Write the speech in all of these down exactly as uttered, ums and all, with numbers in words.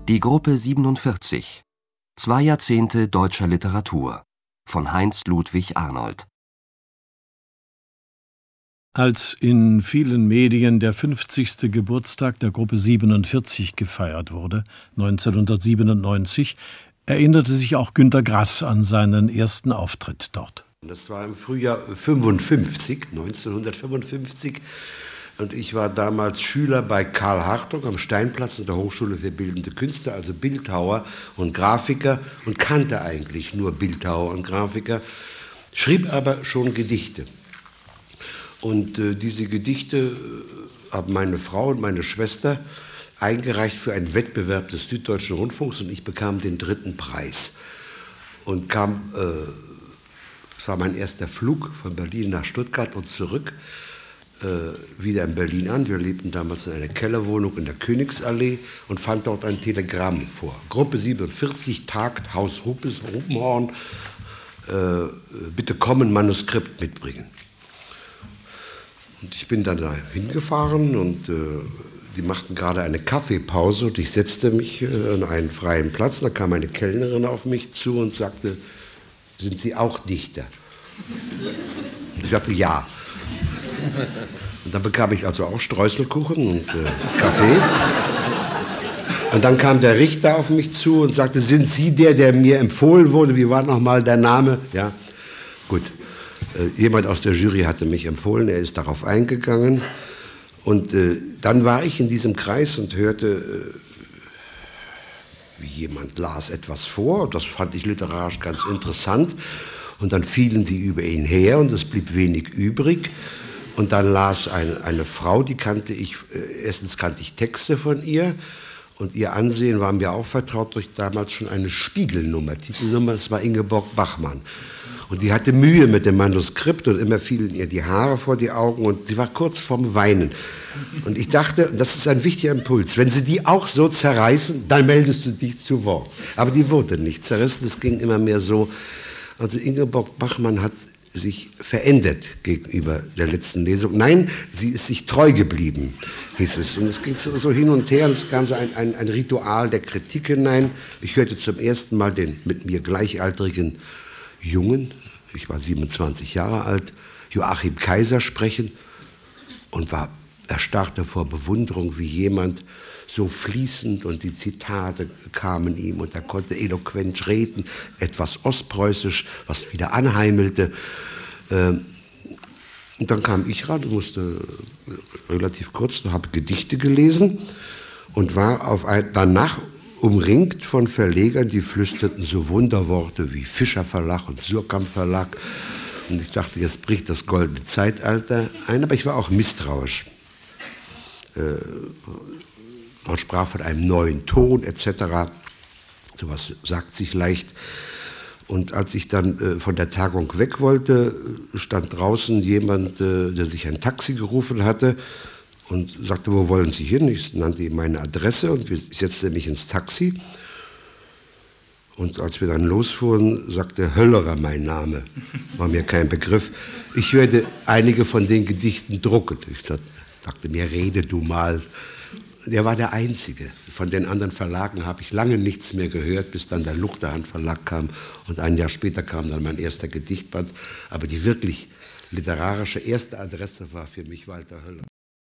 Die Gruppe siebenundvierzig. Zwei Jahrzehnte deutscher Literatur von Heinz Ludwig Arnold. Als in vielen Medien der fünfzigste Geburtstag der Gruppe siebenundvierzig gefeiert wurde, neunzehnhundertsiebenundneunzig, erinnerte sich auch Günter Grass an seinen ersten Auftritt dort. Das war im Frühjahr fünfundfünfzig, neunzehnhundertfünfundfünfzig. Und ich war damals Schüler bei Karl Hartung am Steinplatz in der Hochschule für Bildende Künste, also Bildhauer und Grafiker, und kannte eigentlich nur Bildhauer und Grafiker, schrieb aber schon Gedichte. Und äh, diese Gedichte äh, haben meine Frau und meine Schwester eingereicht für einen Wettbewerb des Süddeutschen Rundfunks, und ich bekam den dritten Preis. Und kam, äh, es war mein erster Flug von Berlin nach Stuttgart und zurück, äh, wieder in Berlin an. Wir lebten damals in einer Kellerwohnung in der Königsallee und fand dort ein Telegramm vor. Gruppe siebenundvierzig tagt, Haus Rupes, Rupenhorn, äh, bitte kommen, Manuskript mitbringen. Und ich bin dann da hingefahren und äh, die machten gerade eine Kaffeepause und ich setzte mich äh, an einen freien Platz. Da kam eine Kellnerin auf mich zu und sagte, sind Sie auch Dichter? Ich sagte, ja. Und dann bekam ich also auch Streuselkuchen und äh, Kaffee. Und dann kam der Richter auf mich zu und sagte, sind Sie der, der mir empfohlen wurde? Wie war nochmal der Name? Ja, gut. Jemand aus der Jury hatte mich empfohlen, er ist darauf eingegangen. Und äh, dann war ich in diesem Kreis und hörte, äh, wie jemand las etwas vor. Das fand ich literarisch ganz interessant. Und dann fielen sie über ihn her und es blieb wenig übrig. Und dann las eine, eine Frau, die kannte ich, äh, erstens kannte ich Texte von ihr. Und ihr Ansehen war mir auch vertraut durch damals schon eine Spiegelnummer, Titelnummer, das war Ingeborg Bachmann. Und die hatte Mühe mit dem Manuskript und immer fielen ihr die Haare vor die Augen und sie war kurz vorm Weinen. Und ich dachte, das ist ein wichtiger Impuls, wenn sie die auch so zerreißen, dann meldest du dich zu Wort. Aber die wurde nicht zerrissen, es ging immer mehr so. Also Ingeborg Bachmann hat sich verändert gegenüber der letzten Lesung. Nein, sie ist sich treu geblieben, hieß es. Und es ging so, so hin und her und es kam so ein, ein, ein Ritual der Kritik hinein. Ich hörte zum ersten Mal den mit mir gleichaltrigen Jungen, ich war siebenundzwanzig Jahre alt, Joachim Kaiser sprechen und war erstarrte vor Bewunderung, wie jemand so fließend, und die Zitate kamen ihm und er konnte eloquent reden, etwas ostpreußisch, was wieder anheimelte. Und dann kam ich ran, musste relativ kurz, habe Gedichte gelesen und war auf ein, danach umringt von Verlegern, die flüsterten so Wunderworte wie Fischer Verlag und Surkamp Verlag. Und ich dachte, jetzt bricht das goldene Zeitalter ein, aber ich war auch misstrauisch. Äh, man sprach von einem neuen Ton et cetera. Sowas sagt sich leicht. Und als ich dann äh, von der Tagung weg wollte, stand draußen jemand, äh, der sich ein Taxi gerufen hatte, und sagte, wo wollen Sie hin? Ich nannte ihm meine Adresse und ich setzte mich ins Taxi. Und als wir dann losfuhren, sagte Höllerer mein Name. War mir kein Begriff. Ich hörte einige von den Gedichten drucken. Ich sagte mir, rede du mal. Der war der Einzige. Von den anderen Verlagen habe ich lange nichts mehr gehört, bis dann der Luchterhand Verlag kam. Und ein Jahr später kam dann mein erster Gedichtband. Aber die wirklich literarische erste Adresse war für mich Walter Höller.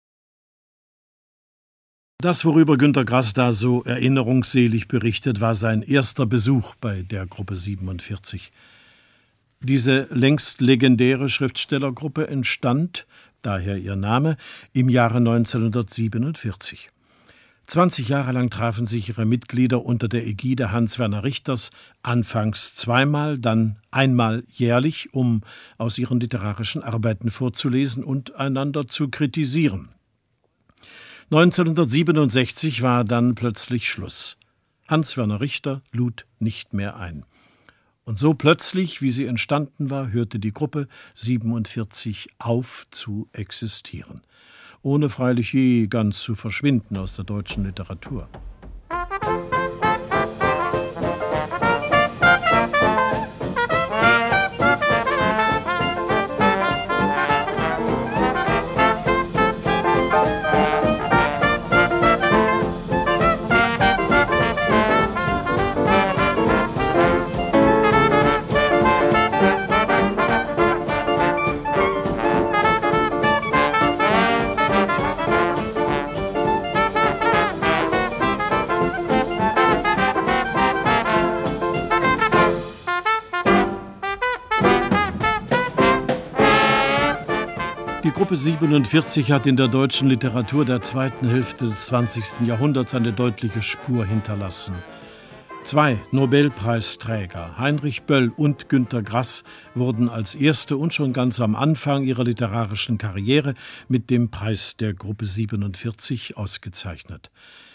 Das, worüber Günter Grass da so erinnerungsselig berichtet, war sein erster Besuch bei der Gruppe siebenundvierzig. Diese längst legendäre Schriftstellergruppe entstand, daher ihr Name, im Jahre neunzehnhundertsiebenundvierzig. zwanzig Jahre lang trafen sich ihre Mitglieder unter der Ägide Hans-Werner Richters anfangs zweimal, dann einmal jährlich, um aus ihren literarischen Arbeiten vorzulesen und einander zu kritisieren. neunzehnhundertsiebenundsechzig war dann plötzlich Schluss. Hans-Werner Richter lud nicht mehr ein. Und so plötzlich, wie sie entstanden war, hörte die Gruppe siebenundvierzig auf zu existieren. Ohne freilich je ganz zu verschwinden aus der deutschen Literatur. Gruppe siebenundvierzig hat in der deutschen Literatur der zweiten Hälfte des zwanzigsten Jahrhunderts eine deutliche Spur hinterlassen. Zwei Nobelpreisträger, Heinrich Böll und Günter Grass, wurden als erste und schon ganz am Anfang ihrer literarischen Karriere mit dem Preis der Gruppe siebenundvierzig ausgezeichnet.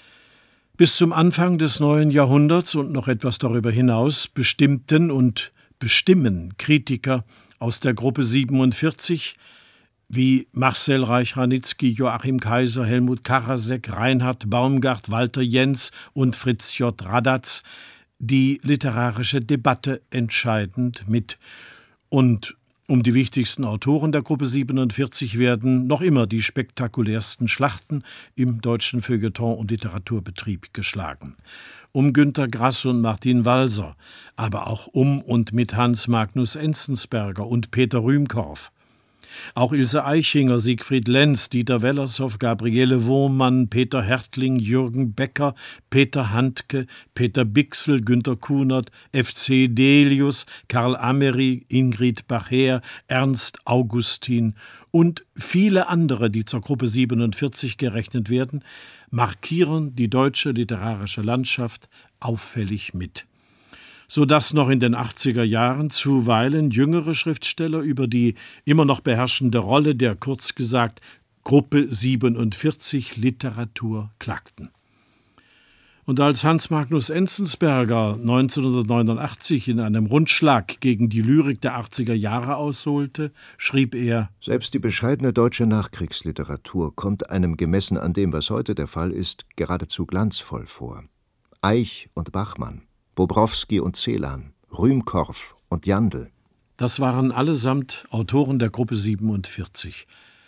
Bis zum Anfang des neuen Jahrhunderts und noch etwas darüber hinaus bestimmten und bestimmen Kritiker aus der Gruppe siebenundvierzig wie Marcel Reich-Ranitzky, Joachim Kaiser, Helmut Karasek, Reinhard Baumgart, Walter Jens und Fritz J. Radatz die literarische Debatte entscheidend mit. Und um die wichtigsten Autoren der Gruppe siebenundvierzig werden noch immer die spektakulärsten Schlachten im deutschen Feuilleton- und Literaturbetrieb geschlagen. Um Günter Grass und Martin Walser, aber auch um und mit Hans Magnus Enzensberger und Peter Rühmkorff. Auch Ilse Aichinger, Siegfried Lenz, Dieter Wellershoff, Gabriele Wohrmann, Peter Hertling, Jürgen Becker, Peter Handke, Peter Bixel, Günter Kunert, F C Delius, Karl Amery, Ingrid Bacher, Ernst Augustin und viele andere, die zur Gruppe siebenundvierzig gerechnet werden, markieren die deutsche literarische Landschaft auffällig mit, sodass noch in den achtziger Jahren zuweilen jüngere Schriftsteller über die immer noch beherrschende Rolle der, kurz gesagt, Gruppe siebenundvierzig Literatur klagten. Und als Hans Magnus Enzensberger neunzehnhundertneunundachtzig in einem Rundschlag gegen die Lyrik der achtziger Jahre ausholte, schrieb er: Selbst die bescheidene deutsche Nachkriegsliteratur kommt einem gemessen an dem, was heute der Fall ist, geradezu glanzvoll vor. Eich und Bachmann, Bobrowski und Celan, Rühmkorff und Jandl. Das waren allesamt Autoren der Gruppe siebenundvierzig.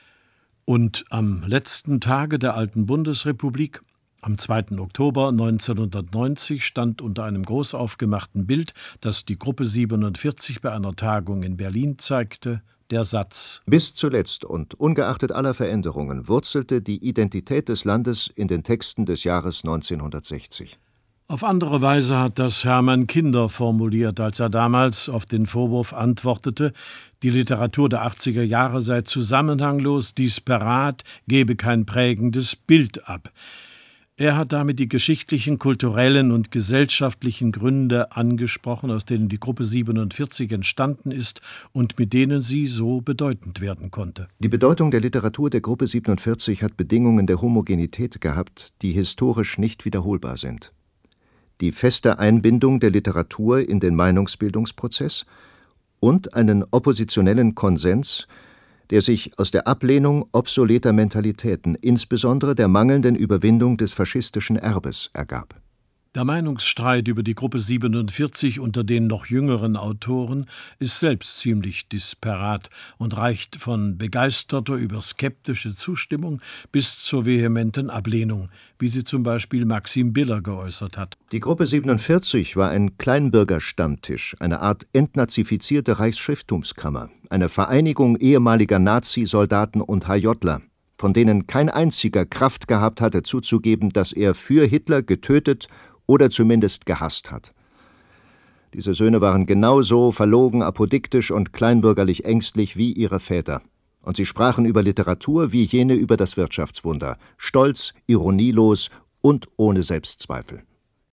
Und am letzten Tage der alten Bundesrepublik, am zweiten Oktober neunzehnhundertneunzig, stand unter einem groß aufgemachten Bild, das die Gruppe siebenundvierzig bei einer Tagung in Berlin zeigte, der Satz: Bis zuletzt und ungeachtet aller Veränderungen wurzelte die Identität des Landes in den Texten des Jahres neunzehnhundertsechzig. Auf andere Weise hat das Hermann Kinder formuliert, als er damals auf den Vorwurf antwortete, die Literatur der achtziger Jahre sei zusammenhanglos, disparat, gebe kein prägendes Bild ab. Er hat damit die geschichtlichen, kulturellen und gesellschaftlichen Gründe angesprochen, aus denen die Gruppe siebenundvierzig entstanden ist und mit denen sie so bedeutend werden konnte. Die Bedeutung der Literatur der Gruppe siebenundvierzig hat Bedingungen der Homogenität gehabt, die historisch nicht wiederholbar sind. Die feste Einbindung der Literatur in den Meinungsbildungsprozess und einen oppositionellen Konsens, der sich aus der Ablehnung obsoleter Mentalitäten, insbesondere der mangelnden Überwindung des faschistischen Erbes, ergab. Der Meinungsstreit über die Gruppe siebenundvierzig unter den noch jüngeren Autoren ist selbst ziemlich disparat und reicht von begeisterter über skeptische Zustimmung bis zur vehementen Ablehnung, wie sie zum Beispiel Maxim Biller geäußert hat. Die Gruppe siebenundvierzig war ein Kleinbürgerstammtisch, eine Art entnazifizierte Reichsschrifttumskammer, eine Vereinigung ehemaliger Nazi-Soldaten und H Jler, von denen kein einziger Kraft gehabt hatte zuzugeben, dass er für Hitler getötet oder zumindest gehasst hat. Diese Söhne waren genauso verlogen, apodiktisch und kleinbürgerlich ängstlich wie ihre Väter. Und sie sprachen über Literatur wie jene über das Wirtschaftswunder, stolz, ironielos und ohne Selbstzweifel.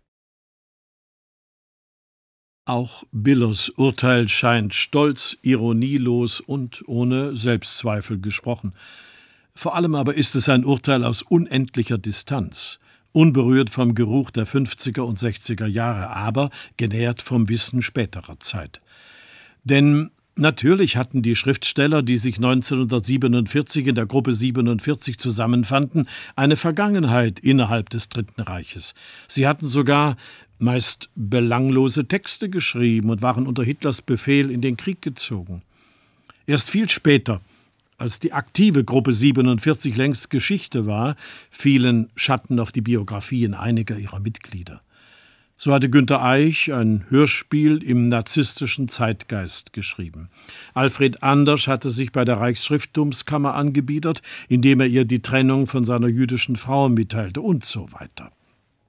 Auch Billers Urteil scheint stolz, ironielos und ohne Selbstzweifel gesprochen. Vor allem aber ist es ein Urteil aus unendlicher Distanz, unberührt vom Geruch der fünfziger und sechziger Jahre, aber genährt vom Wissen späterer Zeit. Denn natürlich hatten die Schriftsteller, die sich neunzehnhundertsiebenundvierzig in der Gruppe siebenundvierzig zusammenfanden, eine Vergangenheit innerhalb des Dritten Reiches. Sie hatten sogar meist belanglose Texte geschrieben und waren unter Hitlers Befehl in den Krieg gezogen. Erst viel später, als die aktive Gruppe siebenundvierzig längst Geschichte war, fielen Schatten auf die Biografien einiger ihrer Mitglieder. So hatte Günter Eich ein Hörspiel im narzisstischen Zeitgeist geschrieben. Alfred Andersch hatte sich bei der Reichsschrifttumskammer angebiedert, indem er ihr die Trennung von seiner jüdischen Frau mitteilte und so weiter.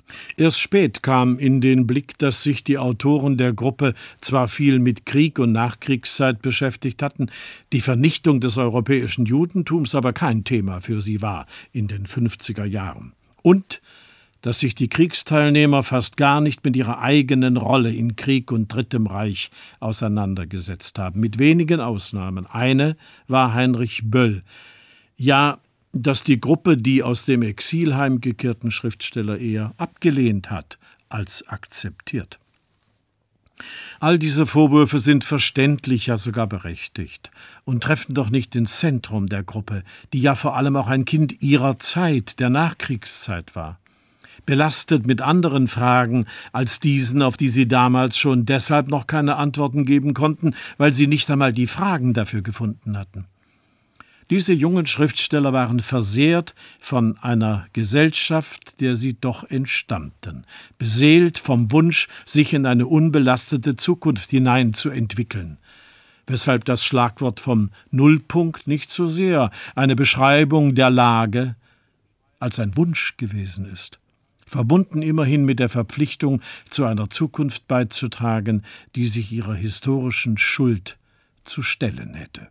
Erst spät kam in den Blick, dass sich die Autoren der Gruppe zwar viel mit Krieg und Nachkriegszeit beschäftigt hatten, die Vernichtung des europäischen Judentums aber kein Thema für sie war in den fünfziger Jahren. Und dass sich die Kriegsteilnehmer fast gar nicht mit ihrer eigenen Rolle in Krieg und Drittem Reich auseinandergesetzt haben, mit wenigen Ausnahmen. Eine war Heinrich Böll. Ja, dass die Gruppe die aus dem Exil heimgekehrten Schriftsteller eher abgelehnt hat als akzeptiert. All diese Vorwürfe sind verständlich, ja sogar berechtigt und treffen doch nicht ins Zentrum der Gruppe, die ja vor allem auch ein Kind ihrer Zeit, der Nachkriegszeit war. Belastet mit anderen Fragen als diesen, auf die sie damals schon deshalb noch keine Antworten geben konnten, weil sie nicht einmal die Fragen dafür gefunden hatten. Diese jungen Schriftsteller waren versehrt von einer Gesellschaft, der sie doch entstammten, beseelt vom Wunsch, sich in eine unbelastete Zukunft hineinzuentwickeln, weshalb das Schlagwort vom Nullpunkt nicht so sehr eine Beschreibung der Lage als ein Wunsch gewesen ist, verbunden immerhin mit der Verpflichtung, zu einer Zukunft beizutragen, die sich ihrer historischen Schuld zu stellen hätte.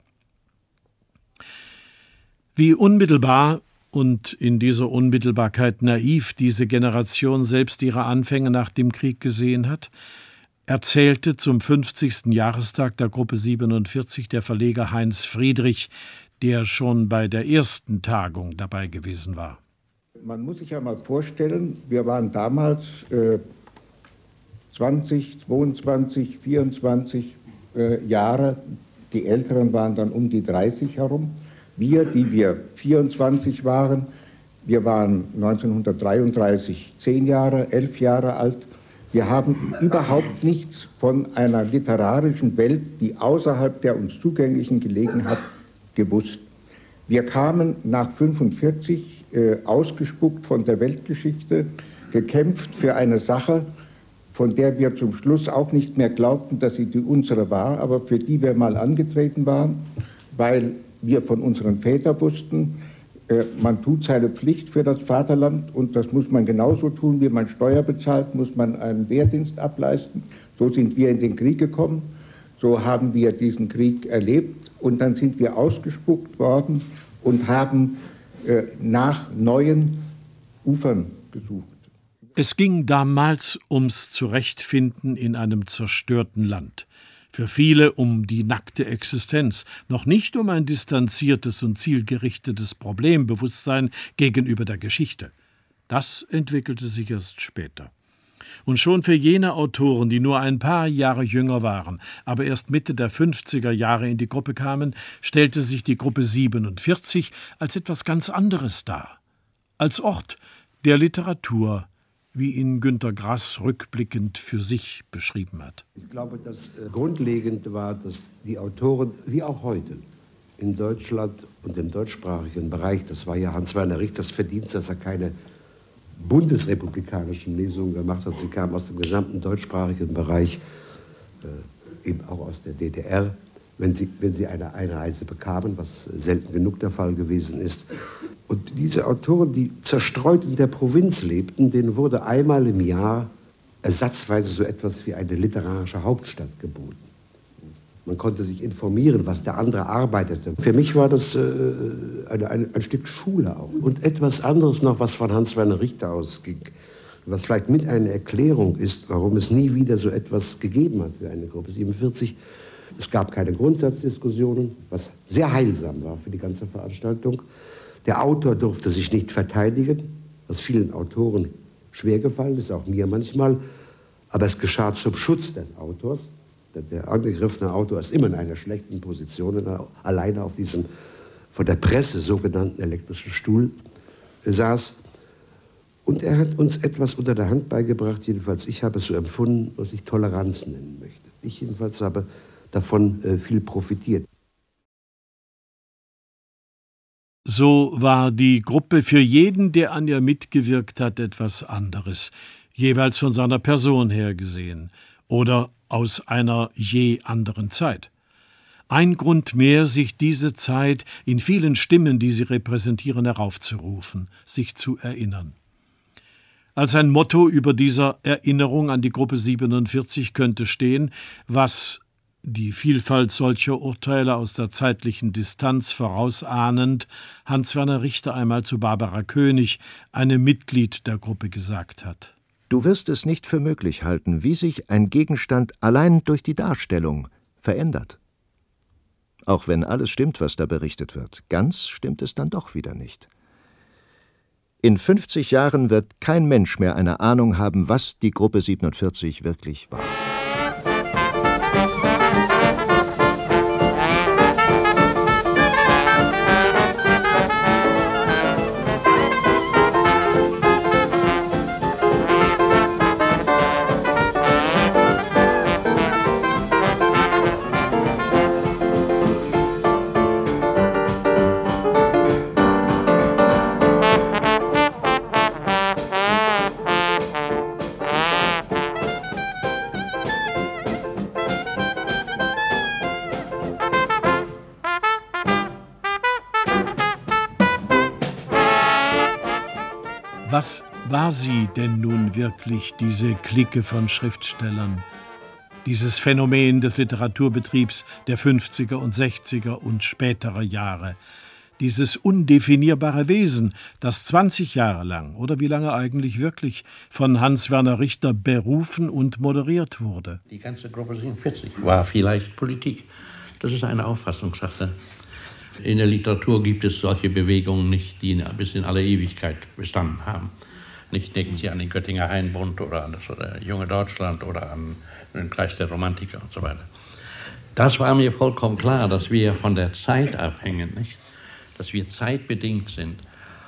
Wie unmittelbar und in dieser Unmittelbarkeit naiv diese Generation selbst ihre Anfänge nach dem Krieg gesehen hat, erzählte zum fünfzigsten Jahrestag der Gruppe siebenundvierzig der Verleger Heinz Friedrich, der schon bei der ersten Tagung dabei gewesen war. Man muss sich ja mal vorstellen, wir waren damals äh, zwanzig, zweiundzwanzig, vierundzwanzig äh, Jahre, die Älteren waren dann um die dreißig herum. Wir, die wir vierundzwanzig waren, wir waren neunzehnhundertdreiunddreißig zehn Jahre, elf Jahre alt. Wir haben überhaupt nichts von einer literarischen Welt, die außerhalb der uns zugänglichen gelegen hat, gewusst. Wir kamen nach fünfundvierzig äh, ausgespuckt von der Weltgeschichte, gekämpft für eine Sache, von der wir zum Schluss auch nicht mehr glaubten, dass sie die unsere war, aber für die wir mal angetreten waren, weil wir von unseren Vätern wussten, äh, man tut seine Pflicht für das Vaterland und das muss man genauso tun, wie man Steuer bezahlt, muss man einen Wehrdienst ableisten. So sind wir in den Krieg gekommen, so haben wir diesen Krieg erlebt und dann sind wir ausgespuckt worden und haben äh, nach neuen Ufern gesucht. Es ging damals ums Zurechtfinden in einem zerstörten Land. Für viele um die nackte Existenz, noch nicht um ein distanziertes und zielgerichtetes Problembewusstsein gegenüber der Geschichte. Das entwickelte sich erst später. Und schon für jene Autoren, die nur ein paar Jahre jünger waren, aber erst Mitte der fünfziger Jahre in die Gruppe kamen, stellte sich die Gruppe siebenundvierzig als etwas ganz anderes dar. Als Ort der Literatur, wie ihn Günter Grass rückblickend für sich beschrieben hat. Ich glaube, das äh, grundlegend war, dass die Autoren, wie auch heute, in Deutschland und im deutschsprachigen Bereich, das war ja Hans-Werner Richters Verdienst, dass er keine bundesrepublikanischen Lesungen gemacht hat. Sie kamen aus dem gesamten deutschsprachigen Bereich, äh, eben auch aus der D D R, wenn sie, wenn sie eine Einreise bekamen, was selten genug der Fall gewesen ist. Und diese Autoren, die zerstreut in der Provinz lebten, denen wurde einmal im Jahr ersatzweise so etwas wie eine literarische Hauptstadt geboten. Man konnte sich informieren, was der andere arbeitete. Für mich war das äh, eine, eine, ein Stück Schule auch. Und etwas anderes noch, was von Hans-Werner Richter ausging, was vielleicht mit einer Erklärung ist, warum es nie wieder so etwas gegeben hat für eine Gruppe siebenundvierzig. Es gab keine Grundsatzdiskussionen, was sehr heilsam war für die ganze Veranstaltung. Der Autor durfte sich nicht verteidigen, was vielen Autoren schwergefallen ist, auch mir manchmal. Aber es geschah zum Schutz des Autors. Der angegriffene Autor ist immer in einer schlechten Position, wenn er alleine auf diesem von der Presse sogenannten elektrischen Stuhl saß. Und er hat uns etwas unter der Hand beigebracht, jedenfalls ich habe es so empfunden, was ich Toleranz nennen möchte. Ich jedenfalls habe davon äh, viel profitiert. So war die Gruppe für jeden, der an ihr mitgewirkt hat, etwas anderes, jeweils von seiner Person her gesehen oder aus einer je anderen Zeit. Ein Grund mehr, sich diese Zeit in vielen Stimmen, die sie repräsentieren, heraufzurufen, sich zu erinnern. Als ein Motto über dieser Erinnerung an die Gruppe siebenundvierzig könnte stehen, was die Vielfalt solcher Urteile aus der zeitlichen Distanz vorausahnend Hans-Werner Richter einmal zu Barbara König, einem Mitglied der Gruppe, gesagt hat. Du wirst es nicht für möglich halten, wie sich ein Gegenstand allein durch die Darstellung verändert. Auch wenn alles stimmt, was da berichtet wird, ganz stimmt es dann doch wieder nicht. In fünfzig Jahren wird kein Mensch mehr eine Ahnung haben, was die Gruppe siebenundvierzig wirklich war. Was war sie denn nun wirklich, diese Clique von Schriftstellern? Dieses Phänomen des Literaturbetriebs der fünfziger und sechziger und späterer Jahre. Dieses undefinierbare Wesen, das zwanzig Jahre lang, oder wie lange eigentlich wirklich, von Hans-Werner Richter berufen und moderiert wurde. Die ganze Gruppe siebenundvierzig war vielleicht Politik. Das ist eine Auffassungssache. In der Literatur gibt es solche Bewegungen nicht, die bis in alle Ewigkeit bestanden haben. Nicht denken Sie an den Göttinger Hainbund oder an das oder Junge Deutschland oder an den Kreis der Romantiker und so weiter. Das war mir vollkommen klar, dass wir von der Zeit abhängen, nicht? Dass wir zeitbedingt sind.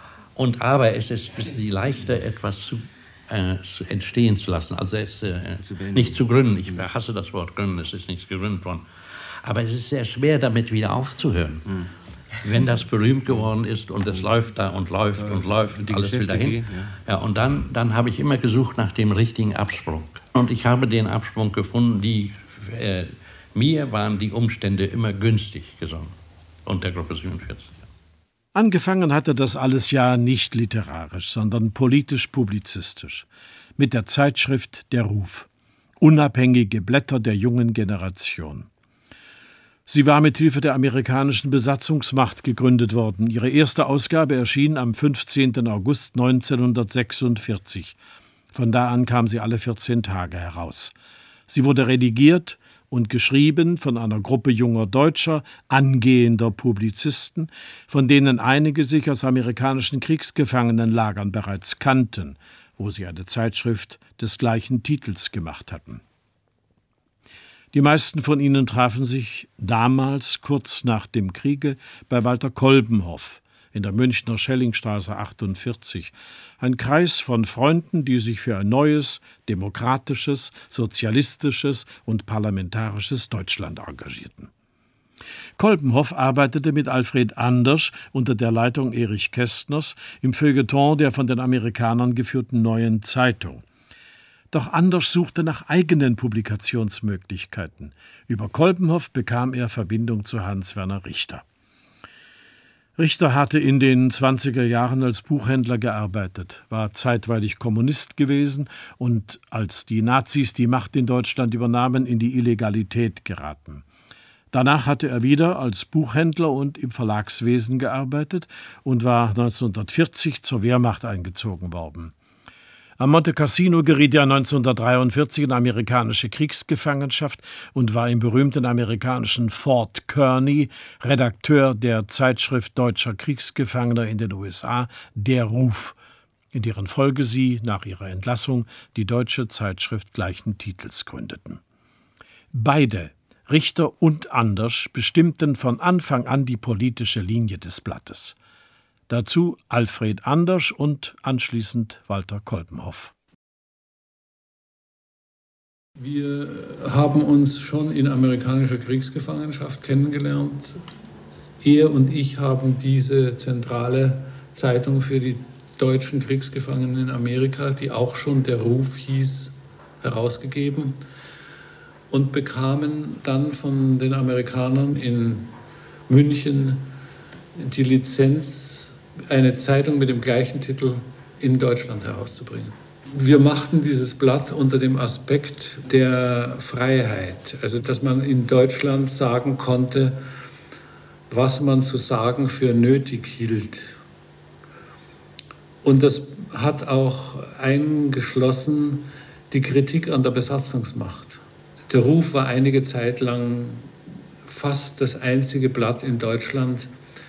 Und aber es ist ein bisschen leichter, etwas zu, äh, zu entstehen zu lassen, also es äh, nicht zu gründen. Ich hasse das Wort gründen, es ist nichts gegründet worden. Aber es ist sehr schwer, damit wieder aufzuhören. Mhm. Wenn das berühmt geworden ist und es läuft da und läuft ja, und läuft und alles will dahin. Gehen, ja. Ja, und dann, dann habe ich immer gesucht nach dem richtigen Absprung. Und ich habe den Absprung gefunden, die, äh, mir waren die Umstände immer günstig gesungen. Und der Gruppe siebenundvierzig. Angefangen hatte das alles ja nicht literarisch, sondern politisch-publizistisch. Mit der Zeitschrift Der Ruf. Unabhängige Blätter der jungen Generation. Sie war mit Hilfe der amerikanischen Besatzungsmacht gegründet worden. Ihre erste Ausgabe erschien am fünfzehnten August neunzehnhundertsechsundvierzig. Von da an kam sie alle vierzehn Tage heraus. Sie wurde redigiert und geschrieben von einer Gruppe junger Deutscher, angehender Publizisten, von denen einige sich aus amerikanischen Kriegsgefangenenlagern bereits kannten, wo sie eine Zeitschrift des gleichen Titels gemacht hatten. Die meisten von ihnen trafen sich damals, kurz nach dem Kriege, bei Walter Kolbenhoff in der Münchner Schellingstraße achtundvierzig. Ein Kreis von Freunden, die sich für ein neues, demokratisches, sozialistisches und parlamentarisches Deutschland engagierten. Kolbenhoff arbeitete mit Alfred Andersch unter der Leitung Erich Kästners im Feuilleton der von den Amerikanern geführten Neuen Zeitung. Doch Andersch suchte nach eigenen Publikationsmöglichkeiten. Über Kolbenhoff bekam er Verbindung zu Hans-Werner Richter. Richter hatte in den zwanziger Jahren als Buchhändler gearbeitet, war zeitweilig Kommunist gewesen und als die Nazis die Macht in Deutschland übernahmen, in die Illegalität geraten. Danach hatte er wieder als Buchhändler und im Verlagswesen gearbeitet und war neunzehnhundertvierzig zur Wehrmacht eingezogen worden. Am Monte Cassino geriet er neunzehnhundertdreiundvierzig in amerikanische Kriegsgefangenschaft und war im berühmten amerikanischen Fort Kearny Redakteur der Zeitschrift deutscher Kriegsgefangener in den U S A, Der Ruf, in deren Folge sie nach ihrer Entlassung die deutsche Zeitschrift gleichen Titels gründeten. Beide, Richter und Andersch, bestimmten von Anfang an die politische Linie des Blattes. Dazu Alfred Andersch und anschließend Walter Kolbenhoff. Wir haben uns schon in amerikanischer Kriegsgefangenschaft kennengelernt. Er und ich haben diese zentrale Zeitung für die deutschen Kriegsgefangenen in Amerika, die auch schon Der Ruf hieß, herausgegeben und bekamen dann von den Amerikanern in München die Lizenz, eine Zeitung mit dem gleichen Titel in Deutschland herauszubringen. Wir machten dieses Blatt unter dem Aspekt der Freiheit, also dass man in Deutschland sagen konnte, was man zu sagen für nötig hielt. Und das hat auch eingeschlossen die Kritik an der Besatzungsmacht. Der Ruf war einige Zeit lang fast das einzige Blatt in Deutschland,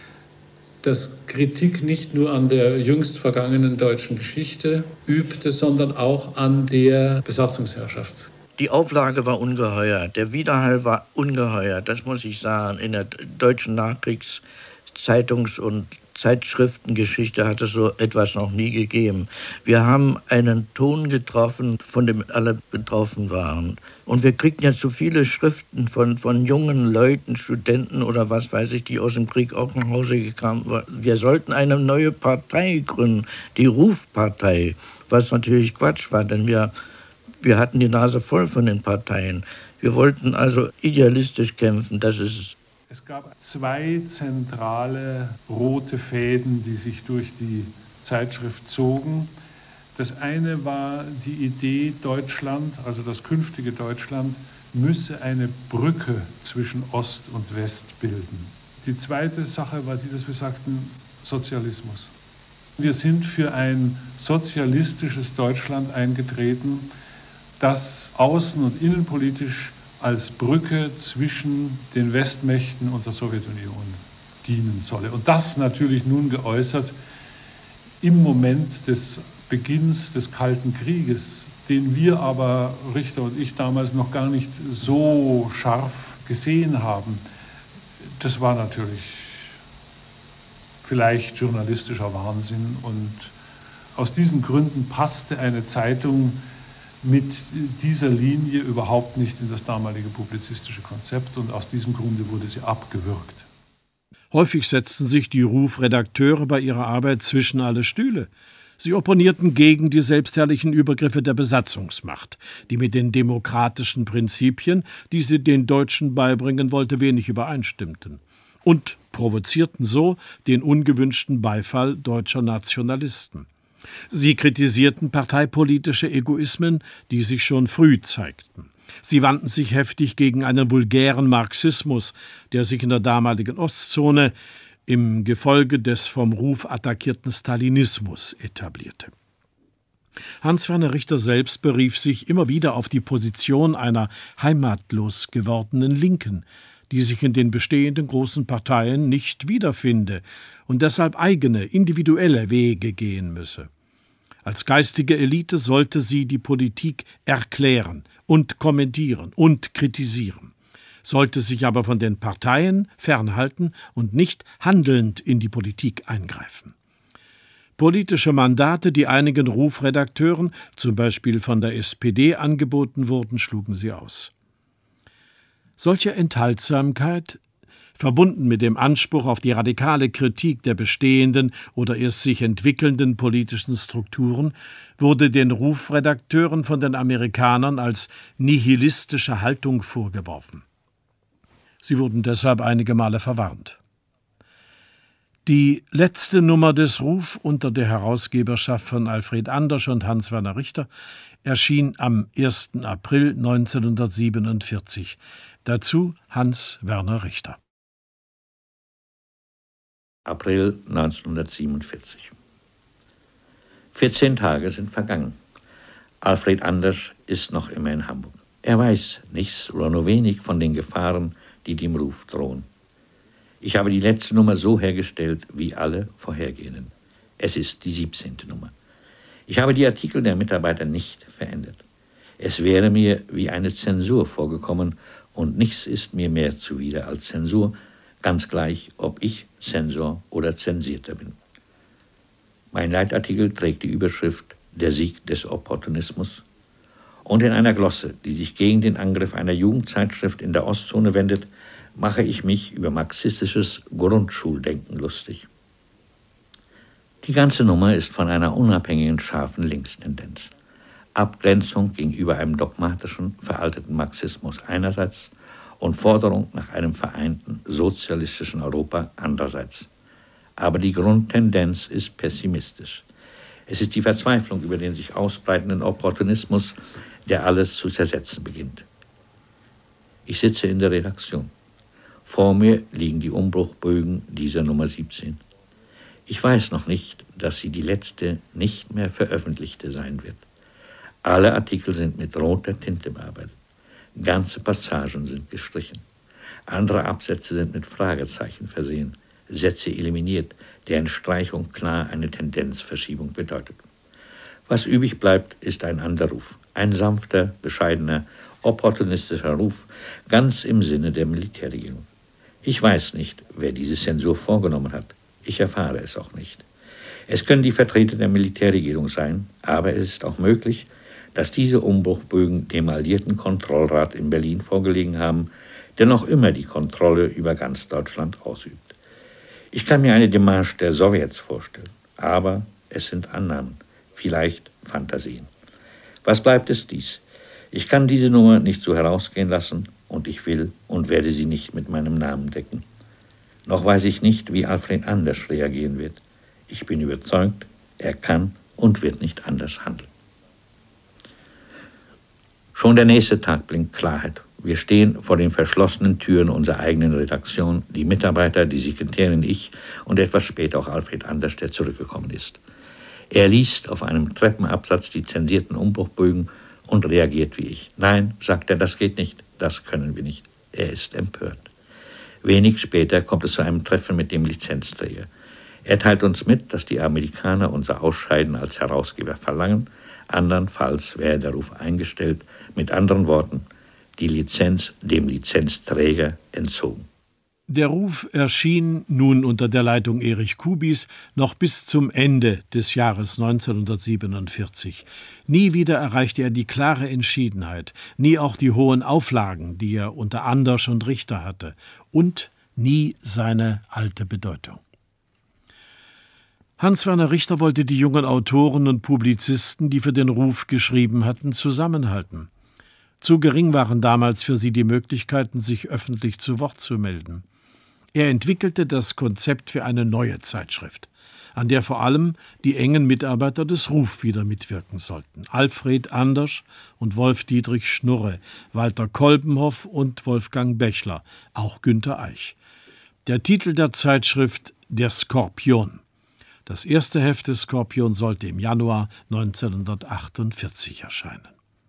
das Kritik nicht nur an der jüngst vergangenen deutschen Geschichte übte, sondern auch an der Besatzungsherrschaft. Die Auflage war ungeheuer, der Widerhall war ungeheuer, das muss ich sagen. In der deutschen Nachkriegszeitungs- und Zeitschriftengeschichte hat es so etwas noch nie gegeben. Wir haben einen Ton getroffen, von dem alle betroffen waren. Und wir kriegten jetzt so viele Schriften von, von jungen Leuten, Studenten oder was weiß ich, die aus dem Krieg auch nach Hause gekommen waren. Wir sollten eine neue Partei gründen, die Rufpartei, was natürlich Quatsch war, denn wir, wir hatten die Nase voll von den Parteien. Wir wollten also idealistisch kämpfen, das ist es. Es gab zwei zentrale rote Fäden, die sich durch die Zeitschrift zogen. Das eine war die Idee, Deutschland, also das künftige Deutschland, müsse eine Brücke zwischen Ost und West bilden. Die zweite Sache war die, dass wir sagten, Sozialismus. Wir sind für ein sozialistisches Deutschland eingetreten, das außen- und innenpolitisch als Brücke zwischen den Westmächten und der Sowjetunion dienen solle. Und das natürlich nun geäußert im Moment des Beginns des Kalten Krieges, den wir aber, Richter und ich, damals noch gar nicht so scharf gesehen haben. Das war natürlich vielleicht journalistischer Wahnsinn und aus diesen Gründen passte eine Zeitung mit dieser Linie überhaupt nicht in das damalige publizistische Konzept und aus diesem Grunde wurde sie abgewürgt. Häufig setzten sich die Rufredakteure bei ihrer Arbeit zwischen alle Stühle. Sie opponierten gegen die selbstherrlichen Übergriffe der Besatzungsmacht, die mit den demokratischen Prinzipien, die sie den Deutschen beibringen wollte, wenig übereinstimmten, und provozierten so den ungewünschten Beifall deutscher Nationalisten. Sie kritisierten parteipolitische Egoismen, die sich schon früh zeigten. Sie wandten sich heftig gegen einen vulgären Marxismus, der sich in der damaligen Ostzone im Gefolge des vom Ruf attackierten Stalinismus etablierte. Hans-Werner Richter selbst berief sich immer wieder auf die Position einer heimatlos gewordenen Linken, die sich in den bestehenden großen Parteien nicht wiederfinde und deshalb eigene, individuelle Wege gehen müsse. Als geistige Elite sollte sie die Politik erklären und kommentieren und kritisieren, sollte sich aber von den Parteien fernhalten und nicht handelnd in die Politik eingreifen. Politische Mandate, die einigen Rufredakteuren, zum Beispiel von der S P D, angeboten wurden, schlugen sie aus. Solche Enthaltsamkeit, verbunden mit dem Anspruch auf die radikale Kritik der bestehenden oder erst sich entwickelnden politischen Strukturen, wurde den Rufredakteuren von den Amerikanern als nihilistische Haltung vorgeworfen. Sie wurden deshalb einige Male verwarnt. Die letzte Nummer des Ruf unter der Herausgeberschaft von Alfred Andersch und Hans-Werner Richter erschien am ersten April neunzehnhundertsiebenundvierzig. Dazu Hans-Werner Richter. April neunzehnhundertsiebenundvierzig. vierzehn Tage sind vergangen. Alfred Andersch ist noch immer in Hamburg. Er weiß nichts oder nur wenig von den Gefahren, die dem Ruf drohen. Ich habe die letzte Nummer so hergestellt wie alle vorhergehenden. Es ist die siebzehnte Nummer. Ich habe die Artikel der Mitarbeiter nicht verändert. Es wäre mir wie eine Zensur vorgekommen und nichts ist mir mehr zuwider als Zensur, ganz gleich, ob ich Zensor oder Zensierter bin. Mein Leitartikel trägt die Überschrift »Der Sieg des Opportunismus« und in einer Glosse, die sich gegen den Angriff einer Jugendzeitschrift in der Ostzone wendet, mache ich mich über marxistisches Grundschuldenken lustig. Die ganze Nummer ist von einer unabhängigen, scharfen Linkstendenz. Abgrenzung gegenüber einem dogmatischen, veralteten Marxismus einerseits und Forderung nach einem vereinten sozialistischen Europa andererseits. Aber die Grundtendenz ist pessimistisch. Es ist die Verzweiflung über den sich ausbreitenden Opportunismus, der alles zu zersetzen beginnt. Ich sitze in der Redaktion. Vor mir liegen die Umbruchbögen dieser Nummer siebzehn. Ich weiß noch nicht, dass sie die letzte, nicht mehr veröffentlichte sein wird. Alle Artikel sind mit roter Tinte bearbeitet. Ganze Passagen sind gestrichen. Andere Absätze sind mit Fragezeichen versehen, Sätze eliminiert, deren Streichung klar eine Tendenzverschiebung bedeutet. Was übrig bleibt, ist ein anderer Ruf. Ein sanfter, bescheidener, opportunistischer Ruf, ganz im Sinne der Militärregierung. Ich weiß nicht, wer diese Zensur vorgenommen hat. Ich erfahre es auch nicht. Es können die Vertreter der Militärregierung sein, aber es ist auch möglich, dass diese Umbruchbögen dem Alliierten Kontrollrat in Berlin vorgelegen haben, der noch immer die Kontrolle über ganz Deutschland ausübt. Ich kann mir eine Demarche der Sowjets vorstellen, aber es sind Annahmen, vielleicht Fantasien. Was bleibt es dies? Ich kann diese Nummer nicht so herausgehen lassen und ich will und werde sie nicht mit meinem Namen decken. Noch weiß ich nicht, wie Alfred Anders reagieren wird. Ich bin überzeugt, er kann und wird nicht anders handeln. Schon der nächste Tag bringt Klarheit. Wir stehen vor den verschlossenen Türen unserer eigenen Redaktion, die Mitarbeiter, die Sekretärin, ich und etwas später auch Alfred Anders, der zurückgekommen ist. Er liest auf einem Treppenabsatz die zensierten Umbruchbögen und reagiert wie ich. Nein, sagt er, das geht nicht, das können wir nicht. Er ist empört. Wenig später kommt es zu einem Treffen mit dem Lizenzträger. Er teilt uns mit, dass die Amerikaner unser Ausscheiden als Herausgeber verlangen, andernfalls wäre der Ruf eingestellt, mit anderen Worten, die Lizenz dem Lizenzträger entzogen. Der Ruf erschien nun unter der Leitung Erich Kubies noch bis zum Ende des Jahres neunzehnhundertsiebenundvierzig. Nie wieder erreichte er die klare Entschiedenheit, nie auch die hohen Auflagen, die er unter Anders und Richter hatte, und nie seine alte Bedeutung. Hans-Werner Richter wollte die jungen Autoren und Publizisten, die für den Ruf geschrieben hatten, zusammenhalten. Zu gering waren damals für sie die Möglichkeiten, sich öffentlich zu Wort zu melden. Er entwickelte das Konzept für eine neue Zeitschrift, an der vor allem die engen Mitarbeiter des Ruf wieder mitwirken sollten. Alfred Anders und Wolf-Dietrich Schnurre, Walter Kolbenhoff und Wolfgang Bechler, auch Günter Eich. Der Titel der Zeitschrift »Der Skorpion«. Das erste Heft des Skorpion sollte im Januar neunzehnhundertachtundvierzig erscheinen.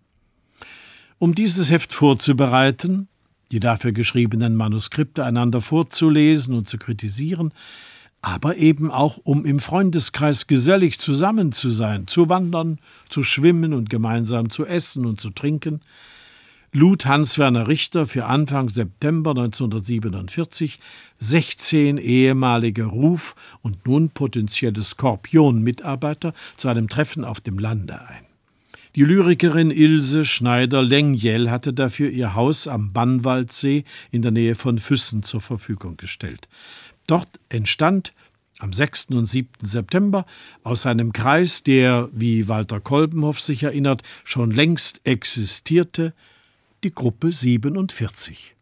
Um dieses Heft vorzubereiten, die dafür geschriebenen Manuskripte einander vorzulesen und zu kritisieren, aber eben auch, um im Freundeskreis gesellig zusammen zu sein, zu wandern, zu schwimmen und gemeinsam zu essen und zu trinken, lud Hans-Werner Richter für Anfang September neunzehnhundertsiebenundvierzig sechzehn ehemalige Ruf- und nun potenzielle Skorpion-Mitarbeiter zu einem Treffen auf dem Lande ein. Die Lyrikerin Ilse Schneider-Lengjel hatte dafür ihr Haus am Bannwaldsee in der Nähe von Füssen zur Verfügung gestellt. Dort entstand am sechsten und siebten September aus einem Kreis, der, wie Walter Kolbenhoff sich erinnert, schon längst existierte, die Gruppe siebenundvierzig.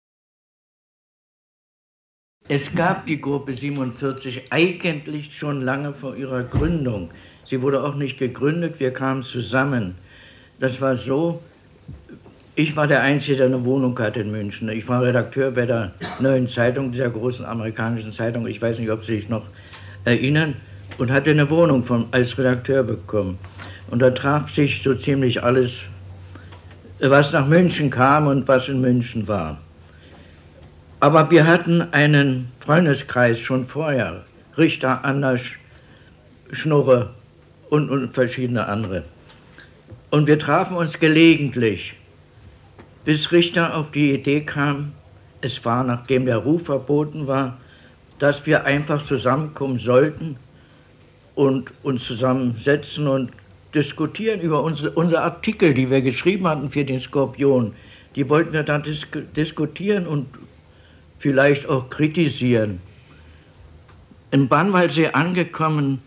Es gab die Gruppe siebenundvierzig eigentlich schon lange vor ihrer Gründung. Sie wurde auch nicht gegründet, wir kamen zusammen. Das war so, ich war der Einzige, der eine Wohnung hatte in München. Ich war Redakteur bei der Neuen Zeitung, dieser großen amerikanischen Zeitung, ich weiß nicht, ob Sie sich noch erinnern, und hatte eine Wohnung von, als Redakteur bekommen. Und da traf sich so ziemlich alles, was nach München kam und was in München war. Aber wir hatten einen Freundeskreis schon vorher, Richter, Anders, Schnurre und, und verschiedene andere. Und wir trafen uns gelegentlich, bis Richter auf die Idee kam, es war, nachdem der Ruf verboten war, dass wir einfach zusammenkommen sollten und uns zusammensetzen und diskutieren über unsere, unsere Artikel, die wir geschrieben hatten für den Skorpion. Die wollten wir dann dis diskutieren und vielleicht auch kritisieren. Im Bannwaldsee angekommen,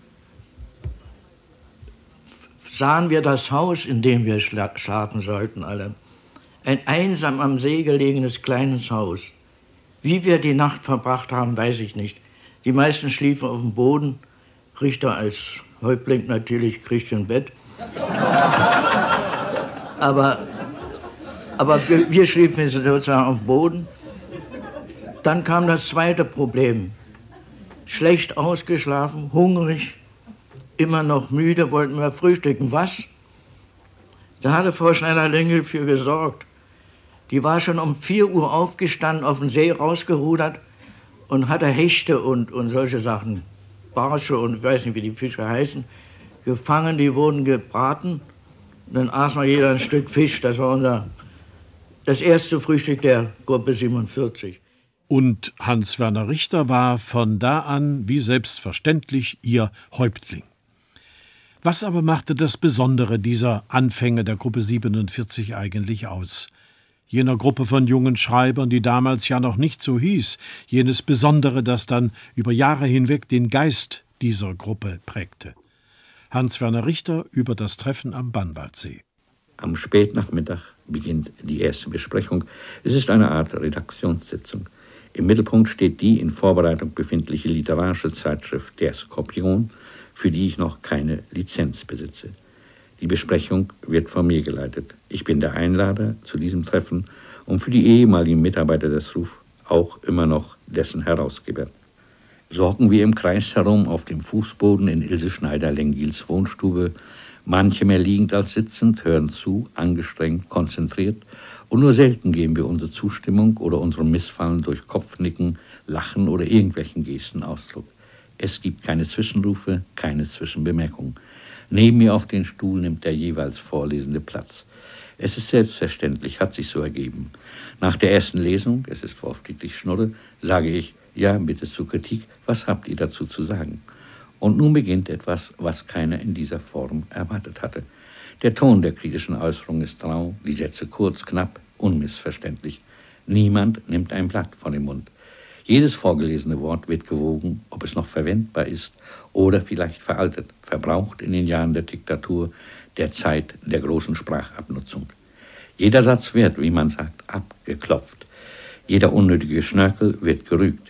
sahen wir das Haus, in dem wir schlafen sollten alle. Ein einsam am See gelegenes kleines Haus. Wie wir die Nacht verbracht haben, weiß ich nicht. Die meisten schliefen auf dem Boden, Richter als Häuptling natürlich Christian Bett. aber, aber wir, wir schliefen sozusagen auf dem Boden. Dann kam das zweite Problem. Schlecht ausgeschlafen, hungrig, immer noch müde, wollten wir frühstücken. Was? Da hatte Frau Schneider-Lengel für gesorgt. Die war schon um vier Uhr aufgestanden, auf den See rausgerudert und hatte Hechte und, und solche Sachen, Barsche und ich weiß nicht, wie die Fische heißen, gefangen. Die wurden gebraten. Und dann aßen wir jeder ein Stück Fisch. Das war unser, das erste Frühstück der Gruppe siebenundvierzig. Und Hans-Werner Richter war von da an wie selbstverständlich ihr Häuptling. Was aber machte das Besondere dieser Anfänge der Gruppe siebenundvierzig eigentlich aus? Jener Gruppe von jungen Schreibern, die damals ja noch nicht so hieß, jenes Besondere, das dann über Jahre hinweg den Geist dieser Gruppe prägte. Hans-Werner Richter über das Treffen am Bannwaldsee. Am Spätnachmittag beginnt die erste Besprechung. Es ist eine Art Redaktionssitzung. Im Mittelpunkt steht die in Vorbereitung befindliche literarische Zeitschrift Der Skorpion, für die ich noch keine Lizenz besitze. Die Besprechung wird von mir geleitet. Ich bin der Einlader zu diesem Treffen und für die ehemaligen Mitarbeiter des Ruf auch immer noch dessen Herausgeber. So hocken wir im Kreis herum auf dem Fußboden in Ilse Schneider-Lengils Wohnstube, manche mehr liegend als sitzend, hören zu, angestrengt, konzentriert, und nur selten geben wir unsere Zustimmung oder unserem Missfallen durch Kopfnicken, Lachen oder irgendwelchen Gesten Ausdruck. Es gibt keine Zwischenrufe, keine Zwischenbemerkungen. Neben mir auf den Stuhl nimmt der jeweils Vorlesende Platz. Es ist selbstverständlich, hat sich so ergeben. Nach der ersten Lesung, es ist Wolf Dietrich Schnurre, sage ich, ja, bitte zur Kritik, was habt ihr dazu zu sagen? Und nun beginnt etwas, was keiner in dieser Form erwartet hatte. Der Ton der kritischen Äußerung ist rau, die Sätze kurz, knapp, unmissverständlich. Niemand nimmt ein Blatt von dem Mund. Jedes vorgelesene Wort wird gewogen, ob es noch verwendbar ist oder vielleicht veraltet, verbraucht in den Jahren der Diktatur, der Zeit der großen Sprachabnutzung. Jeder Satz wird, wie man sagt, abgeklopft. Jeder unnötige Schnörkel wird gerügt.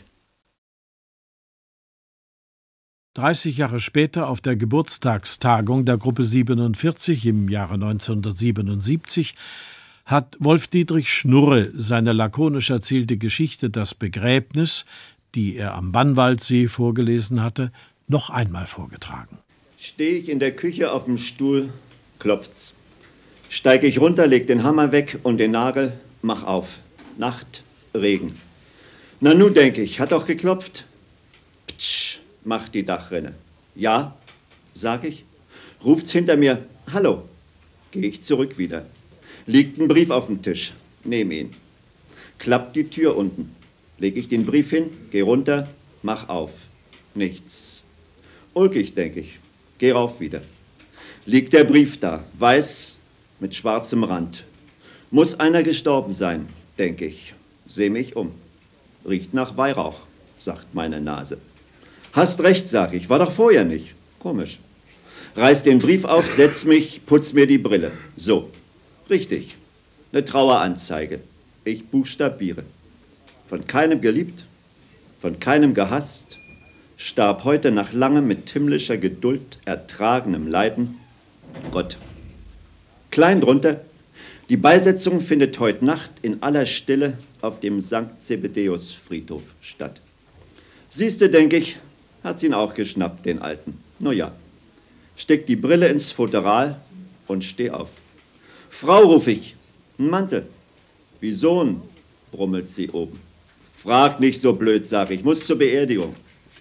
dreißig Jahre später, auf der Geburtstagstagung der Gruppe siebenundvierzig im Jahre neunzehnhundertsiebenundsiebzig, hat Wolf Dietrich Schnurre seine lakonisch erzählte Geschichte »Das Begräbnis«, die er am Bannwaldsee vorgelesen hatte, noch einmal vorgetragen. Stehe ich in der Küche auf dem Stuhl, klopft's. Steige ich runter, leg den Hammer weg und den Nagel, mach auf. Nacht, Regen. Na nu, denke ich, hat doch geklopft. Ptsch, macht die Dachrinne. Ja, sag ich. Ruft's hinter mir, hallo. Gehe ich zurück wieder. Liegt ein Brief auf dem Tisch, nehm ihn. Klappt die Tür unten. Leg ich den Brief hin, geh runter, mach auf. Nichts. Ulkig, denke ich. Geh rauf wieder. Liegt der Brief da, weiß mit schwarzem Rand. Muss einer gestorben sein, denke ich. Seh mich um. Riecht nach Weihrauch, sagt meine Nase. Hast recht, sag ich, war doch vorher nicht. Komisch. Reiß den Brief auf, setz mich, putz mir die Brille. So, richtig. Eine Traueranzeige. Ich buchstabiere. Von keinem geliebt, von keinem gehasst, starb heute nach langem mit himmlischer Geduld ertragenem Leiden Gott. Klein drunter, die Beisetzung findet heute Nacht in aller Stille auf dem Sankt Zebedeus Friedhof statt. Siehste, denke ich, hat's ihn auch geschnappt, den Alten. Nur ja, steck die Brille ins Futteral und steh auf. Frau, ruf ich, ein Mantel. Wie Sohn, brummelt sie oben. Frag nicht so blöd, sag ich, muss zur Beerdigung.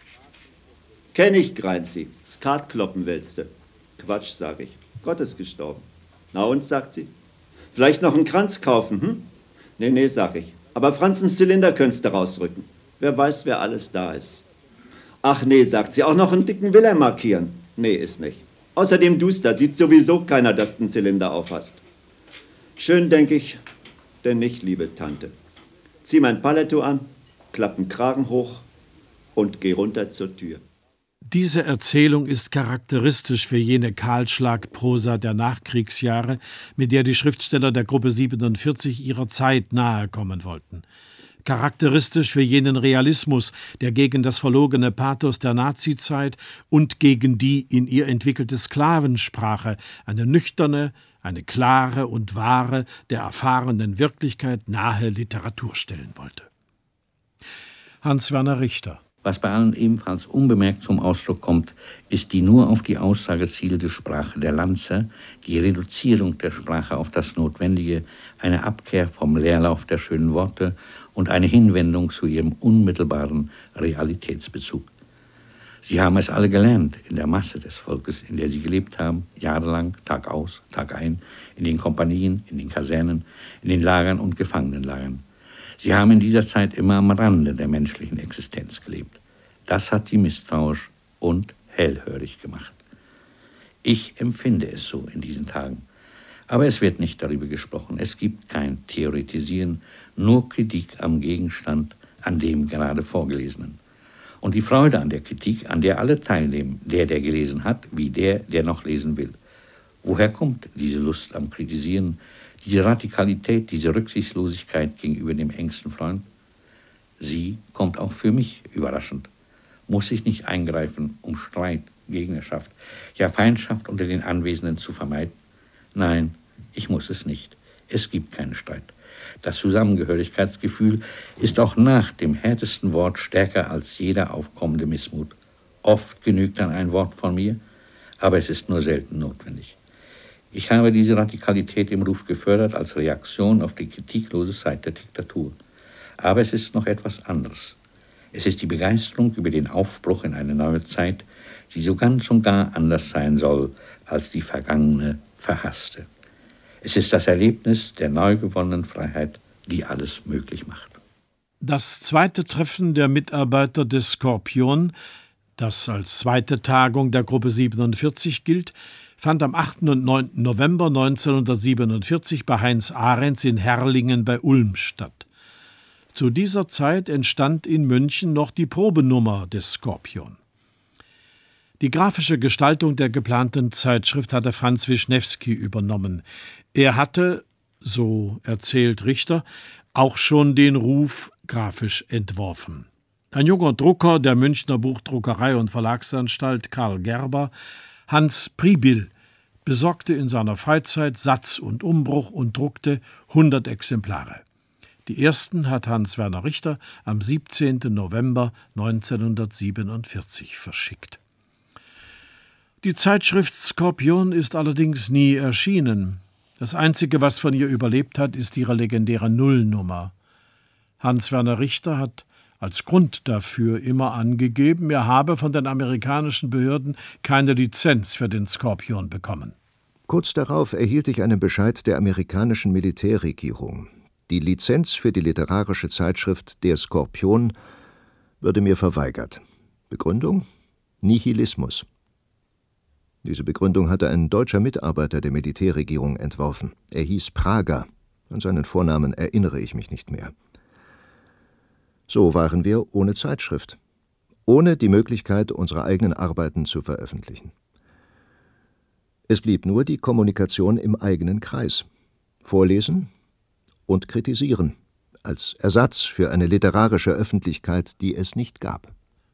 Kenn ich, greint sie, Skat kloppen willste. Quatsch, sag ich, Gott ist gestorben. Na und, sagt sie, vielleicht noch einen Kranz kaufen, hm? Nee, nee, sag ich, aber Franzens Zylinder könntest du rausrücken. Wer weiß, wer alles da ist. Ach nee, sagt sie, auch noch einen dicken Willer markieren. Nee, ist nicht. Außerdem duster, sieht sowieso keiner, dass du einen Zylinder aufhast. Schön, denk ich, denn nicht, liebe Tante. Zieh mein Paletto an, klapp den Kragen hoch und geh runter zur Tür. Diese Erzählung ist charakteristisch für jene Kahlschlagprosa der Nachkriegsjahre, mit der die Schriftsteller der Gruppe siebenundvierzig ihrer Zeit nahe kommen wollten. charakteristisch für jenen Realismus, der gegen das verlogene Pathos der Nazizeit und gegen die in ihr entwickelte Sklavensprache eine nüchterne, eine klare und wahre, der erfahrenen Wirklichkeit nahe Literatur stellen wollte. Hans Werner Richter. Was bei allen ebenfalls unbemerkt zum Ausdruck kommt, ist die nur auf die Aussage zielende Sprache der Lanzer, die Reduzierung der Sprache auf das Notwendige, eine Abkehr vom Leerlauf der schönen Worte und eine Hinwendung zu ihrem unmittelbaren Realitätsbezug. Sie haben es alle gelernt, in der Masse des Volkes, in der sie gelebt haben, jahrelang, Tag aus, Tag ein, in den Kompanien, in den Kasernen, in den Lagern und Gefangenenlagern. Sie haben in dieser Zeit immer am Rande der menschlichen Existenz gelebt. Das hat sie misstrauisch und hellhörig gemacht. Ich empfinde es so in diesen Tagen. Aber es wird nicht darüber gesprochen. Es gibt kein Theoretisieren, nur Kritik am Gegenstand, an dem gerade Vorgelesenen. Und die Freude an der Kritik, an der alle teilnehmen, der, der gelesen hat, wie der, der noch lesen will. Woher kommt diese Lust am Kritisieren, diese Radikalität, diese Rücksichtslosigkeit gegenüber dem engsten Freund? Sie kommt auch für mich überraschend. Muss ich nicht eingreifen, um Streit, Gegnerschaft, ja Feindschaft unter den Anwesenden zu vermeiden? Nein, ich muss es nicht. Es gibt keinen Streit. Das Zusammengehörigkeitsgefühl ist auch nach dem härtesten Wort stärker als jeder aufkommende Missmut. Oft genügt dann ein Wort von mir, aber es ist nur selten notwendig. Ich habe diese Radikalität im Ruf gefördert als Reaktion auf die kritiklose Zeit der Diktatur. Aber es ist noch etwas anderes. Es ist die Begeisterung über den Aufbruch in eine neue Zeit, die so ganz und gar anders sein soll als die vergangene, verhasste. Es ist das Erlebnis der neu gewonnenen Freiheit, die alles möglich macht. Das zweite Treffen der Mitarbeiter des Skorpion, das als zweite Tagung der Gruppe siebenundvierzig gilt, fand am achten und neunten November neunzehnhundertsiebenundvierzig bei Heinz Ahrens in Herrlingen bei Ulm statt. Zu dieser Zeit entstand in München noch die Probenummer des Skorpion. Die grafische Gestaltung der geplanten Zeitschrift hatte Franz Wischnewski übernommen. Er hatte, so erzählt Richter, auch schon den Ruf grafisch entworfen. Ein junger Drucker der Münchner Buchdruckerei und Verlagsanstalt, Karl Gerber, Hans Pribil, besorgte in seiner Freizeit Satz und Umbruch und druckte hundert Exemplare. Die ersten hat Hans Werner Richter am siebzehnten November neunzehnhundertsiebenundvierzig verschickt. Die Zeitschrift Skorpion ist allerdings nie erschienen. Das Einzige, was von ihr überlebt hat, ist ihre legendäre Nullnummer. Hans Werner Richter hat als Grund dafür immer angegeben, er habe von den amerikanischen Behörden keine Lizenz für den Skorpion bekommen. Kurz darauf erhielt ich einen Bescheid der amerikanischen Militärregierung. Die Lizenz für die literarische Zeitschrift Der Skorpion würde mir verweigert. Begründung? Nihilismus. Diese Begründung hatte ein deutscher Mitarbeiter der Militärregierung entworfen. Er hieß Prager. An seinen Vornamen erinnere ich mich nicht mehr. So waren wir ohne Zeitschrift, ohne die Möglichkeit, unsere eigenen Arbeiten zu veröffentlichen. Es blieb nur die Kommunikation im eigenen Kreis. Vorlesen und kritisieren, als Ersatz für eine literarische Öffentlichkeit, die es nicht gab.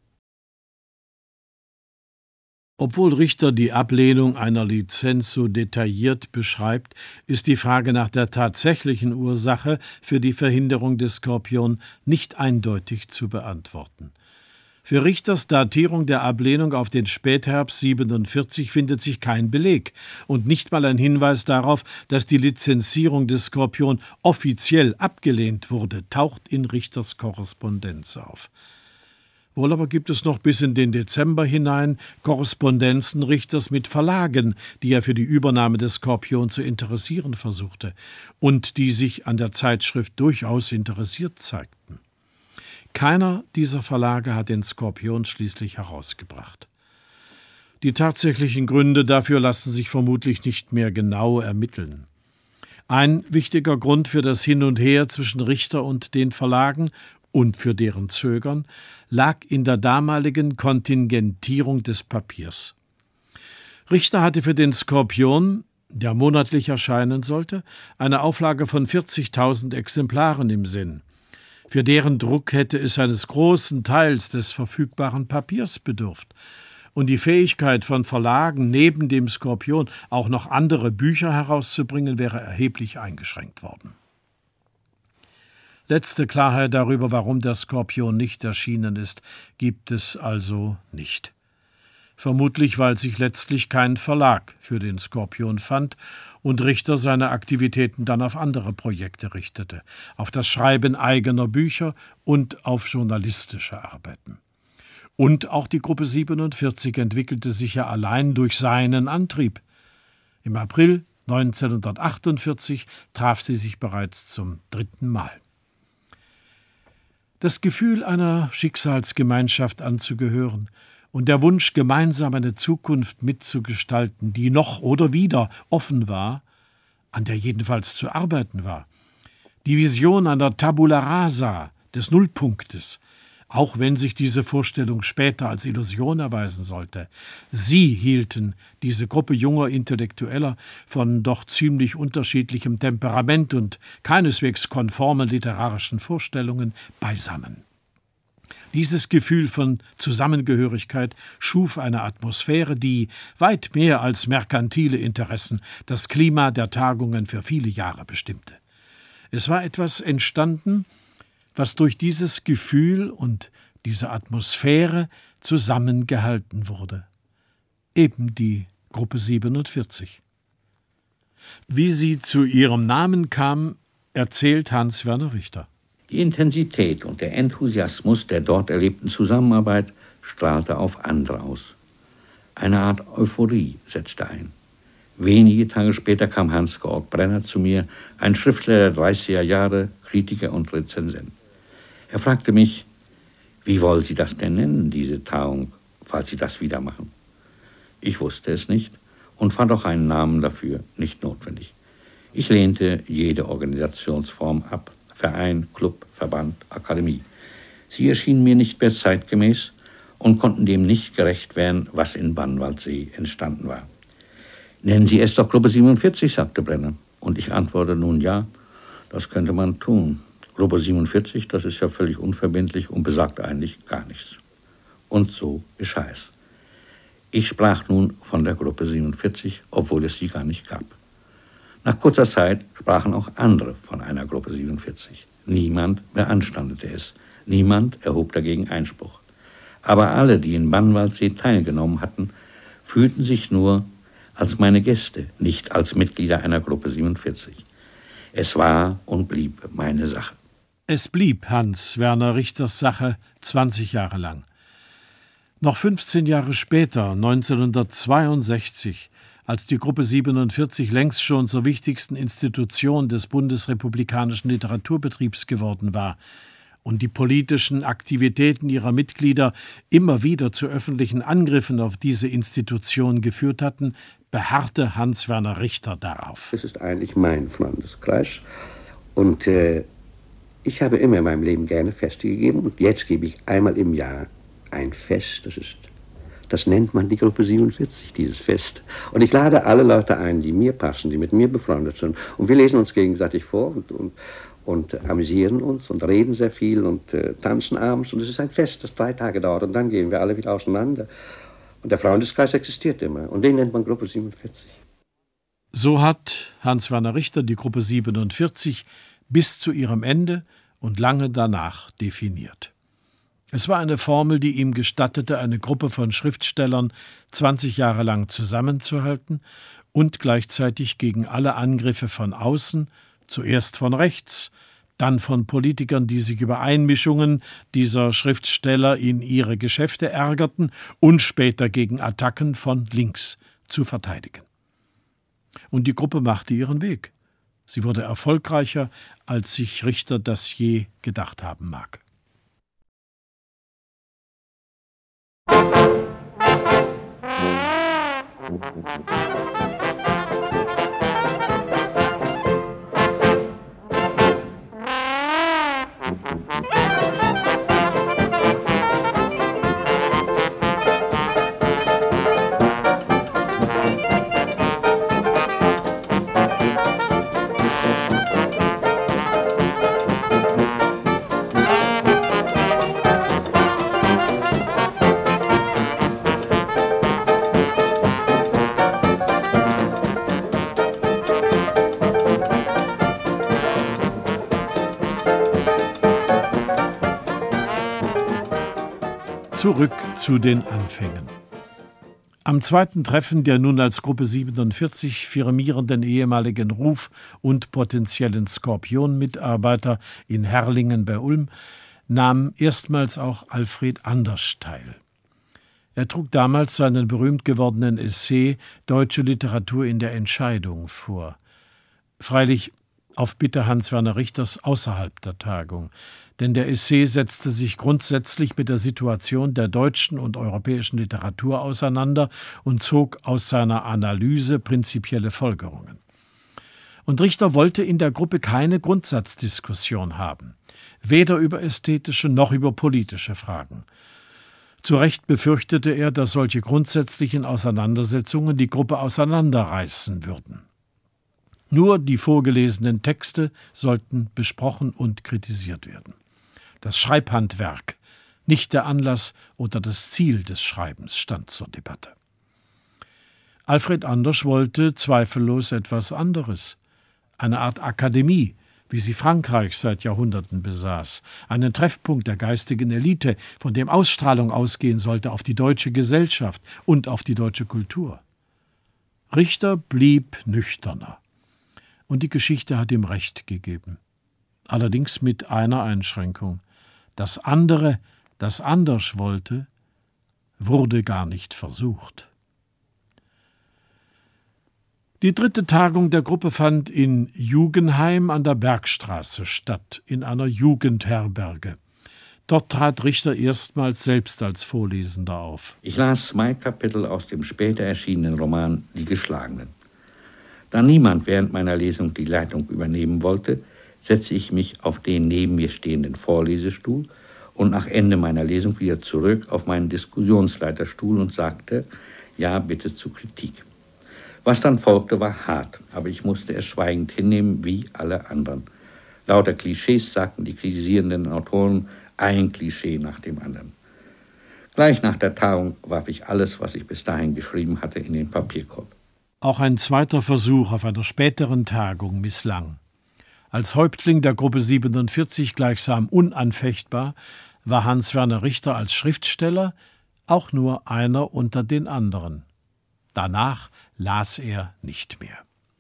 Obwohl Richter die Ablehnung einer Lizenz so detailliert beschreibt, ist die Frage nach der tatsächlichen Ursache für die Verhinderung des Skorpion nicht eindeutig zu beantworten. Für Richters Datierung der Ablehnung auf den Spätherbst siebenundvierzig findet sich kein Beleg und nicht mal ein Hinweis darauf, dass die Lizenzierung des Skorpion offiziell abgelehnt wurde, taucht in Richters Korrespondenz auf. Wohl aber gibt es noch bis in den Dezember hinein Korrespondenzen Richters mit Verlagen, die er für die Übernahme des Skorpion zu interessieren versuchte und die sich an der Zeitschrift durchaus interessiert zeigten. Keiner dieser Verlage hat den Skorpion schließlich herausgebracht. Die tatsächlichen Gründe dafür lassen sich vermutlich nicht mehr genau ermitteln. Ein wichtiger Grund für das Hin und Her zwischen Richter und den Verlagen und für deren Zögern lag in der damaligen Kontingentierung des Papiers. Richter hatte für den Skorpion, der monatlich erscheinen sollte, eine Auflage von vierzigtausend Exemplaren im Sinn. Für deren Druck hätte es eines großen Teils des verfügbaren Papiers bedurft. Und die Fähigkeit von Verlagen, neben dem Skorpion auch noch andere Bücher herauszubringen, wäre erheblich eingeschränkt worden. Letzte Klarheit darüber, warum der Skorpion nicht erschienen ist, gibt es also nicht. Vermutlich, weil sich letztlich kein Verlag für den Skorpion fand und Richter seine Aktivitäten dann auf andere Projekte richtete, auf das Schreiben eigener Bücher und auf journalistische Arbeiten. Und auch die Gruppe siebenundvierzig entwickelte sich ja allein durch seinen Antrieb. Im April neunzehnhundertachtundvierzig traf sie sich bereits zum dritten Mal. Das Gefühl, einer Schicksalsgemeinschaft anzugehören und der Wunsch, gemeinsam eine Zukunft mitzugestalten, die noch oder wieder offen war, an der jedenfalls zu arbeiten war. Die Vision einer Tabula rasa, des Nullpunktes, auch wenn sich diese Vorstellung später als Illusion erweisen sollte. Sie hielten, diese Gruppe junger Intellektueller, von doch ziemlich unterschiedlichem Temperament und keineswegs konformen literarischen Vorstellungen beisammen. Dieses Gefühl von Zusammengehörigkeit schuf eine Atmosphäre, die weit mehr als merkantile Interessen das Klima der Tagungen für viele Jahre bestimmte. Es war etwas entstanden, was durch dieses Gefühl und diese Atmosphäre zusammengehalten wurde. Eben die Gruppe siebenundvierzig. Wie sie zu ihrem Namen kam, erzählt Hans-Werner Richter. Die Intensität und der Enthusiasmus der dort erlebten Zusammenarbeit strahlte auf andere aus. Eine Art Euphorie setzte ein. Wenige Tage später kam Hans-Georg Brenner zu mir, ein Schriftsteller der dreißiger Jahre, Kritiker und Rezensent. Er fragte mich, wie wollen Sie das denn nennen, diese Tagung, falls Sie das wieder machen? Ich wusste es nicht und fand auch einen Namen dafür nicht notwendig. Ich lehnte jede Organisationsform ab, Verein, Club, Verband, Akademie. Sie erschienen mir nicht mehr zeitgemäß und konnten dem nicht gerecht werden, was in Bannwaldsee entstanden war. Nennen Sie es doch Gruppe siebenundvierzig, sagte Brenner. Und ich antwortete nun ja, das könnte man tun. Gruppe siebenundvierzig, das ist ja völlig unverbindlich und besagt eigentlich gar nichts. Und so geschah es. Ich sprach nun von der Gruppe siebenundvierzig, obwohl es sie gar nicht gab. Nach kurzer Zeit sprachen auch andere von einer Gruppe siebenundvierzig. Niemand beanstandete es. Niemand erhob dagegen Einspruch. Aber alle, die in Bannwaldsee teilgenommen hatten, fühlten sich nur als meine Gäste, nicht als Mitglieder einer Gruppe siebenundvierzig. Es war und blieb meine Sache. Es blieb Hans-Werner Richters Sache zwanzig Jahre lang. Noch fünfzehn Jahre später, neunzehnhundertzweiundsechzig, als die Gruppe siebenundvierzig längst schon zur wichtigsten Institution des bundesrepublikanischen Literaturbetriebs geworden war und die politischen Aktivitäten ihrer Mitglieder immer wieder zu öffentlichen Angriffen auf diese Institution geführt hatten, beharrte Hans-Werner Richter darauf. Es ist eigentlich mein Freundeskreis und äh, ich habe immer in meinem Leben gerne Feste gegeben und jetzt gebe ich einmal im Jahr ein Fest, das ist, das nennt man die Gruppe siebenundvierzig, dieses Fest. Und ich lade alle Leute ein, die mir passen, die mit mir befreundet sind. Und wir lesen uns gegenseitig vor und, und, und amüsieren uns und reden sehr viel und äh, tanzen abends. Und es ist ein Fest, das drei Tage dauert und dann gehen wir alle wieder auseinander. Und der Freundeskreis existiert immer und den nennt man Gruppe siebenundvierzig. So hat Hans-Werner Richter die Gruppe siebenundvierzig bis zu ihrem Ende und lange danach definiert. Es war eine Formel, die ihm gestattete, eine Gruppe von Schriftstellern zwanzig Jahre lang zusammenzuhalten und gleichzeitig gegen alle Angriffe von außen, zuerst von rechts, dann von Politikern, die sich über Einmischungen dieser Schriftsteller in ihre Geschäfte ärgerten, und später gegen Attacken von links zu verteidigen. Und die Gruppe machte ihren Weg. Sie wurde erfolgreicher, als sich Richter das je gedacht haben mag. Zurück zu den Anfängen. Am zweiten Treffen der nun als Gruppe siebenundvierzig firmierenden ehemaligen Ruf- und potenziellen Skorpion-Mitarbeiter in Herrlingen bei Ulm nahm erstmals auch Alfred Andersch teil. Er trug damals seinen berühmt gewordenen Essay »Deutsche Literatur in der Entscheidung« vor. Freilich auf Bitte Hans-Werner Richters außerhalb der Tagung, denn der Essay setzte sich grundsätzlich mit der Situation der deutschen und europäischen Literatur auseinander und zog aus seiner Analyse prinzipielle Folgerungen. Und Richter wollte in der Gruppe keine Grundsatzdiskussion haben, weder über ästhetische noch über politische Fragen. Zu Recht befürchtete er, dass solche grundsätzlichen Auseinandersetzungen die Gruppe auseinanderreißen würden. Nur die vorgelesenen Texte sollten besprochen und kritisiert werden. Das Schreibhandwerk, nicht der Anlass oder das Ziel des Schreibens, stand zur Debatte. Alfred Andersch wollte zweifellos etwas anderes, eine Art Akademie, wie sie Frankreich seit Jahrhunderten besaß, einen Treffpunkt der geistigen Elite, von dem Ausstrahlung ausgehen sollte auf die deutsche Gesellschaft und auf die deutsche Kultur. Richter blieb nüchterner. Und die Geschichte hat ihm Recht gegeben. Allerdings mit einer Einschränkung. Das andere, das Andersch wollte, wurde gar nicht versucht. Die dritte Tagung der Gruppe fand in Jugenheim an der Bergstraße statt, in einer Jugendherberge. Dort trat Richter erstmals selbst als Vorlesender auf. Ich las zwei Kapitel aus dem später erschienenen Roman »Die Geschlagenen«. Da niemand während meiner Lesung die Leitung übernehmen wollte, setzte ich mich auf den neben mir stehenden Vorlesestuhl und nach Ende meiner Lesung wieder zurück auf meinen Diskussionsleiterstuhl und sagte, ja, bitte zur Kritik. Was dann folgte, war hart, aber ich musste es schweigend hinnehmen, wie alle anderen. Lauter Klischees sagten die kritisierenden Autoren, ein Klischee nach dem anderen. Gleich nach der Tagung warf ich alles, was ich bis dahin geschrieben hatte, in den Papierkorb. Auch ein zweiter Versuch auf einer späteren Tagung misslang. Als Häuptling der Gruppe siebenundvierzig gleichsam unanfechtbar war Hans-Werner Richter als Schriftsteller auch nur einer unter den anderen. Danach las er nicht mehr.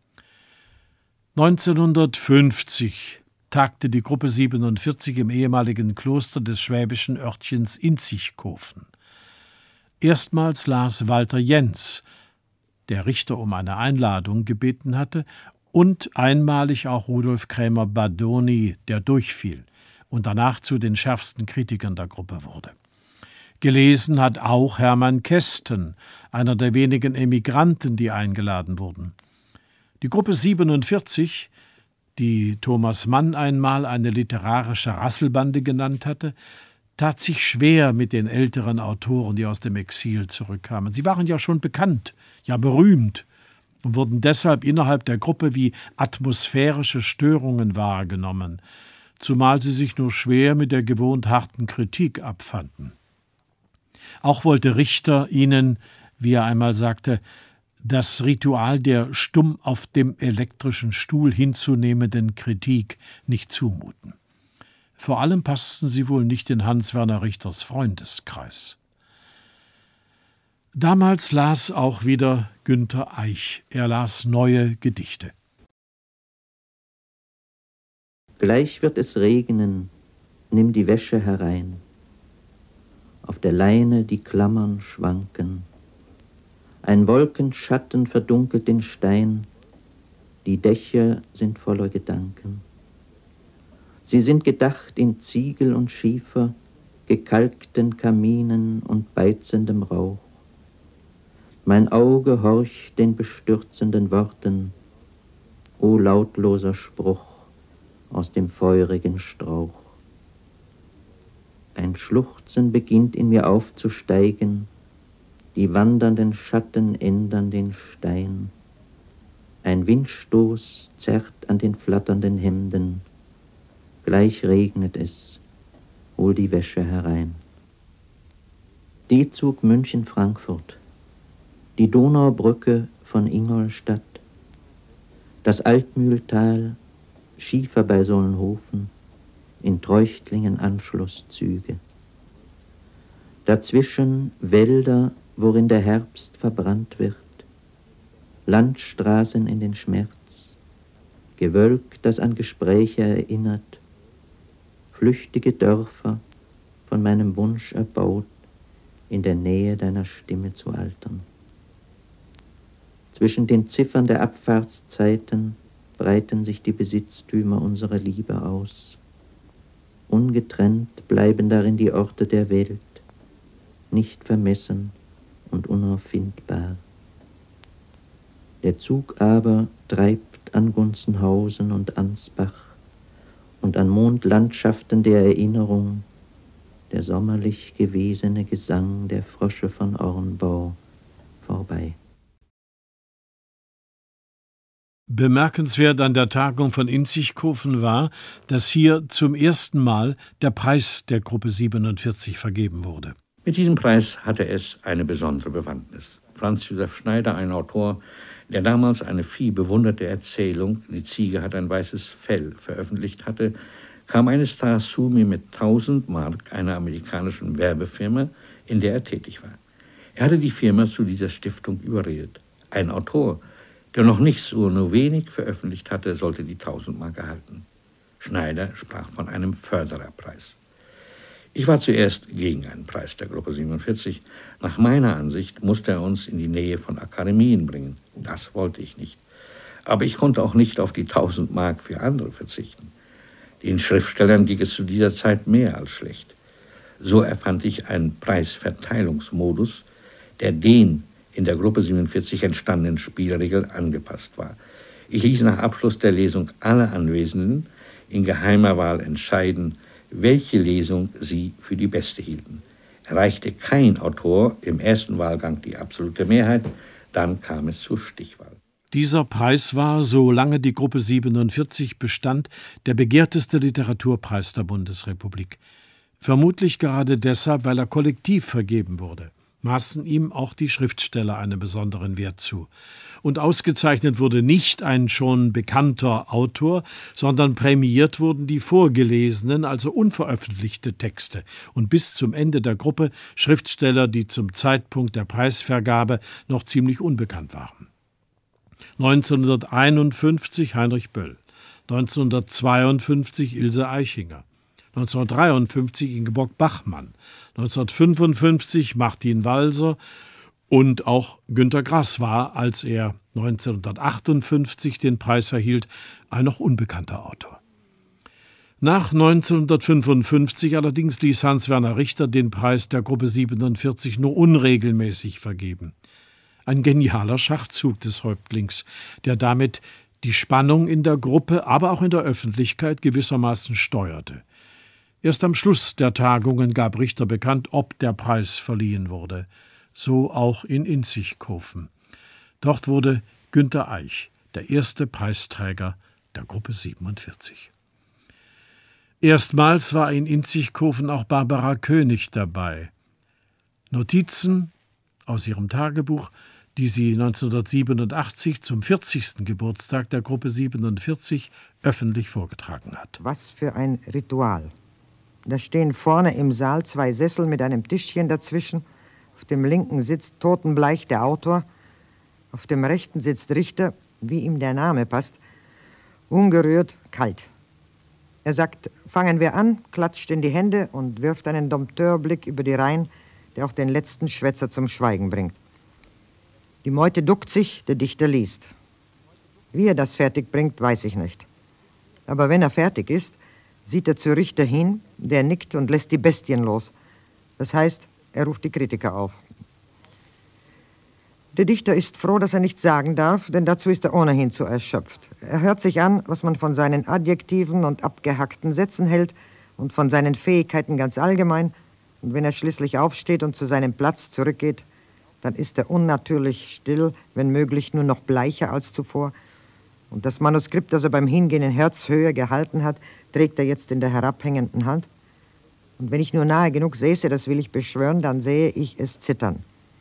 neunzehnhundertfünfzig tagte die Gruppe siebenundvierzig im ehemaligen Kloster des schwäbischen Örtchens Inzigkofen. Erstmals las Walter Jens, der Richter um eine Einladung gebeten hatte, und einmalig auch Rudolf Krämer-Badoni, der durchfiel und danach zu den schärfsten Kritikern der Gruppe wurde. Gelesen hat auch Hermann Kästen, einer der wenigen Emigranten, die eingeladen wurden. Die Gruppe siebenundvierzig, die Thomas Mann einmal eine literarische Rasselbande genannt hatte, tat sich schwer mit den älteren Autoren, die aus dem Exil zurückkamen. Sie waren ja schon bekannt, ja berühmt und wurden deshalb innerhalb der Gruppe wie atmosphärische Störungen wahrgenommen, zumal sie sich nur schwer mit der gewohnt harten Kritik abfanden. Auch wollte Richter ihnen, wie er einmal sagte, das Ritual der stumm auf dem elektrischen Stuhl hinzunehmenden Kritik nicht zumuten. Vor allem passten sie wohl nicht in Hans-Werner Richters Freundeskreis. Damals las auch wieder Günter Eich. Er las neue Gedichte. Gleich wird es regnen, nimm die Wäsche herein. Auf der Leine die Klammern schwanken. Ein Wolkenschatten verdunkelt den Stein. Die Dächer sind voller Gedanken. Sie sind gedacht in Ziegel und Schiefer, gekalkten Kaminen und beizendem Rauch. Mein Auge horcht den bestürzenden Worten, o lautloser Spruch aus dem feurigen Strauch. Ein Schluchzen beginnt in mir aufzusteigen, die wandernden Schatten ändern den Stein. Ein Windstoß zerrt an den flatternden Hemden, gleich regnet es, hol die Wäsche herein. D-Zug München-Frankfurt, die Donaubrücke von Ingolstadt, das Altmühltal, Schiefer bei Solnhofen, in Treuchtlingen Anschlusszüge. Dazwischen Wälder, worin der Herbst verbrannt wird, Landstraßen in den Schmerz, Gewölk, das an Gespräche erinnert, flüchtige Dörfer, von meinem Wunsch erbaut, in der Nähe deiner Stimme zu altern. Zwischen den Ziffern der Abfahrtszeiten breiten sich die Besitztümer unserer Liebe aus. Ungetrennt bleiben darin die Orte der Welt, nicht vermessen und unauffindbar. Der Zug aber treibt an Gunzenhausen und Ansbach und an Mondlandschaften der Erinnerung der sommerlich gewesene Gesang der Frösche von Ornbau vorbei. Bemerkenswert an der Tagung von Inzigkofen war, dass hier zum ersten Mal der Preis der Gruppe siebenundvierzig vergeben wurde. Mit diesem Preis hatte es eine besondere Bewandtnis. Franz Josef Schneider, ein Autor, der damals eine viel bewunderte Erzählung, Die Ziege hat ein weißes Fell, veröffentlicht hatte, kam eines Tages zu mir mit tausend Mark einer amerikanischen Werbefirma, in der er tätig war. Er hatte die Firma zu dieser Stiftung überredet. Ein Autor, der noch nichts oder nur wenig veröffentlicht hatte, sollte die tausend Mark erhalten. Schneider sprach von einem Fördererpreis. Ich war zuerst gegen einen Preis der Gruppe siebenundvierzig. Nach meiner Ansicht musste er uns in die Nähe von Akademien bringen. Das wollte ich nicht. Aber ich konnte auch nicht auf die tausend Mark für andere verzichten. Den Schriftstellern ging es zu dieser Zeit mehr als schlecht. So erfand ich einen Preisverteilungsmodus, der den in der Gruppe siebenundvierzig entstandenen Spielregeln angepasst war. Ich ließ nach Abschluss der Lesung alle Anwesenden in geheimer Wahl entscheiden, welche Lesung sie für die beste hielten. Erreichte kein Autor im ersten Wahlgang die absolute Mehrheit, dann kam es zur Stichwahl. Dieser Preis war, solange die Gruppe siebenundvierzig bestand, der begehrteste Literaturpreis der Bundesrepublik. Vermutlich gerade deshalb, weil er kollektiv vergeben wurde, maßen ihm auch die Schriftsteller einen besonderen Wert zu. Und ausgezeichnet wurde nicht ein schon bekannter Autor, sondern prämiert wurden die vorgelesenen, also unveröffentlichte Texte und bis zum Ende der Gruppe Schriftsteller, die zum Zeitpunkt der Preisvergabe noch ziemlich unbekannt waren. neunzehnhunderteinundfünfzig Heinrich Böll, neunzehnhundertzweiundfünfzig Ilse Aichinger, neunzehnhundertdreiundfünfzig Ingeborg Bachmann, neunzehnhundertfünfundfünfzig Martin Walser und auch Günter Grass war, als er neunzehnhundertachtundfünfzig den Preis erhielt, ein noch unbekannter Autor. Nach neunzehnhundertfünfundfünfzig allerdings ließ Hans-Werner Richter den Preis der Gruppe siebenundvierzig nur unregelmäßig vergeben. Ein genialer Schachzug des Häuptlings, der damit die Spannung in der Gruppe, aber auch in der Öffentlichkeit gewissermaßen steuerte. Erst am Schluss der Tagungen gab Richter bekannt, ob der Preis verliehen wurde. So auch in Inzigkofen. Dort wurde Günter Eich der erste Preisträger der Gruppe siebenundvierzig. Erstmals war in Inzigkofen auch Barbara König dabei. Notizen aus ihrem Tagebuch, die sie neunzehnhundertsiebenundachtzig zum vierzigsten Geburtstag der Gruppe siebenundvierzig öffentlich vorgetragen hat. Was für ein Ritual. Da stehen vorne im Saal zwei Sessel mit einem Tischchen dazwischen. Auf dem linken sitzt totenbleich der Autor. Auf dem rechten sitzt Richter, wie ihm der Name passt, ungerührt, kalt. Er sagt, fangen wir an, klatscht in die Hände und wirft einen Dompteurblick über die Reihen, der auch den letzten Schwätzer zum Schweigen bringt. Die Meute duckt sich, der Dichter liest. Wie er das fertig bringt, weiß ich nicht. Aber wenn er fertig ist, sieht er zu Richter hin, der nickt und lässt die Bestien los. Das heißt, er ruft die Kritiker auf. Der Dichter ist froh, dass er nichts sagen darf, denn dazu ist er ohnehin zu erschöpft. Er hört sich an, was man von seinen adjektiven und abgehackten Sätzen hält und von seinen Fähigkeiten ganz allgemein. Und wenn er schließlich aufsteht und zu seinem Platz zurückgeht, dann ist er unnatürlich still, wenn möglich nur noch bleicher als zuvor. Und das Manuskript, das er beim Hingehen in Herzhöhe gehalten hat, trägt er jetzt in der herabhängenden Hand. Und wenn ich nur nahe genug säße, das will ich beschwören, dann sehe ich es zittern.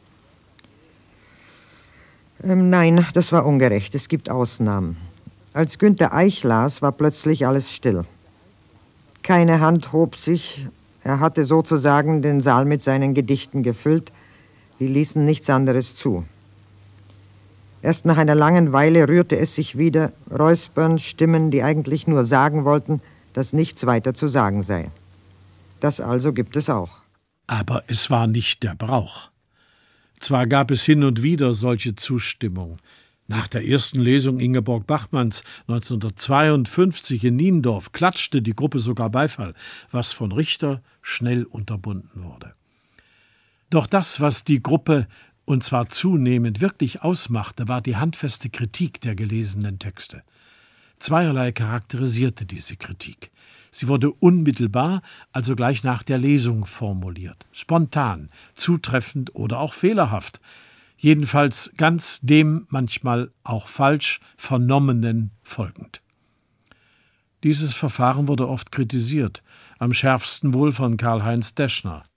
Ähm, nein, das war ungerecht. Es gibt Ausnahmen. Als Günter Eich las, war plötzlich alles still. Keine Hand hob sich, Er hatte sozusagen den Saal mit seinen Gedichten gefüllt, die ließen nichts anderes zu. Erst nach einer langen Weile rührte es sich wieder, Räuspern, Stimmen, die eigentlich nur sagen wollten, dass nichts weiter zu sagen sei. Das also gibt es auch. Aber es war nicht der Brauch. Zwar gab es hin und wieder solche Zustimmung. Nach der ersten Lesung Ingeborg Bachmanns neunzehnhundertzweiundfünfzig in Niendorf klatschte die Gruppe sogar Beifall, was von Richter schnell unterbunden wurde. Doch das, was die Gruppe, und zwar zunehmend, wirklich ausmachte, war die handfeste Kritik der gelesenen Texte. Zweierlei charakterisierte diese Kritik. Sie wurde unmittelbar, also gleich nach der Lesung formuliert, spontan, zutreffend oder auch fehlerhaft, jedenfalls ganz dem manchmal auch falsch Vernommenen folgend. Dieses Verfahren wurde oft kritisiert, am schärfsten wohl von Karl-Heinz Deschner.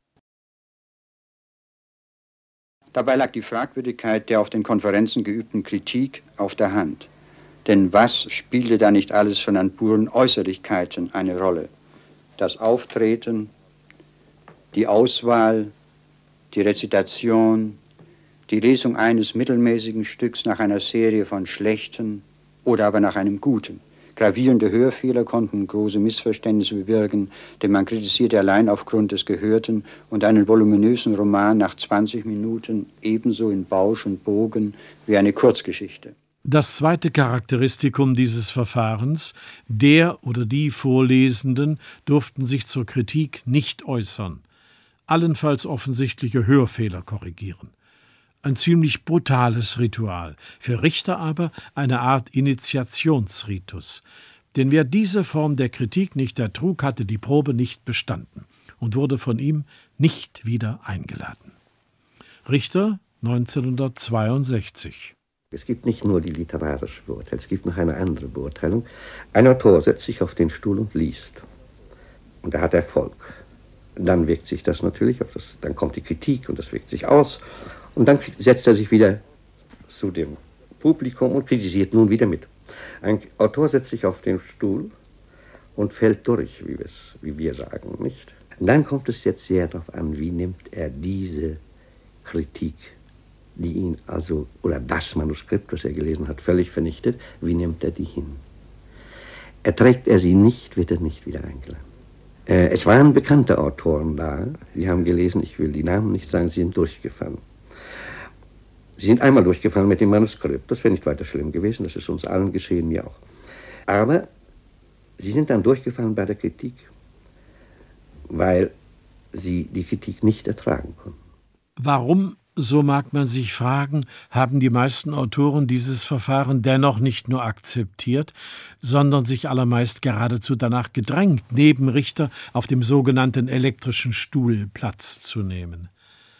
Dabei lag die Fragwürdigkeit der auf den Konferenzen geübten Kritik auf der Hand. Denn was spielte da nicht alles schon an puren Äußerlichkeiten eine Rolle? Das Auftreten, die Auswahl, die Rezitation, die Lesung eines mittelmäßigen Stücks nach einer Serie von schlechten oder aber nach einem guten. Gravierende Hörfehler konnten große Missverständnisse bewirken, denn man kritisierte allein aufgrund des Gehörten und einen voluminösen Roman nach zwanzig Minuten ebenso in Bausch und Bogen wie eine Kurzgeschichte. Das zweite Charakteristikum dieses Verfahrens: der oder die Vorlesenden durften sich zur Kritik nicht äußern, allenfalls offensichtliche Hörfehler korrigieren. Ein ziemlich brutales Ritual, für Richter aber eine Art Initiationsritus. Denn wer diese Form der Kritik nicht ertrug, hatte die Probe nicht bestanden und wurde von ihm nicht wieder eingeladen. Richter neunzehnhundertzweiundsechzig. Es gibt nicht nur die literarische Beurteilung, es gibt noch eine andere Beurteilung. Ein Autor setzt sich auf den Stuhl und liest. Und er hat Erfolg. Dann wirkt sich das natürlich auf das, dann kommt die Kritik und das wirkt sich aus. Und dann setzt er sich wieder zu dem Publikum und kritisiert nun wieder mit. Ein Autor setzt sich auf den Stuhl und fällt durch, wie, wie wir sagen, nicht? Und dann kommt es jetzt sehr darauf an, wie nimmt er diese Kritik, die ihn also, oder das Manuskript, das er gelesen hat, völlig vernichtet, wie nimmt er die hin? Erträgt er sie nicht, wird er nicht wieder eingeladen. Äh, es waren bekannte Autoren da, Sie haben gelesen, ich will die Namen nicht sagen, sie sind durchgefallen. Sie sind einmal durchgefallen mit dem Manuskript, das wäre nicht weiter schlimm gewesen, das ist uns allen geschehen, mir auch. Aber sie sind dann durchgefallen bei der Kritik, weil sie die Kritik nicht ertragen konnten. Warum, so mag man sich fragen, haben die meisten Autoren dieses Verfahren dennoch nicht nur akzeptiert, sondern sich allermeist geradezu danach gedrängt, neben Richter auf dem sogenannten elektrischen Stuhl Platz zu nehmen?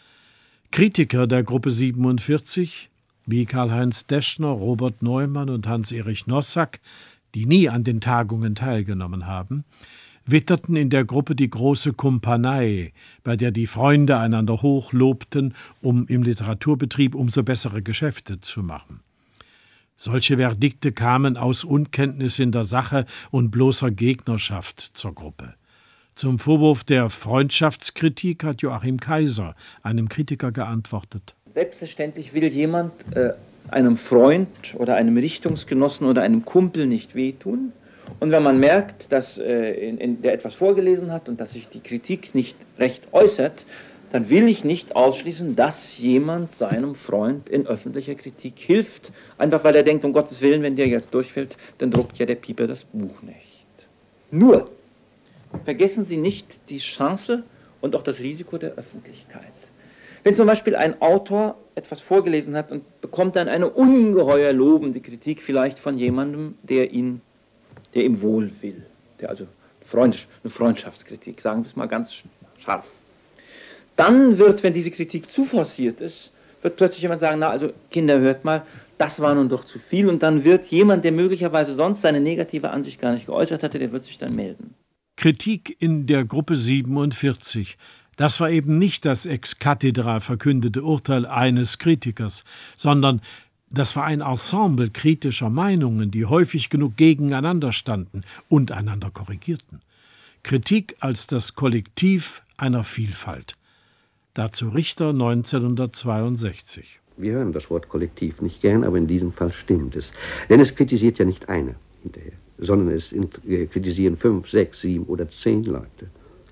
Kritiker der Gruppe siebenundvierzig, wie Karl-Heinz Deschner, Robert Neumann und Hans-Erich Nossack, die nie an den Tagungen teilgenommen haben, witterten in der Gruppe die große Kumpanei, bei der die Freunde einander hochlobten, um im Literaturbetrieb umso bessere Geschäfte zu machen. Solche Verdikte kamen aus Unkenntnis in der Sache und bloßer Gegnerschaft zur Gruppe. Zum Vorwurf der Freundschaftskritik hat Joachim Kaiser, einem Kritiker, geantwortet. Selbstverständlich will jemand äh, einem Freund oder einem Richtungsgenossen oder einem Kumpel nicht wehtun. Und wenn man merkt, dass äh, in, in der etwas vorgelesen hat und dass sich die Kritik nicht recht äußert, dann will ich nicht ausschließen, dass jemand seinem Freund in öffentlicher Kritik hilft. Einfach weil er denkt, um Gottes Willen, wenn der jetzt durchfällt, dann druckt ja der Pieper das Buch nicht. Nur vergessen Sie nicht die Chance und auch das Risiko der Öffentlichkeit. Wenn zum Beispiel ein Autor etwas vorgelesen hat und bekommt dann eine ungeheuer lobende Kritik, vielleicht von jemandem, der, ihn, der ihm wohl will, der also Freund, eine Freundschaftskritik, sagen wir es mal ganz scharf. Dann wird, wenn diese Kritik zu forciert ist, wird plötzlich jemand sagen, na also Kinder, hört mal, das war nun doch zu viel. Und dann wird jemand, der möglicherweise sonst seine negative Ansicht gar nicht geäußert hatte, der wird sich dann melden. Kritik in der Gruppe siebenundvierzig. Das war eben nicht das ex cathedra verkündete Urteil eines Kritikers, sondern das war ein Ensemble kritischer Meinungen, die häufig genug gegeneinander standen und einander korrigierten. Kritik als das Kollektiv einer Vielfalt. Dazu Richter neunzehnhundertzweiundsechzig. Wir hören das Wort Kollektiv nicht gern, aber in diesem Fall stimmt es. Denn es kritisiert ja nicht einer hinterher, sondern es kritisieren fünf, sechs, sieben oder zehn Leute.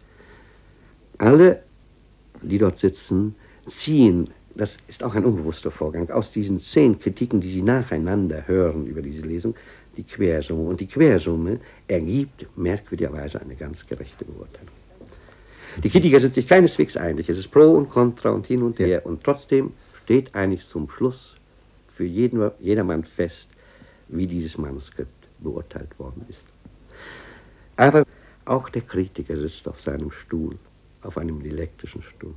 Alle, die dort sitzen, ziehen, das ist auch ein unbewusster Vorgang, aus diesen zehn Kritiken, die sie nacheinander hören über diese Lesung, die Quersumme. Und die Quersumme ergibt merkwürdigerweise eine ganz gerechte Beurteilung. Die Kritiker sind sich keineswegs einig. Es ist Pro und Contra und hin und her. Und trotzdem steht eigentlich zum Schluss für jeden, jedermann fest, wie dieses Manuskript beurteilt worden ist. Aber auch der Kritiker sitzt auf seinem Stuhl, auf einem dialektischen Stuhl.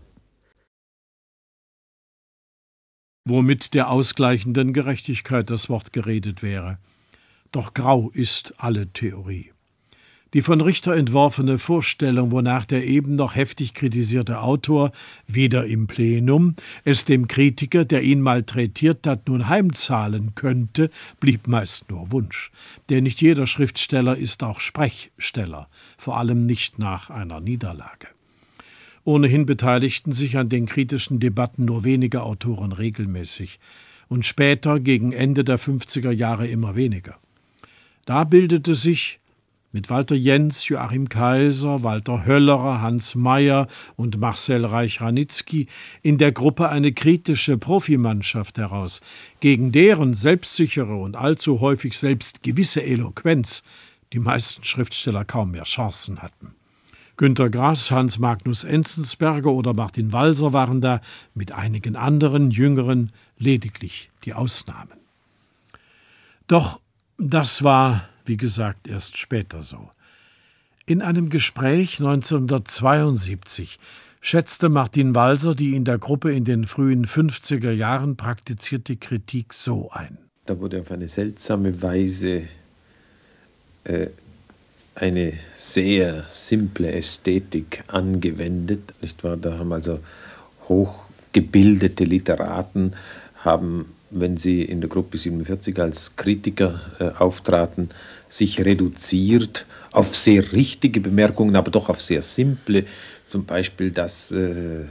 Womit der ausgleichenden Gerechtigkeit das Wort geredet wäre. Doch grau ist alle Theorie. Die von Richter entworfene Vorstellung, wonach der eben noch heftig kritisierte Autor weder im Plenum es dem Kritiker, der ihn malträtiert hat, nun heimzahlen könnte, blieb meist nur Wunsch. Denn nicht jeder Schriftsteller ist auch Sprechsteller, vor allem nicht nach einer Niederlage. Ohnehin beteiligten sich an den kritischen Debatten nur wenige Autoren regelmäßig und später, gegen Ende der fünfziger Jahre, immer weniger. Da bildete sich mit Walter Jens, Joachim Kaiser, Walter Höllerer, Hans Meyer und Marcel Reich-Ranitzky in der Gruppe eine kritische Profimannschaft heraus, gegen deren selbstsichere und allzu häufig selbstgewisse Eloquenz die meisten Schriftsteller kaum mehr Chancen hatten. Günter Grass, Hans Magnus Enzensberger oder Martin Walser waren da mit einigen anderen Jüngeren lediglich die Ausnahmen. Doch das war, wie gesagt, erst später so. In einem Gespräch neunzehnhundertzweiundsiebzig schätzte Martin Walser die in der Gruppe in den frühen fünfziger Jahren praktizierte Kritik so ein. Da wurde auf eine seltsame Weise äh, eine sehr simple Ästhetik angewendet, nicht wahr? Da haben also hochgebildete Literaten, haben, wenn sie in der Gruppe siebenundvierzig als Kritiker äh, auftraten, sich reduziert auf sehr richtige Bemerkungen, aber doch auf sehr simple. Zum Beispiel, das äh,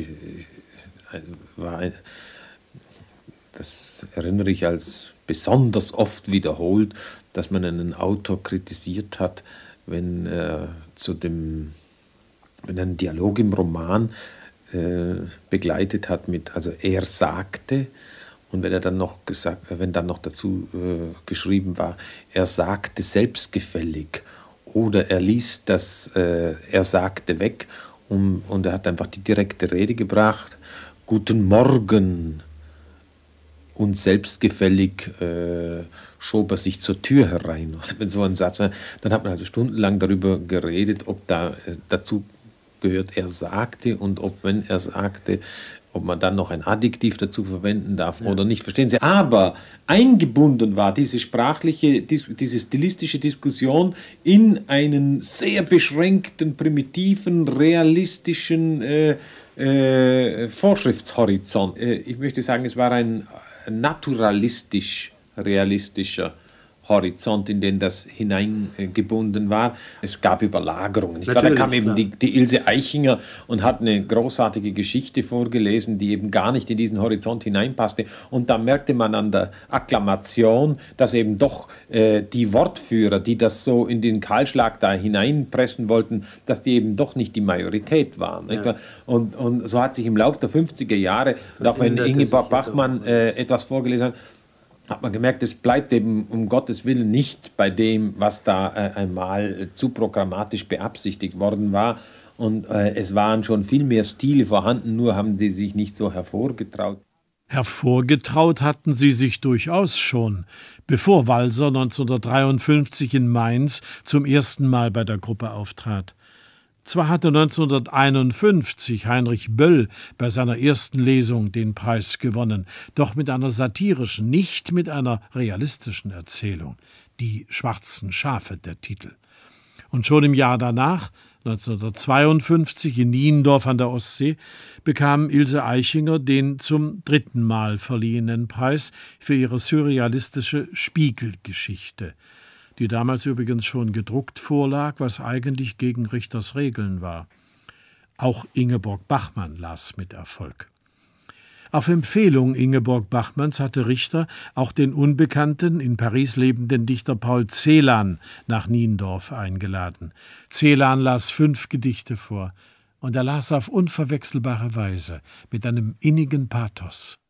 war ein, das erinnere ich als besonders oft wiederholt, dass man einen Autor kritisiert hat, wenn er zu dem, wenn er einen Dialog im Roman äh, begleitet hat mit, also er sagte, und wenn er dann noch gesagt, wenn dann noch dazu äh, geschrieben war, er sagte selbstgefällig oder er ließ das äh, er sagte weg um, und er hat einfach die direkte Rede gebracht, guten Morgen, und selbstgefällig äh, schob er sich zur Tür herein. Und wenn so ein Satz war, dann hat man also stundenlang darüber geredet, ob da äh, dazu gehört, er sagte, und ob, wenn er sagte, ob man dann noch ein Adjektiv dazu verwenden darf, ja, oder nicht. Verstehen Sie? Aber eingebunden war diese sprachliche, diese stilistische Diskussion in einen sehr beschränkten, primitiven, realistischen äh, äh, Vorschriftshorizont. Äh, ich möchte sagen, es war ein naturalistisch-realistischer Horizont, in den das hineingebunden war. Es gab Überlagerungen. Ich glaube, da kam eben die, die Ilse Aichinger und hat eine großartige Geschichte vorgelesen, die eben gar nicht in diesen Horizont hineinpasste. Und da merkte man an der Akklamation, dass eben doch äh, die Wortführer, die das so in den Kahlschlag da hineinpressen wollten, dass die eben doch nicht die Majorität waren. Ja. Und, und so hat sich im Laufe der fünfziger Jahre, und auch wenn Ingeborg Bachmann äh, etwas vorgelesen hat, hat man gemerkt, es bleibt eben um Gottes Willen nicht bei dem, was da äh, einmal äh, zu programmatisch beabsichtigt worden war. Und äh, es waren schon viel mehr Stile vorhanden, nur haben die sich nicht so hervorgetraut. Hervorgetraut hatten sie sich durchaus schon, bevor Walser neunzehnhundertdreiundfünfzig in Mainz zum ersten Mal bei der Gruppe auftrat. Zwar hatte neunzehnhunderteinundfünfzig Heinrich Böll bei seiner ersten Lesung den Preis gewonnen, doch mit einer satirischen, nicht mit einer realistischen Erzählung. Die schwarzen Schafe, der Titel. Und schon im Jahr danach, neunzehnhundertzweiundfünfzig in Niendorf an der Ostsee, bekam Ilse Aichinger den zum dritten Mal verliehenen Preis für ihre surrealistische Spiegelgeschichte. die damals übrigens schon gedruckt vorlag, was eigentlich gegen Richters Regeln war. Auch Ingeborg Bachmann las mit Erfolg. Auf Empfehlung Ingeborg Bachmanns hatte Richter auch den unbekannten, in Paris lebenden Dichter Paul Celan nach Niendorf eingeladen. Celan las fünf Gedichte vor, und er las auf unverwechselbare Weise, mit einem innigen Pathos.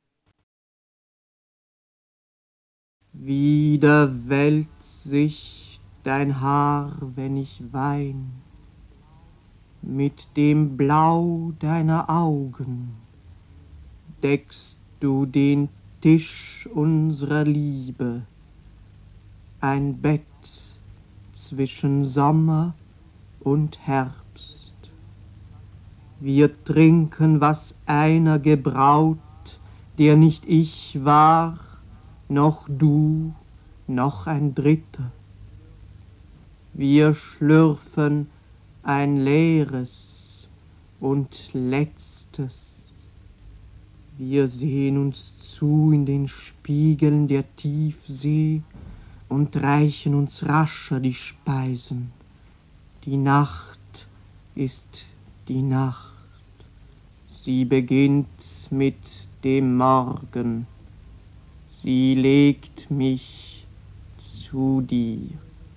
Wieder wälzt sich dein Haar, wenn ich wein, mit dem Blau deiner Augen deckst du den Tisch unserer Liebe, ein Bett zwischen Sommer und Herbst. Wir trinken, was einer gebraut, der nicht ich war, noch du, noch ein Dritter. Wir schlürfen ein leeres und letztes. Wir sehen uns zu in den Spiegeln der Tiefsee und reichen uns rascher die Speisen. Die Nacht ist die Nacht. Sie beginnt mit dem Morgen. Sie legt mich zu dir.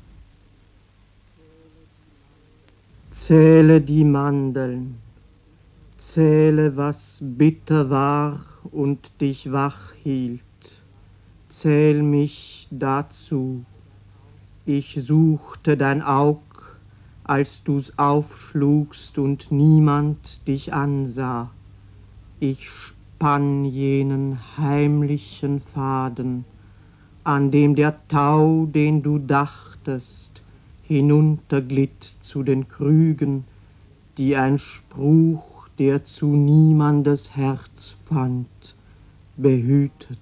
Zähle die Mandeln. Zähle, was bitter war und dich wach hielt. Zähl mich dazu. Ich suchte dein Aug, als du's aufschlugst und niemand dich ansah. Ich spann jenen heimlichen Faden, an dem der Tau, den du dachtest, hinunterglitt zu den Krügen, die ein Spruch, der zu niemandes Herz fand, behütet.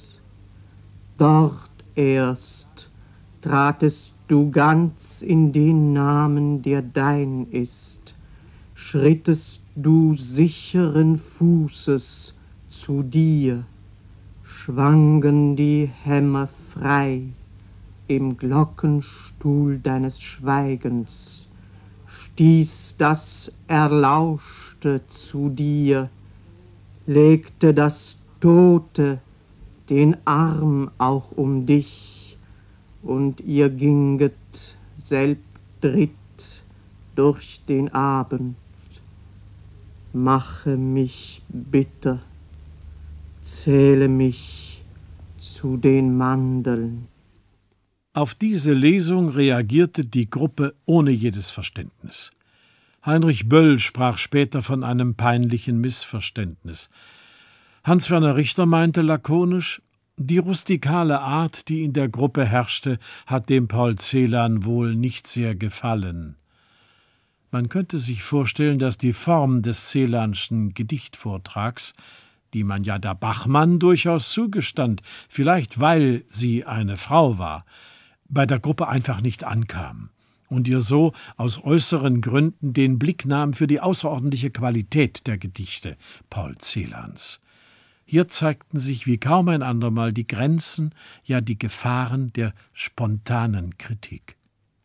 Dort erst tratest du ganz in den Namen, der dein ist, schrittest du sicheren Fußes zu dir, schwangen die Hämmer frei im Glockenstuhl deines Schweigens, stieß das Erlauschte zu dir, legte das Tote den Arm auch um dich, und ihr ginget selbdritt durch den Abend. Mache mich bitter, zähle mich zu den Mandeln. Auf diese Lesung reagierte die Gruppe ohne jedes Verständnis. Heinrich Böll sprach später von einem peinlichen Missverständnis. Hans-Werner Richter meinte lakonisch, die rustikale Art, die in der Gruppe herrschte, hat dem Paul Celan wohl nicht sehr gefallen. Man könnte sich vorstellen, dass die Form des Celanschen Gedichtvortrags, die man ja der Bachmann durchaus zugestand, vielleicht weil sie eine Frau war, bei der Gruppe einfach nicht ankam und ihr so aus äußeren Gründen den Blick nahm für die außerordentliche Qualität der Gedichte Paul Celans. Hier zeigten sich wie kaum ein andermal die Grenzen, ja die Gefahren der spontanen Kritik.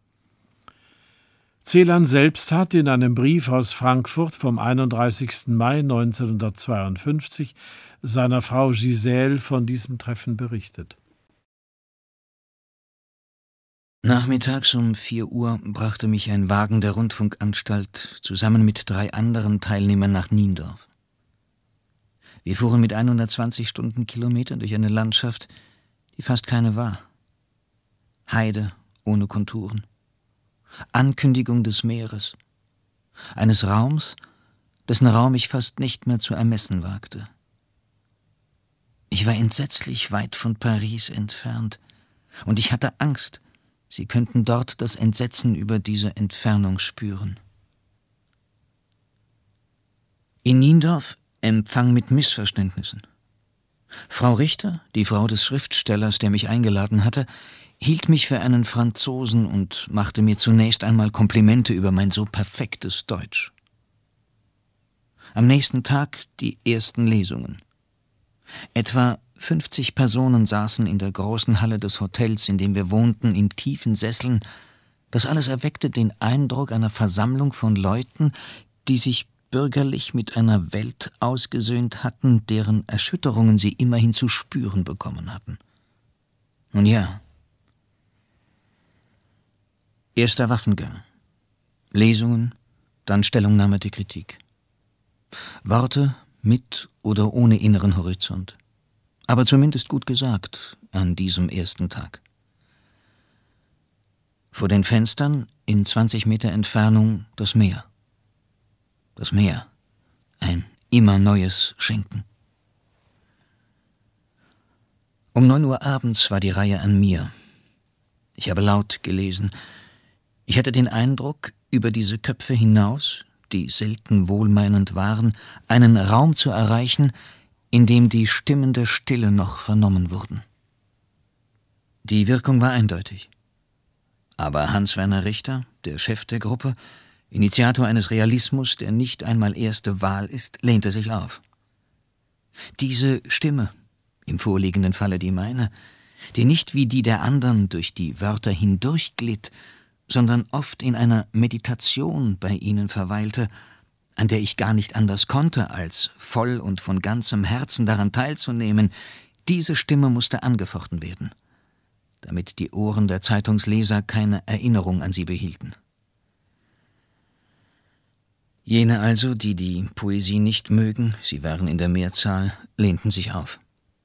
Celan selbst hat in einem Brief aus Frankfurt vom einunddreißigsten Mai neunzehnhundertzweiundfünfzig seiner Frau Gisèle von diesem Treffen berichtet. Nachmittags um vier Uhr brachte mich ein Wagen der Rundfunkanstalt zusammen mit drei anderen Teilnehmern nach Niendorf. Wir fuhren mit hundertzwanzig Stundenkilometern durch eine Landschaft, die fast keine war. Heide ohne Konturen. Ankündigung des Meeres. Eines Raums, dessen Raum ich fast nicht mehr zu ermessen wagte. Ich war entsetzlich weit von Paris entfernt, und ich hatte Angst, sie könnten dort das Entsetzen über diese Entfernung spüren. In Niendorf Empfang mit Missverständnissen. Frau Richter, die Frau des Schriftstellers, der mich eingeladen hatte, hielt mich für einen Franzosen und machte mir zunächst einmal Komplimente über mein so perfektes Deutsch. Am nächsten Tag die ersten Lesungen. Etwa Fünfzig Personen saßen in der großen Halle des Hotels, in dem wir wohnten, in tiefen Sesseln. Das alles erweckte den Eindruck einer Versammlung von Leuten, die sich bürgerlich mit einer Welt ausgesöhnt hatten, deren Erschütterungen sie immerhin zu spüren bekommen hatten. Nun ja. Erster Waffengang. Lesungen, dann Stellungnahme der Kritik. Worte mit oder ohne inneren Horizont. Aber zumindest gut gesagt an diesem ersten Tag. Vor den Fenstern, in zwanzig Meter Entfernung, das Meer. Das Meer. Ein immer neues Schenken. Um neun Uhr abends war die Reihe an mir. Ich habe laut gelesen. Ich hatte den Eindruck, über diese Köpfe hinaus, die selten wohlmeinend waren, einen Raum zu erreichen, in dem die Stimmen der Stille noch vernommen wurden. Die Wirkung war eindeutig. Aber Hans-Werner Richter, der Chef der Gruppe, Initiator eines Realismus, der nicht einmal erste Wahl ist, lehnte sich auf. Diese Stimme, im vorliegenden Falle die meine, die nicht wie die der anderen durch die Wörter hindurchglitt, sondern oft in einer Meditation bei ihnen verweilte, an der ich gar nicht anders konnte, als voll und von ganzem Herzen daran teilzunehmen, diese Stimme musste angefochten werden, damit die Ohren der Zeitungsleser keine Erinnerung an sie behielten. Jene also, die die Poesie nicht mögen, sie waren in der Mehrzahl, lehnten sich auf.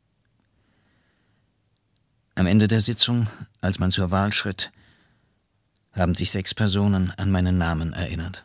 Am Ende der Sitzung, als man zur Wahl schritt, haben sich sechs Personen an meinen Namen erinnert.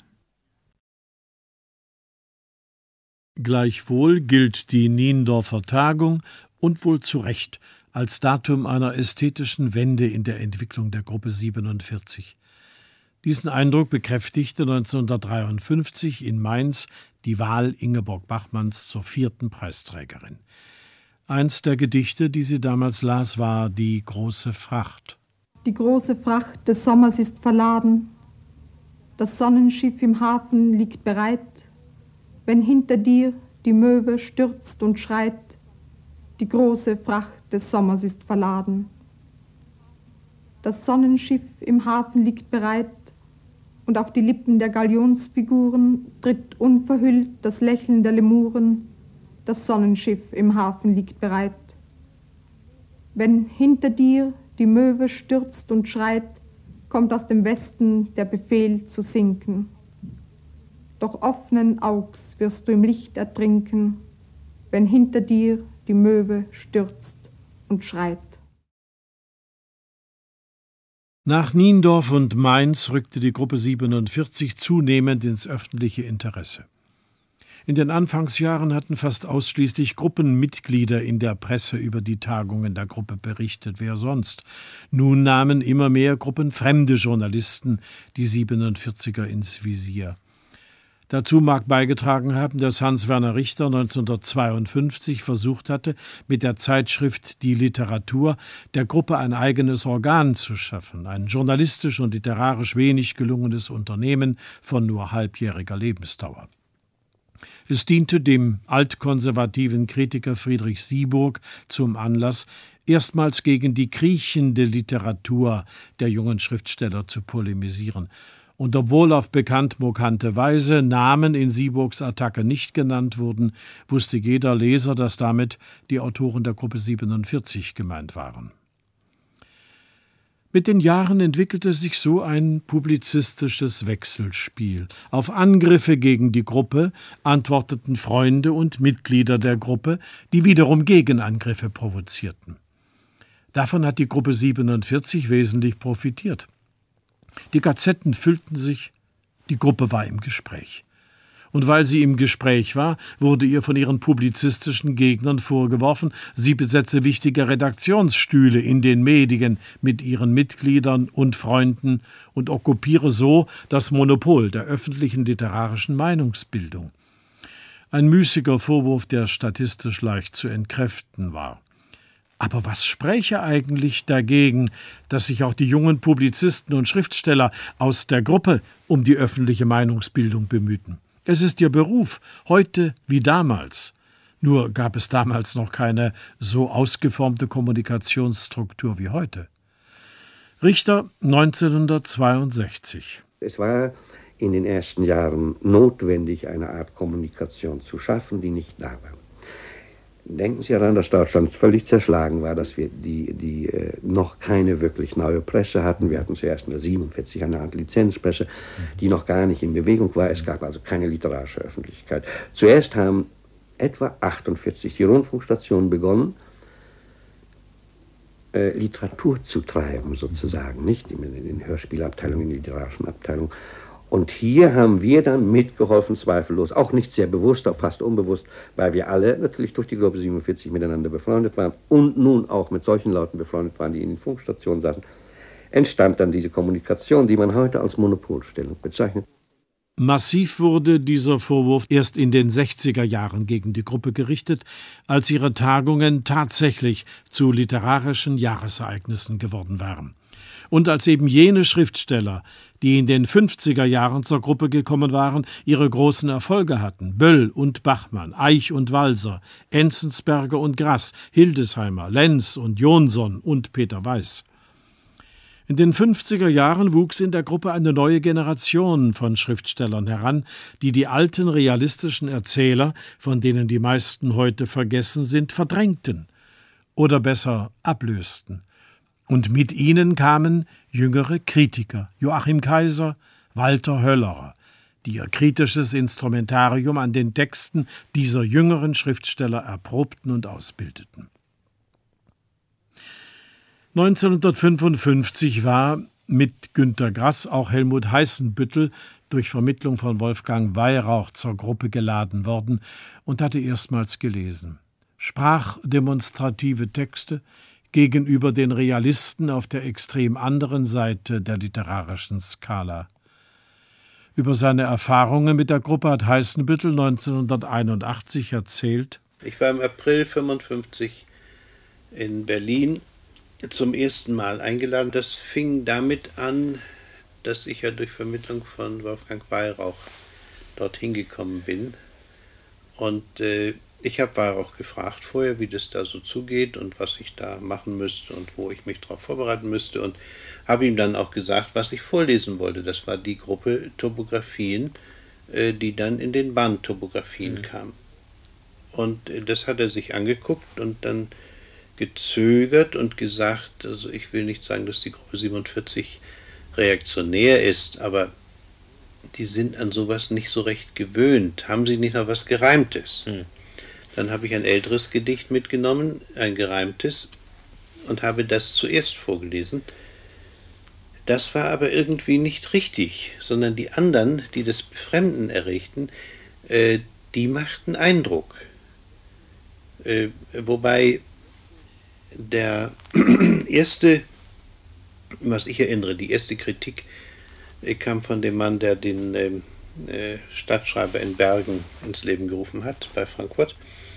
Gleichwohl gilt die Niendorfer Tagung, und wohl zu Recht, als Datum einer ästhetischen Wende in der Entwicklung der Gruppe siebenundvierzig. Diesen Eindruck bekräftigte neunzehnhundertdreiundfünfzig in Mainz die Wahl Ingeborg Bachmanns zur vierten Preisträgerin. Eins der Gedichte, die sie damals las, war Die große Fracht. Die große Fracht des Sommers ist verladen, das Sonnenschiff im Hafen liegt bereit, wenn hinter dir die Möwe stürzt und schreit, die große Fracht des Sommers ist verladen. Das Sonnenschiff im Hafen liegt bereit, und auf die Lippen der Galionsfiguren tritt unverhüllt das Lächeln der Lemuren, das Sonnenschiff im Hafen liegt bereit. Wenn hinter dir die Möwe stürzt und schreit, kommt aus dem Westen der Befehl zu sinken. Doch offenen Augs wirst du im Licht ertrinken, wenn hinter dir die Möwe stürzt und schreit. Nach Niendorf und Mainz rückte die Gruppe siebenundvierzig zunehmend ins öffentliche Interesse. In den Anfangsjahren hatten fast ausschließlich Gruppenmitglieder in der Presse über die Tagungen der Gruppe berichtet, wer sonst. Nun nahmen immer mehr gruppenfremde Journalisten die siebenundvierziger ins Visier. Dazu mag beigetragen haben, dass Hans-Werner Richter neunzehnhundertzweiundfünfzig versucht hatte, mit der Zeitschrift Die Literatur der Gruppe ein eigenes Organ zu schaffen, ein journalistisch und literarisch wenig gelungenes Unternehmen von nur halbjähriger Lebensdauer. Es diente dem altkonservativen Kritiker Friedrich Sieburg zum Anlass, erstmals gegen die kriechende Literatur der jungen Schriftsteller zu polemisieren. Und obwohl auf bekannt-mokante Weise Namen in Sieburgs Attacke nicht genannt wurden, wusste jeder Leser, dass damit die Autoren der Gruppe siebenundvierzig gemeint waren. Mit den Jahren entwickelte sich so ein publizistisches Wechselspiel. Auf Angriffe gegen die Gruppe antworteten Freunde und Mitglieder der Gruppe, die wiederum Gegenangriffe provozierten. Davon hat die Gruppe siebenundvierzig wesentlich profitiert. Die Gazetten füllten sich, die Gruppe war im Gespräch. Und weil sie im Gespräch war, wurde ihr von ihren publizistischen Gegnern vorgeworfen, sie besetze wichtige Redaktionsstühle in den Medien mit ihren Mitgliedern und Freunden und okkupiere so das Monopol der öffentlichen literarischen Meinungsbildung. Ein müßiger Vorwurf, der statistisch leicht zu entkräften war. Aber was spräche eigentlich dagegen, dass sich auch die jungen Publizisten und Schriftsteller aus der Gruppe um die öffentliche Meinungsbildung bemühten? Es ist ihr Beruf, heute wie damals. Nur gab es damals noch keine so ausgeformte Kommunikationsstruktur wie heute. Richter neunzehnhundertzweiundsechzig. Es war in den ersten Jahren notwendig, eine Art Kommunikation zu schaffen, die nicht da war. Denken Sie daran, dass Deutschland völlig zerschlagen war, dass wir die, die äh, noch keine wirklich neue Presse hatten. Wir hatten zuerst in der siebenundvierzig eine Art Lizenzpresse, die noch gar nicht in Bewegung war. Es gab also keine literarische Öffentlichkeit. Zuerst haben etwa achtundvierzig die Rundfunkstationen begonnen, äh, Literatur zu treiben, sozusagen, nicht in den Hörspielabteilungen, in den literarischen Abteilungen. Und hier haben wir dann mitgeholfen, zweifellos, auch nicht sehr bewusst, auch fast unbewusst, weil wir alle natürlich durch die Gruppe siebenundvierzig miteinander befreundet waren und nun auch mit solchen Leuten befreundet waren, die in den Funkstationen saßen, entstand dann diese Kommunikation, die man heute als Monopolstellung bezeichnet. Massiv wurde dieser Vorwurf erst in den sechziger Jahren gegen die Gruppe gerichtet, als ihre Tagungen tatsächlich zu literarischen Jahresereignissen geworden waren. Und als eben jene Schriftsteller, die in den fünfziger Jahren zur Gruppe gekommen waren, ihre großen Erfolge hatten: Böll und Bachmann, Eich und Walser, Enzensberger und Grass, Hildesheimer, Lenz und Jonsson und Peter Weiß. In den fünfziger Jahren wuchs in der Gruppe eine neue Generation von Schriftstellern heran, die die alten realistischen Erzähler, von denen die meisten heute vergessen sind, verdrängten oder besser ablösten. Und mit ihnen kamen jüngere Kritiker, Joachim Kaiser, Walter Höllerer, die ihr kritisches Instrumentarium an den Texten dieser jüngeren Schriftsteller erprobten und ausbildeten. neunzehnhundertfünfundfünfzig war mit Günter Grass auch Helmut Heißenbüttel durch Vermittlung von Wolfgang Weyrauch zur Gruppe geladen worden und hatte erstmals gelesen. Sprachdemonstrative Texte gegenüber den Realisten auf der extrem anderen Seite der literarischen Skala. Über seine Erfahrungen mit der Gruppe hat Heißenbüttel neunzehnhunderteinundachtzig erzählt: Ich war im April fünfundfünfzig in Berlin zum ersten Mal eingeladen. Das fing damit an, dass ich ja durch Vermittlung von Wolfgang Weyrauch dorthin gekommen bin. Und äh, ich habe Weyrauch gefragt vorher, wie das da so zugeht und was ich da machen müsste und wo ich mich darauf vorbereiten müsste, und habe ihm dann auch gesagt, was ich vorlesen wollte. Das war die Gruppe Topographien, äh, die dann in den Band Topographien mhm. kam. Und äh, das hat er sich angeguckt und dann gezögert und gesagt, also ich will nicht sagen, dass die Gruppe siebenundvierzig reaktionär ist, aber die sind an sowas nicht so recht gewöhnt. Haben sie nicht noch was Gereimtes? Hm. Dann habe ich ein älteres Gedicht mitgenommen, ein gereimtes, und habe das zuerst vorgelesen. Das war aber irgendwie nicht richtig, sondern die anderen, die das Befremden erregten, äh, die machten Eindruck. Äh, wobei der erste, was ich erinnere, die erste Kritik äh, kam von dem Mann, der den äh, äh, Stadtschreiber in Bergen ins Leben gerufen hat, bei Frankfurt.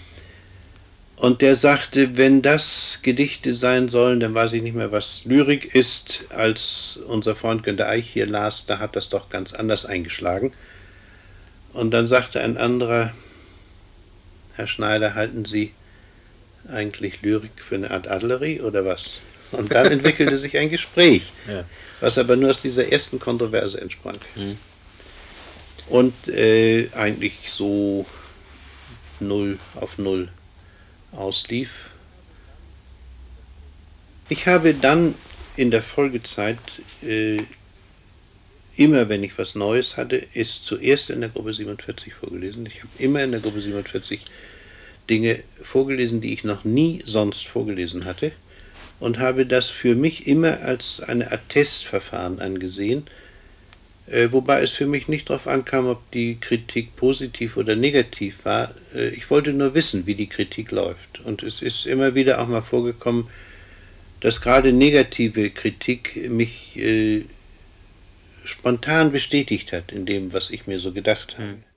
Und der sagte, wenn das Gedichte sein sollen, dann weiß ich nicht mehr, was Lyrik ist. Als unser Freund Günter Eich hier las, da hat das doch ganz anders eingeschlagen. Und dann sagte ein anderer, Herr Schneider, halten Sie eigentlich Lyrik für eine Art Adlerie oder was? Und dann entwickelte sich ein Gespräch, ja. was aber nur aus dieser ersten Kontroverse entsprang. Mhm. Und äh, eigentlich so null auf null auslief. Ich habe dann in der Folgezeit äh, immer, wenn ich was Neues hatte, ist zuerst in der Gruppe siebenundvierzig vorgelesen. Ich habe immer in der Gruppe siebenundvierzig Dinge vorgelesen, die ich noch nie sonst vorgelesen hatte, und habe das für mich immer als eine Art Testverfahren angesehen, äh, wobei es für mich nicht darauf ankam, ob die Kritik positiv oder negativ war. Äh, ich wollte nur wissen, wie die Kritik läuft. Und es ist immer wieder auch mal vorgekommen, dass gerade negative Kritik mich äh, spontan bestätigt hat in dem, was ich mir so gedacht habe. Hm.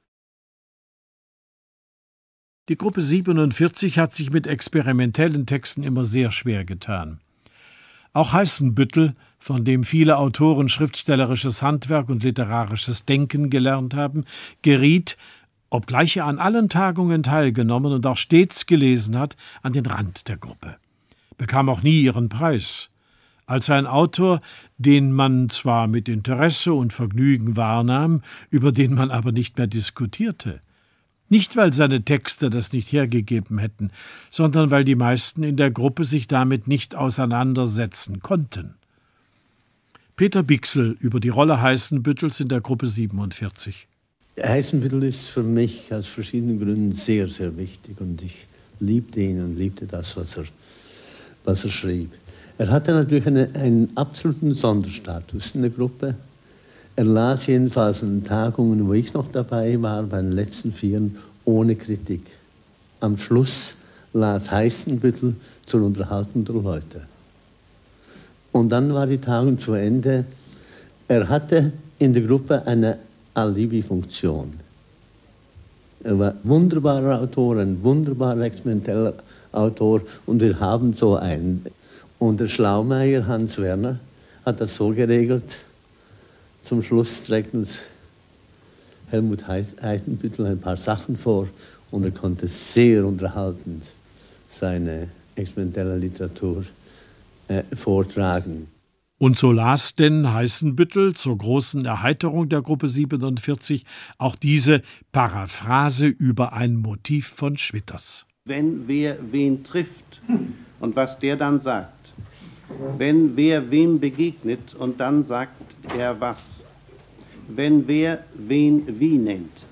Die Gruppe siebenundvierzig hat sich mit experimentellen Texten immer sehr schwer getan. Auch Heißenbüttel, von dem viele Autoren schriftstellerisches Handwerk und literarisches Denken gelernt haben, geriet, obgleich er an allen Tagungen teilgenommen und auch stets gelesen hat, an den Rand der Gruppe. Bekam auch nie ihren Preis. Als ein Autor, den man zwar mit Interesse und Vergnügen wahrnahm, über den man aber nicht mehr diskutierte. Nicht, weil seine Texte das nicht hergegeben hätten, sondern weil die meisten in der Gruppe sich damit nicht auseinandersetzen konnten. Peter Bichsel über die Rolle Heißenbüttels in der Gruppe siebenundvierzig. Heißenbüttel ist für mich aus verschiedenen Gründen sehr, sehr wichtig und ich liebte ihn und liebte das, was er, was er schrieb. Er hatte natürlich eine, einen absoluten Sonderstatus in der Gruppe. Er las jedenfalls an Tagungen, wo ich noch dabei war, bei den letzten Vieren, ohne Kritik. Am Schluss las Heißenbüttel zur Unterhaltung der Leute. Und dann war die Tagung zu Ende. Er hatte in der Gruppe eine Alibi-Funktion. Er war ein wunderbarer Autor, ein wunderbarer experimenteller Autor und wir haben so einen. Und der Schlaumeier, Hans Werner, hat das so geregelt. Zum Schluss trägt uns Helmut Heißenbüttel ein paar Sachen vor und er konnte sehr unterhaltend seine experimentelle Literatur äh, vortragen. Und so las denn Heißenbüttel zur großen Erheiterung der Gruppe siebenundvierzig auch diese Paraphrase über ein Motiv von Schwitters. Wenn wer wen trifft und was der dann sagt, wenn wer wem begegnet und dann sagt er was, wenn wer wen wie nennt.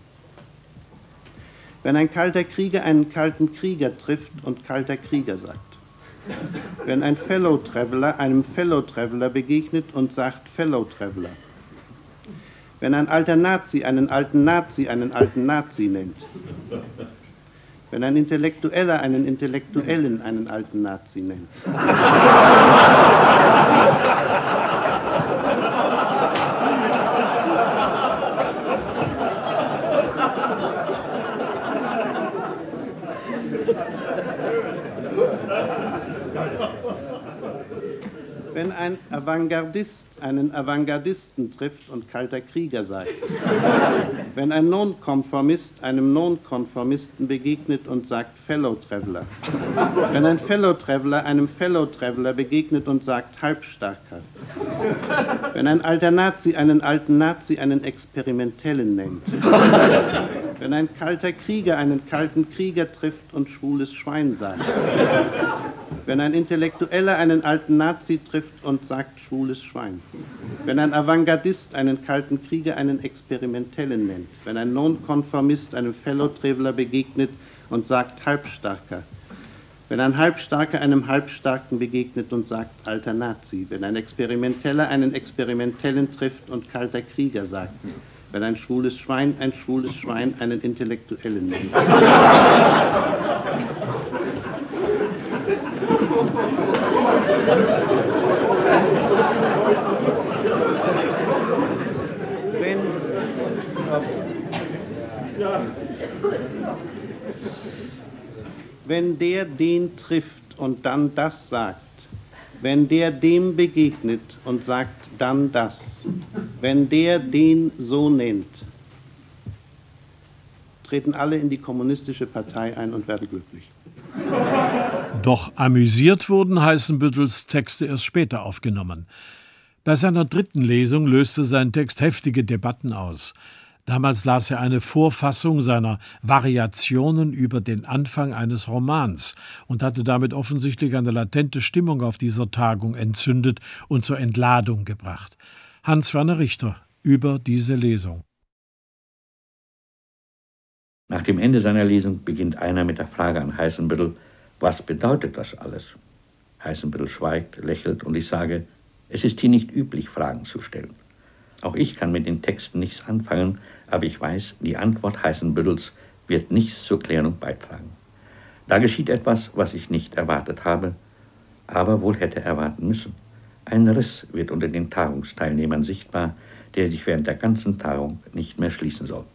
Wenn ein kalter Krieger einen kalten Krieger trifft und kalter Krieger sagt. Wenn ein Fellow Traveler einem Fellow Traveler begegnet und sagt Fellow Traveler. Wenn ein alter Nazi einen alten Nazi einen alten Nazi nennt. Wenn ein Intellektueller einen Intellektuellen einen alten Nazi nennt. Wenn ein Avantgardist einen Avantgardisten trifft und kalter Krieger sei. Wenn ein Nonkonformist einem Nonkonformisten begegnet und sagt Fellow Traveler. Wenn ein Fellow Traveler einem Fellow Traveler begegnet und sagt Halbstarker. Wenn ein alter Nazi einen alten Nazi einen Experimentellen nennt. Wenn ein kalter Krieger einen kalten Krieger trifft und schwules Schwein sagt. Wenn ein Intellektueller einen alten Nazi trifft und sagt schwules Schwein. Wenn ein Avantgardist einen kalten Krieger einen Experimentellen nennt. Wenn ein Nonkonformist einem Fellow Traveler begegnet und sagt Halbstarker. Wenn ein Halbstarker einem Halbstarken begegnet und sagt alter Nazi. Wenn ein Experimenteller einen Experimentellen trifft und kalter Krieger sagt. Wenn ein schwules Schwein ein schwules Schwein einen Intellektuellen nennt. Wenn, wenn der den trifft und dann das sagt, wenn der dem begegnet und sagt dann das, wenn der den so nennt, treten alle in die kommunistische Partei ein und werden glücklich. Doch amüsiert wurden Heißenbüttels Texte erst später aufgenommen. Bei seiner dritten Lesung löste sein Text heftige Debatten aus. Damals las er eine Vorfassung seiner Variationen über den Anfang eines Romans und hatte damit offensichtlich eine latente Stimmung auf dieser Tagung entzündet und zur Entladung gebracht. Hans-Werner Richter über diese Lesung. Nach dem Ende seiner Lesung beginnt einer mit der Frage an Heißenbüttel, was bedeutet das alles? Heißenbüttel schweigt, lächelt und ich sage, es ist hier nicht üblich, Fragen zu stellen. Auch ich kann mit den Texten nichts anfangen, aber ich weiß, die Antwort Heißenbüttels wird nichts zur Klärung beitragen. Da geschieht etwas, was ich nicht erwartet habe, aber wohl hätte erwarten müssen. Ein Riss wird unter den Tagungsteilnehmern sichtbar, der sich während der ganzen Tagung nicht mehr schließen sollte.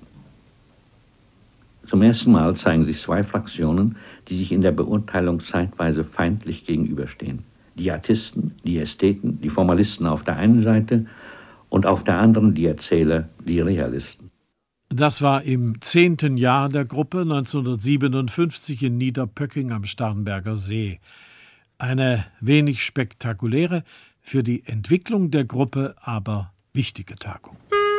Zum ersten Mal zeigen sich zwei Fraktionen, die sich in der Beurteilung zeitweise feindlich gegenüberstehen. Die Artisten, die Ästheten, die Formalisten auf der einen Seite und auf der anderen die Erzähler, die Realisten. Das war im zehnten Jahr der Gruppe neunzehnhundertsiebenundfünfzig in Niederpöcking am Starnberger See. Eine wenig spektakuläre, für die Entwicklung der Gruppe aber wichtige Tagung.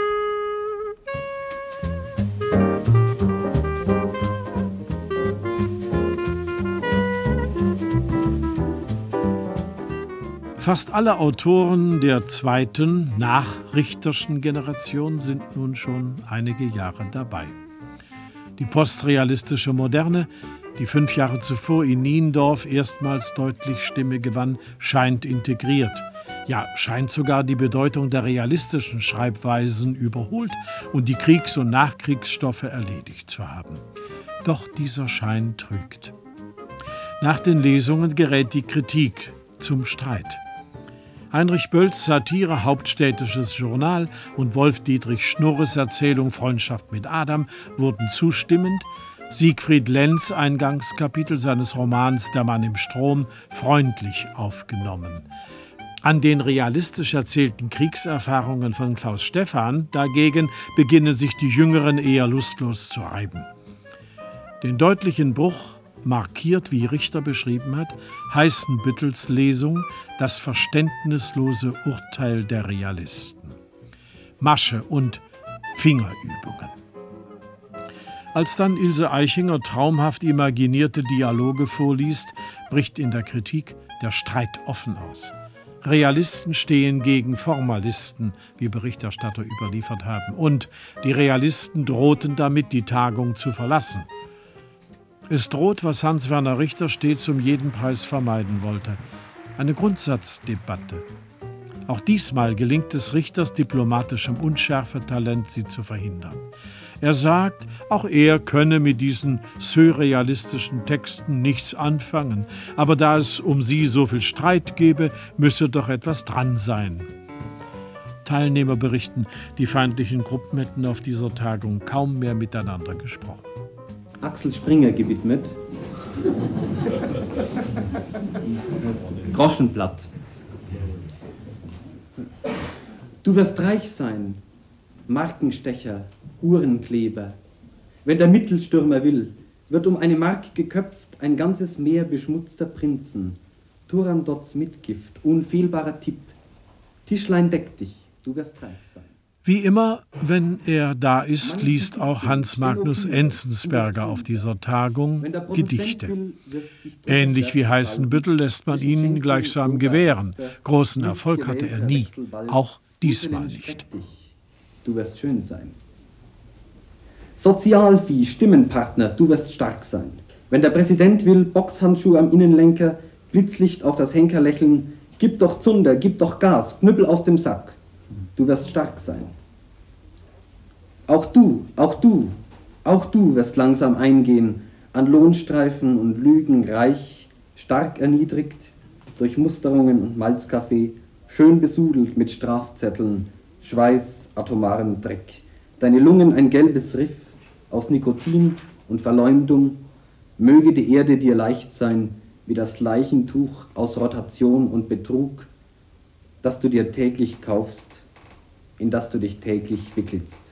Fast alle Autoren der zweiten, nachrichterschen Generation sind nun schon einige Jahre dabei. Die postrealistische Moderne, die fünf Jahre zuvor in Niendorf erstmals deutlich Stimme gewann, scheint integriert. Ja, scheint sogar die Bedeutung der realistischen Schreibweisen überholt und die Kriegs- und Nachkriegsstoffe erledigt zu haben. Doch dieser Schein trügt. Nach den Lesungen gerät die Kritik zum Streit. Heinrich Bölls Satire Hauptstädtisches Journal und Wolf-Dietrich Schnurres Erzählung Freundschaft mit Adam wurden zustimmend, Siegfried Lenz Eingangskapitel seines Romans Der Mann im Strom freundlich aufgenommen. An den realistisch erzählten Kriegserfahrungen von Klaus Stephan dagegen beginnen sich die Jüngeren eher lustlos zu reiben. Den deutlichen Bruch markiert, wie Richter beschrieben hat, Heißenbüttels Lesung Das verständnislose Urteil der Realisten. Masche und Fingerübungen. Als dann Ilse Eichinger traumhaft imaginierte Dialoge vorliest, bricht in der Kritik der Streit offen aus. Realisten stehen gegen Formalisten, wie Berichterstatter überliefert haben, und die Realisten drohten damit, die Tagung zu verlassen. Es droht, was Hans-Werner Richter stets um jeden Preis vermeiden wollte: eine Grundsatzdebatte. Auch diesmal gelingt es Richters diplomatischem Unschärfetalent, sie zu verhindern. Er sagt, auch er könne mit diesen surrealistischen Texten nichts anfangen, aber da es um sie so viel Streit gebe, müsse doch etwas dran sein. Teilnehmer berichten, die feindlichen Gruppen hätten auf dieser Tagung kaum mehr miteinander gesprochen. Axel Springer gewidmet. Groschenblatt. Du wirst reich sein, Markenstecher, Uhrenkleber. Wenn der Mittelstürmer will, wird um eine Mark geköpft ein ganzes Meer beschmutzter Prinzen. Turandots Mitgift, unfehlbarer Tipp. Tischlein deck dich, du wirst reich sein. Wie immer, wenn er da ist, liest auch Hans Magnus Enzensberger auf dieser Tagung Gedichte. Ähnlich wie Heißenbüttel lässt man ihn gleichsam gewähren. Großen Erfolg hatte er nie, auch diesmal nicht. Du wirst schön sein. Sozialvieh, Stimmenpartner, du wirst stark sein. Wenn der Präsident will, Boxhandschuh am Innenlenker, Blitzlicht auf das Henkerlächeln, gib doch Zunder, gib doch Gas, Knüppel aus dem Sack. Du wirst stark sein. Auch du, auch du, auch du wirst langsam eingehen, an Lohnstreifen und Lügen reich, stark erniedrigt, durch Musterungen und Malzkaffee, schön besudelt mit Strafzetteln, Schweiß, atomarem Dreck. Deine Lungen ein gelbes Riff aus Nikotin und Verleumdung, möge die Erde dir leicht sein, wie das Leichentuch aus Rotation und Betrug, das du dir täglich kaufst, in das du dich täglich wickelst.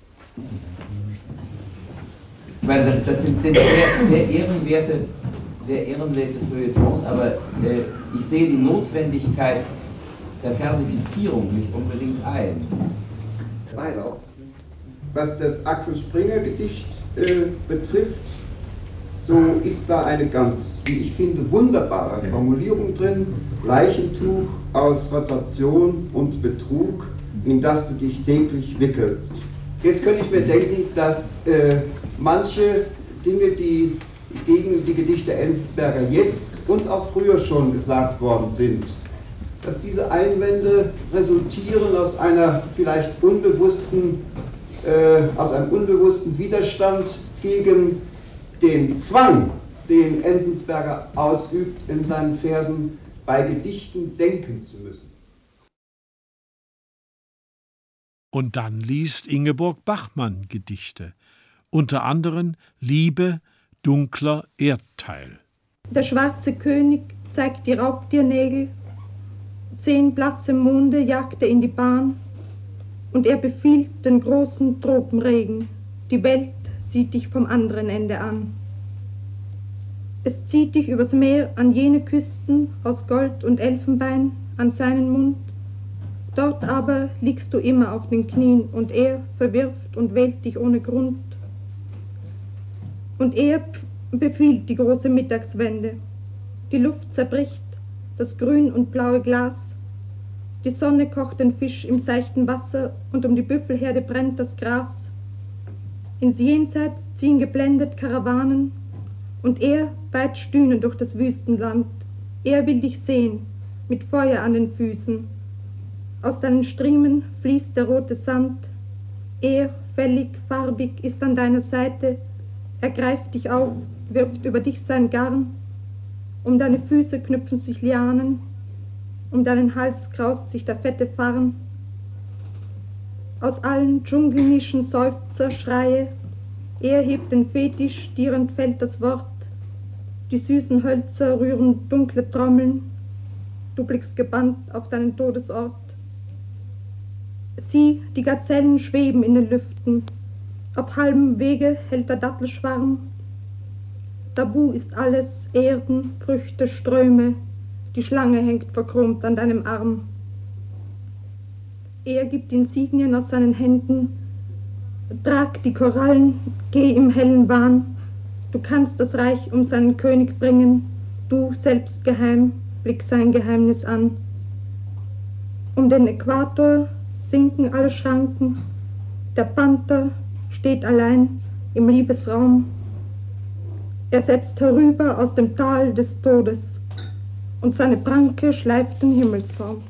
Weil das, das sind, sind sehr, sehr ehrenwerte, sehr ehrenwerte Feuilletons, aber äh, ich sehe die Notwendigkeit der Versifizierung nicht unbedingt ein. Weihrauch. Was das Axel Springer Gedicht äh, betrifft, so ist da eine ganz, wie ich finde, wunderbare Formulierung drin: Leichentuch aus Rotation und Betrug, in das du dich täglich wickelst. Jetzt könnte ich mir denken, dass äh, manche Dinge, die gegen die Gedichte Enzensberger jetzt und auch früher schon gesagt worden sind, dass diese Einwände resultieren aus einer vielleicht unbewussten, äh, aus einem unbewussten Widerstand gegen den Zwang, den Enzensberger ausübt, in seinen Versen bei Gedichten denken zu müssen. Und dann liest Ingeborg Bachmann Gedichte, unter anderem Liebe, dunkler Erdteil. Der schwarze König zeigt die Raubtiernägel, zehn blasse Monde jagt er in die Bahn, und er befiehlt den großen Tropenregen. Die Welt sieht dich vom anderen Ende an. Es zieht dich übers Meer an jene Küsten aus Gold und Elfenbein an seinen Mund. Dort aber liegst du immer auf den Knien und er verwirft und wählt dich ohne Grund. Und er befiehlt die große Mittagswende. Die Luft zerbricht, das grün und blaue Glas. Die Sonne kocht den Fisch im seichten Wasser und um die Büffelherde brennt das Gras. Ins Jenseits ziehen geblendet Karawanen und er peitscht Dünen durch das Wüstenland. Er will dich sehen, mit Feuer an den Füßen. Aus deinen Striemen fließt der rote Sand. Er, fällig, farbig, ist an deiner Seite. Er greift dich auf, wirft über dich sein Garn. Um deine Füße knüpfen sich Lianen. Um deinen Hals kraust sich der fette Farn. Aus allen Dschungelnischen Seufzer, Schreie. Er hebt den Fetisch, dir entfällt das Wort. Die süßen Hölzer rühren dunkle Trommeln. Du blickst gebannt auf deinen Todesort. Sieh, die Gazellen schweben in den Lüften. Auf halbem Wege hält der Dattelschwarm. Tabu ist alles, Erden, Früchte, Ströme. Die Schlange hängt verkrümmt an deinem Arm. Er gibt Insignien aus seinen Händen. Trag die Korallen, geh im hellen Wahn. Du kannst das Reich um seinen König bringen. Du, selbst geheim, blick sein Geheimnis an. Um den Äquator sinken alle Schranken. Der Panther steht allein im Liebesraum. Er setzt herüber aus dem Tal des Todes und seine Pranke schleift den Himmelsraum.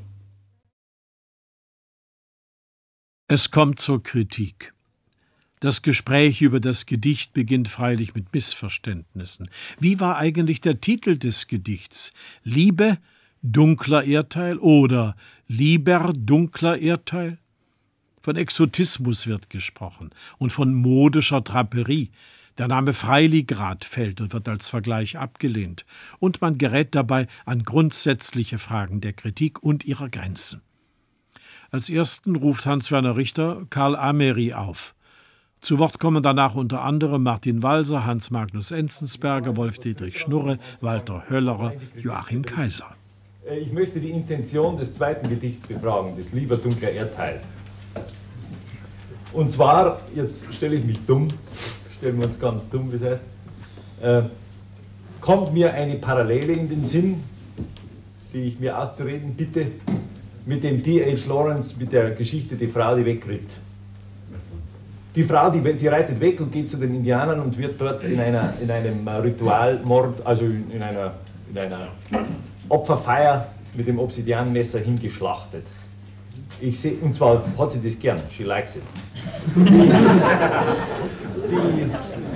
Es kommt zur Kritik. Das Gespräch über das Gedicht beginnt freilich mit Missverständnissen. Wie war eigentlich der Titel des Gedichts? Liebe, dunkler Erdteil oder lieber dunkler Erdteil? Von Exotismus wird gesprochen und von modischer Draperie. Der Name Freiligrad fällt und wird als Vergleich abgelehnt. Und man gerät dabei an grundsätzliche Fragen der Kritik und ihrer Grenzen. Als ersten ruft Hans-Werner Richter Karl Ameri auf. Zu Wort kommen danach unter anderem Martin Walser, Hans-Magnus Enzensberger, Wolf-Dietrich Schnurre, Walter Höllerer, Joachim Kaiser. Ich möchte die Intention des zweiten Gedichts befragen, des Lieber dunkler Erdteil. Und zwar, jetzt stelle ich mich dumm, stellen wir uns ganz dumm, das heißt, äh, kommt mir eine Parallele in den Sinn, die ich mir auszureden bitte, mit dem D H Lawrence, mit der Geschichte Die Frau, die wegritt. Die Frau, die, die reitet weg und geht zu den Indianern und wird dort in, einer, in einem Ritualmord, also in, in, einer, in einer Opferfeier mit dem Obsidianmesser hingeschlachtet. Ich sehe, und zwar hat sie das gern, she likes it. Die, die,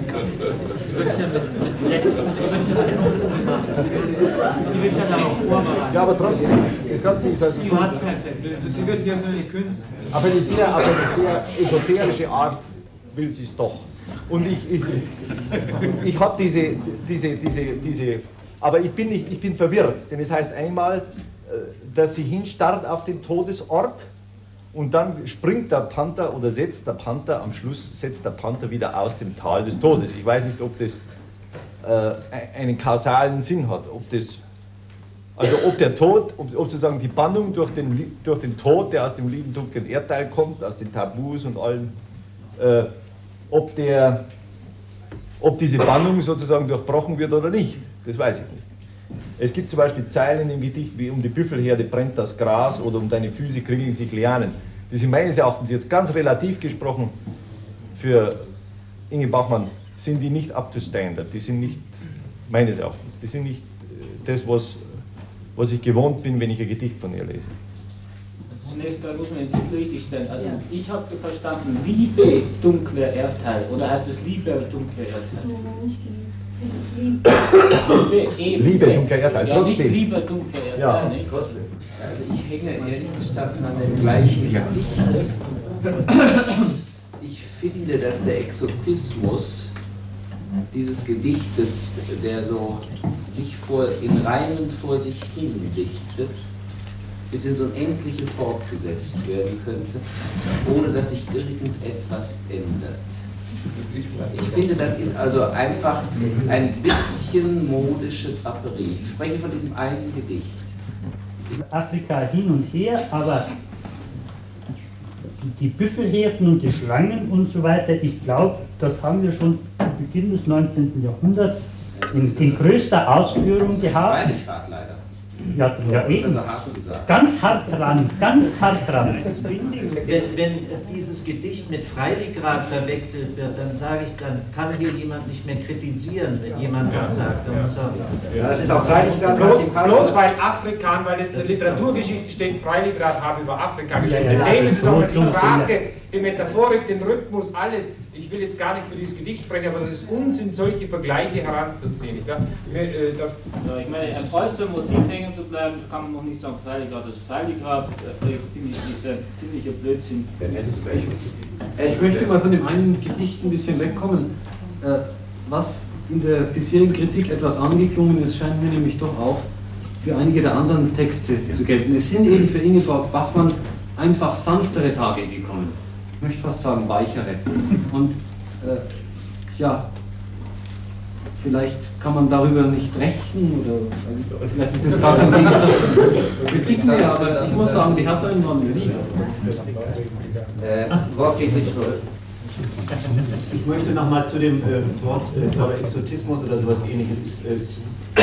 ja, aber trotzdem, das Ganze ist also so, sie wird hier so eine Kunst. aber eine sehr, aber eine sehr esoterische Art will sie es doch. Und ich, ich, ich habe diese, diese, diese, diese, aber ich bin, nicht, ich bin verwirrt, denn es heißt einmal, dass sie hinstarrt auf den Todesort und dann springt der Panther oder setzt der Panther, am Schluss setzt der Panther wieder aus dem Tal des Todes. Ich weiß nicht, ob das äh, einen kausalen Sinn hat, ob das, also ob der Tod, ob, ob sozusagen die Bannung durch den, durch den Tod, der aus dem lieben dunklen Erdteil kommt, aus den Tabus und allem, äh, ob, der, ob diese Bannung sozusagen durchbrochen wird oder nicht, das weiß ich nicht. Es gibt zum Beispiel Zeilen im Gedicht wie um die Büffelherde brennt das Gras oder um deine Füße kringeln sich Lianen. Die sind meines Erachtens jetzt ganz relativ gesprochen für Inge Bachmann, sind die nicht up to standard, die sind nicht, meines Erachtens, die sind nicht das, was, was ich gewohnt bin, wenn ich ein Gedicht von ihr lese. Zunächst mal muss man den Titel richtig stellen. Also ja. Ich habe verstanden, Liebe dunkler Erdteil, oder heißt es Liebe dunkler Erdteil? Liebe, eben, Liebe dunkler Erdteil, ja, trotzdem. Nicht lieber dunkler Erdteil, ja, nicht? Trotzdem. Also ich hänge ehrlich gestanden an dem gleichen Gedicht. Ich finde, dass der Exotismus dieses Gedichtes, der so sich vor, in Reimen vor sich hin dichtet, bis ins Unendliche fortgesetzt werden könnte, ohne dass sich irgendetwas ändert. Ich finde, das ist also einfach ein bisschen modische Draperie. Ich spreche von diesem einen Gedicht. Afrika hin und her, aber die Büffelherden und die Schlangen und so weiter, ich glaube, das haben wir schon zu Beginn des neunzehnten Jahrhunderts in, in größter Ausführung gehabt. Ja, ja eben. Ganz hart dran, ganz hart dran. Wenn, wenn dieses Gedicht mit Freiligrad verwechselt wird, dann sage ich, dann kann hier jemand nicht mehr kritisieren, wenn jemand was sagt. Dann muss er ja, das ist auch Freiligrad. Bloß, bloß weil Afrikan, weil es in der Literaturgeschichte steht, Freiligrad habe über Afrika geschrieben. Ja, ja, nehmen Sie doch mal die Sprache, die Metaphorik, den Rhythmus, alles. Ich will jetzt gar nicht für dieses Gedicht sprechen, aber es ist Unsinn, solche Vergleiche heranzuziehen. Ja, das ja, ich meine, am Preußer Motiv hängen zu bleiben, kann man noch nicht sagen, Freiligrad ist Freiligrad. Ich finde dieser ziemliche Blödsinn. Ich möchte mal von dem einen Gedicht ein bisschen wegkommen. Was in der bisherigen Kritik etwas angeklungen ist, scheint mir nämlich doch auch für einige der anderen Texte zu gelten. Es sind eben für Ingeborg Bachmann einfach sanftere Tage gekommen. Ich möchte fast sagen weichere. Und äh, ja, vielleicht kann man darüber nicht rechnen oder vielleicht ist es gar kein Kritik mehr, aber ich muss sagen, die Härteren waren mir lieber. Äh, worauf geht nicht nur? Ich möchte nochmal zu dem äh, Wort, äh, glaube Exotismus oder sowas ähnliches ist, äh,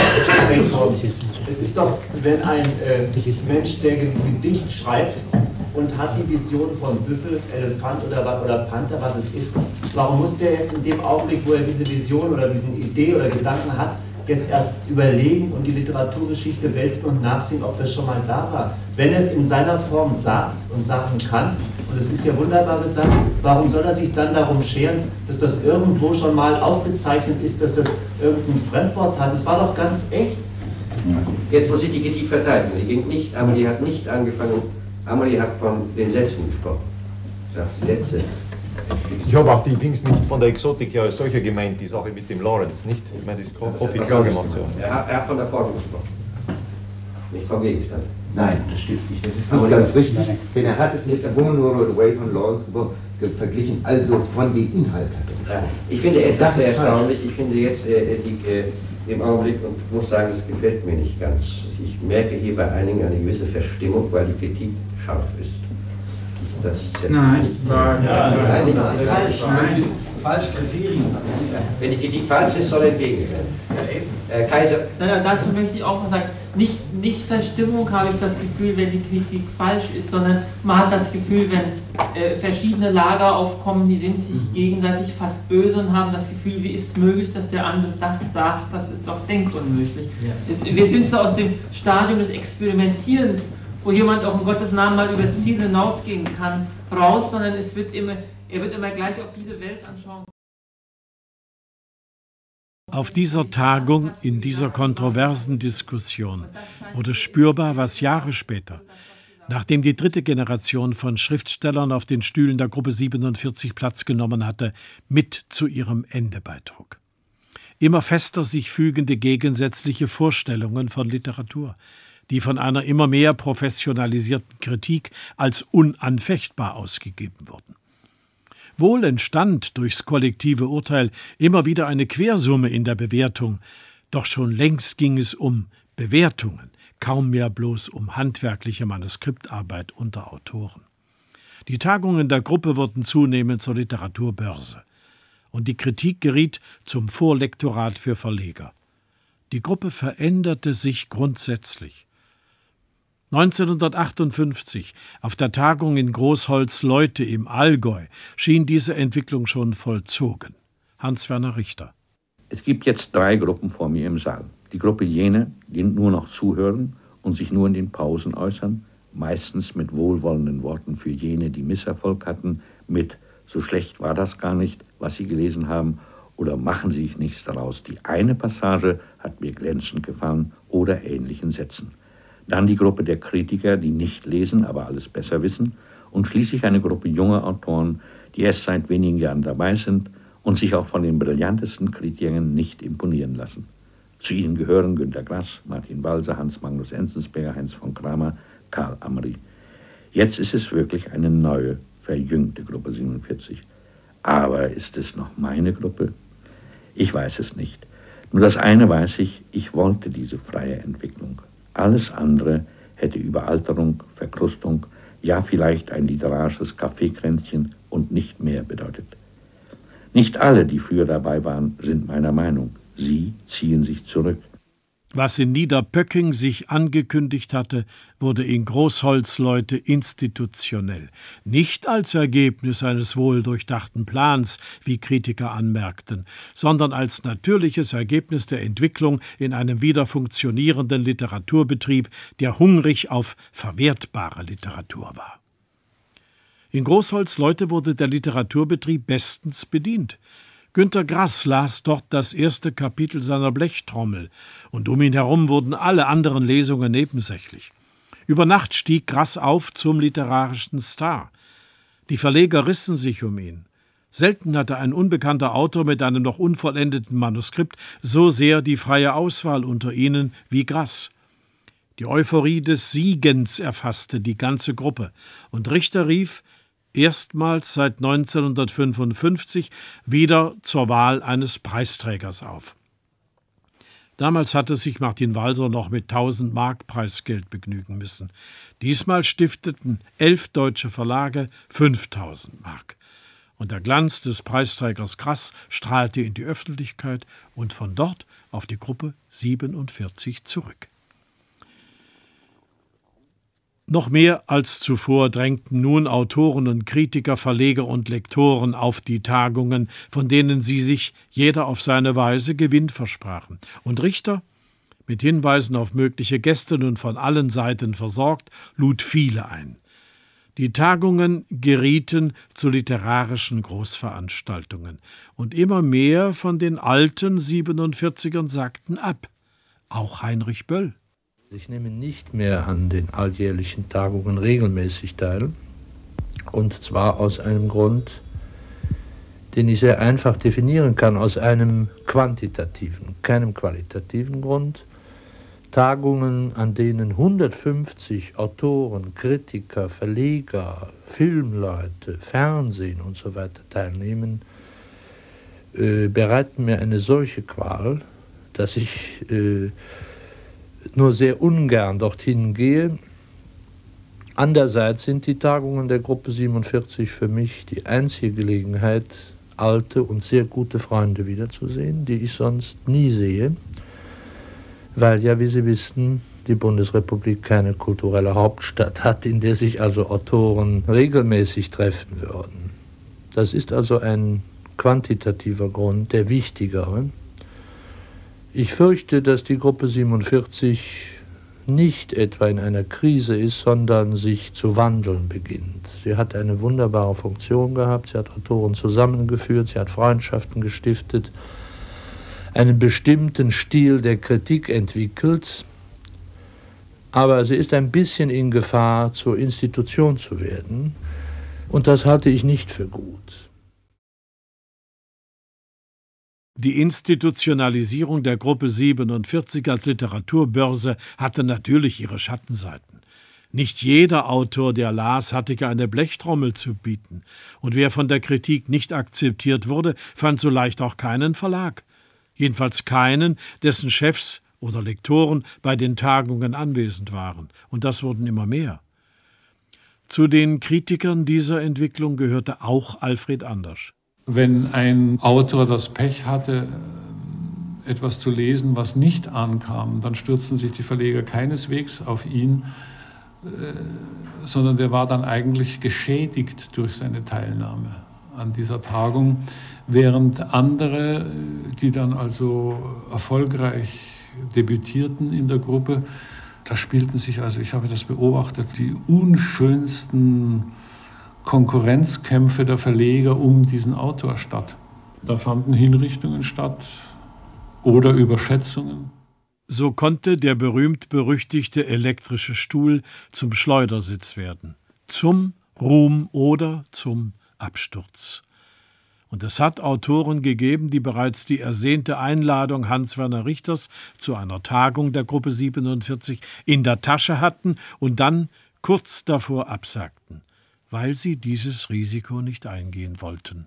es ist doch, wenn ein äh, Mensch, der ein Gedicht schreibt und hat die Vision von Büffel, Elefant oder, oder Panther, was es ist, warum muss der jetzt in dem Augenblick, wo er diese Vision oder diesen Idee oder Gedanken hat, jetzt erst überlegen und die Literaturgeschichte wälzen und nachsehen, ob das schon mal da war? Wenn es in seiner Form sagt und sagen kann, und es ist ja wunderbar gesagt, warum soll er sich dann darum scheren, dass das irgendwo schon mal aufgezeichnet ist, dass das irgendein Fremdwort hat? Das war doch ganz echt. Jetzt muss ich die Kritik verteidigen. Sie ging nicht, Amelie hat nicht angefangen, Amelie hat von den Sätzen gesprochen. Sätze. Ich habe auch die Dings nicht von der Exotik als solcher gemeint, die Sache mit dem Lawrence, nicht? Ich meine, das ist offiziell gemacht. So. Er, hat, er hat von der Form gesprochen, nicht vom Gegenstand. Nein, das stimmt nicht. Das ist nicht ganz richtig, denn er hat es nicht A Woman Who Rode Away von Lawrence verglichen, also von dem Inhalt hat er. Ich finde etwas sehr erstaunlich, ich finde jetzt äh, die, äh, im Augenblick und muss sagen, es gefällt mir nicht ganz. Ich merke hier bei einigen eine gewisse Verstimmung, weil die Kritik scharf ist. Das nein, ich war ja, nein, nicht falsch. Nein. Falsch Kriterien. Wenn die Kritik falsch ist, soll entgegen werden. Äh, Kaiser. Nein, dazu möchte ich auch mal sagen, nicht, nicht Verstimmung habe ich das Gefühl, wenn die Kritik falsch ist, sondern man hat das Gefühl, wenn äh, verschiedene Lager aufkommen, die sind sich gegenseitig fast böse und haben das Gefühl, wie ist es möglich, dass der andere das sagt, das ist doch denkunmöglich. Ja. Das, wir sind so aus dem Stadium des Experimentierens, wo jemand auch in Gottes Namen mal übers Ziel hinausgehen kann, raus, sondern es wird immer, er wird immer gleich auf diese Weltanschauung. Auf dieser Tagung, in dieser kontroversen Diskussion, wurde spürbar, was Jahre später, nachdem die dritte Generation von Schriftstellern auf den Stühlen der Gruppe siebenundvierzig Platz genommen hatte, mit zu ihrem Ende beitrug. Immer fester sich fügende gegensätzliche Vorstellungen von Literatur, die von einer immer mehr professionalisierten Kritik als unanfechtbar ausgegeben wurden. Wohl entstand durchs kollektive Urteil immer wieder eine Quersumme in der Bewertung, doch schon längst ging es um Bewertungen, kaum mehr bloß um handwerkliche Manuskriptarbeit unter Autoren. Die Tagungen der Gruppe wurden zunehmend zur Literaturbörse und die Kritik geriet zum Vorlektorat für Verleger. Die Gruppe veränderte sich grundsätzlich. neunzehnhundertachtundfünfzig, auf der Tagung in Großholzleute im Allgäu, schien diese Entwicklung schon vollzogen. Hans-Werner Richter. Es gibt jetzt drei Gruppen vor mir im Saal. Die Gruppe jene, die nur noch zuhören und sich nur in den Pausen äußern, meistens mit wohlwollenden Worten für jene, die Misserfolg hatten, mit »so schlecht war das gar nicht, was Sie gelesen haben« oder »machen Sie sich nichts daraus, die eine Passage hat mir glänzend gefallen« oder ähnlichen Sätzen. Dann die Gruppe der Kritiker, die nicht lesen, aber alles besser wissen. Und schließlich eine Gruppe junger Autoren, die erst seit wenigen Jahren dabei sind und sich auch von den brillantesten Kritikern nicht imponieren lassen. Zu ihnen gehören Günter Grass, Martin Walser, Hans Magnus Enzensberger, Heinz von Kramer, Karl Amri. Jetzt ist es wirklich eine neue, verjüngte Gruppe siebenundvierzig. Aber ist es noch meine Gruppe? Ich weiß es nicht. Nur das eine weiß ich, ich wollte diese freie Entwicklung. Alles andere hätte Überalterung, Verkrustung, ja vielleicht ein literarisches Kaffeekränzchen und nicht mehr bedeutet. Nicht alle, die früher dabei waren, sind meiner Meinung. Sie ziehen sich zurück. Was in Niederpöcking sich angekündigt hatte, wurde in Großholzleute institutionell. Nicht als Ergebnis eines wohldurchdachten Plans, wie Kritiker anmerkten, sondern als natürliches Ergebnis der Entwicklung in einem wieder funktionierenden Literaturbetrieb, der hungrig auf verwertbare Literatur war. In Großholzleute wurde der Literaturbetrieb bestens bedient. Günter Grass las dort das erste Kapitel seiner Blechtrommel, und um ihn herum wurden alle anderen Lesungen nebensächlich. Über Nacht stieg Grass auf zum literarischen Star. Die Verleger rissen sich um ihn. Selten hatte ein unbekannter Autor mit einem noch unvollendeten Manuskript so sehr die freie Auswahl unter ihnen wie Grass. Die Euphorie des Siegens erfasste die ganze Gruppe, und Richter rief erstmals seit neunzehnhundertfünfundfünfzig wieder zur Wahl eines Preisträgers auf. Damals hatte sich Martin Walser noch mit tausend Mark Preisgeld begnügen müssen. Diesmal stifteten elf deutsche Verlage fünftausend Mark. Und der Glanz des Preisträgers Grass strahlte in die Öffentlichkeit und von dort auf die Gruppe siebenundvierzig zurück. Noch mehr als zuvor drängten nun Autoren und Kritiker, Verleger und Lektoren auf die Tagungen, von denen sie sich jeder auf seine Weise Gewinn versprachen. Und Richter, mit Hinweisen auf mögliche Gäste nun von allen Seiten versorgt, lud viele ein. Die Tagungen gerieten zu literarischen Großveranstaltungen, und immer mehr von den alten Siebenundvierzigern sagten ab, auch Heinrich Böll. Ich nehme nicht mehr an den alljährlichen Tagungen regelmäßig teil, und zwar aus einem Grund, den ich sehr einfach definieren kann, aus einem quantitativen, keinem qualitativen Grund. Tagungen, an denen hundertfünfzig Autoren, Kritiker, Verleger, Filmleute, Fernsehen und so weiter teilnehmen, äh, bereiten mir eine solche Qual, dass ich äh, nur sehr ungern dorthin gehe. Andererseits sind die Tagungen der Gruppe siebenundvierzig für mich die einzige Gelegenheit, alte und sehr gute Freunde wiederzusehen, die ich sonst nie sehe, weil ja, wie Sie wissen, die Bundesrepublik keine kulturelle Hauptstadt hat, in der sich also Autoren regelmäßig treffen würden. Das ist also ein quantitativer Grund, der wichtigere. Ich fürchte, dass die Gruppe siebenundvierzig nicht etwa in einer Krise ist, sondern sich zu wandeln beginnt. Sie hat eine wunderbare Funktion gehabt, sie hat Autoren zusammengeführt, sie hat Freundschaften gestiftet, einen bestimmten Stil der Kritik entwickelt, aber sie ist ein bisschen in Gefahr, zur Institution zu werden, und das halte ich nicht für gut. Die Institutionalisierung der Gruppe siebenundvierzig als Literaturbörse hatte natürlich ihre Schattenseiten. Nicht jeder Autor, der las, hatte ja eine Blechtrommel zu bieten, und wer von der Kritik nicht akzeptiert wurde, fand so leicht auch keinen Verlag. Jedenfalls keinen, dessen Chefs oder Lektoren bei den Tagungen anwesend waren, und das wurden immer mehr. Zu den Kritikern dieser Entwicklung gehörte auch Alfred Andersch. Wenn ein Autor das Pech hatte, etwas zu lesen, was nicht ankam, dann stürzten sich die Verleger keineswegs auf ihn, sondern der war dann eigentlich geschädigt durch seine Teilnahme an dieser Tagung, während andere, die dann also erfolgreich debütierten in der Gruppe, da spielten sich, also ich habe das beobachtet, die unschönsten Konkurrenzkämpfe der Verleger um diesen Autor statt. Da fanden Hinrichtungen statt oder Überschätzungen. So konnte der berühmt-berüchtigte elektrische Stuhl zum Schleudersitz werden, zum Ruhm oder zum Absturz. Und es hat Autoren gegeben, die bereits die ersehnte Einladung Hans-Werner Richters zu einer Tagung der Gruppe siebenundvierzig in der Tasche hatten und dann kurz davor absagten, weil sie dieses Risiko nicht eingehen wollten.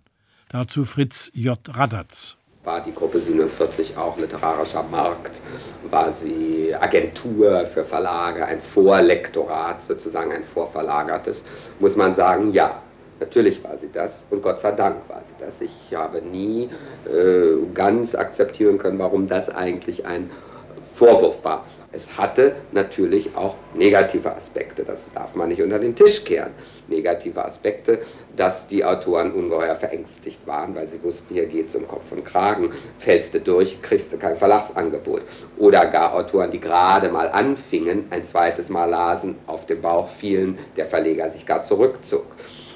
Dazu Fritz J. Radatz. War die Gruppe siebenundvierzig auch literarischer Markt? War sie Agentur für Verlage, ein Vorlektorat, sozusagen ein vorverlagertes? Muss man sagen, ja. Natürlich war sie das und Gott sei Dank war sie das. Ich habe nie äh, ganz akzeptieren können, warum das eigentlich ein Vorwurf war. Es hatte natürlich auch negative Aspekte, das darf man nicht unter den Tisch kehren. Negative Aspekte, dass die Autoren ungeheuer verängstigt waren, weil sie wussten, hier geht es um Kopf und Kragen, fällst du durch, kriegst du kein Verlagsangebot. Oder gar Autoren, die gerade mal anfingen, ein zweites Mal lasen, auf den Bauch fielen, der Verleger sich gar zurückzog.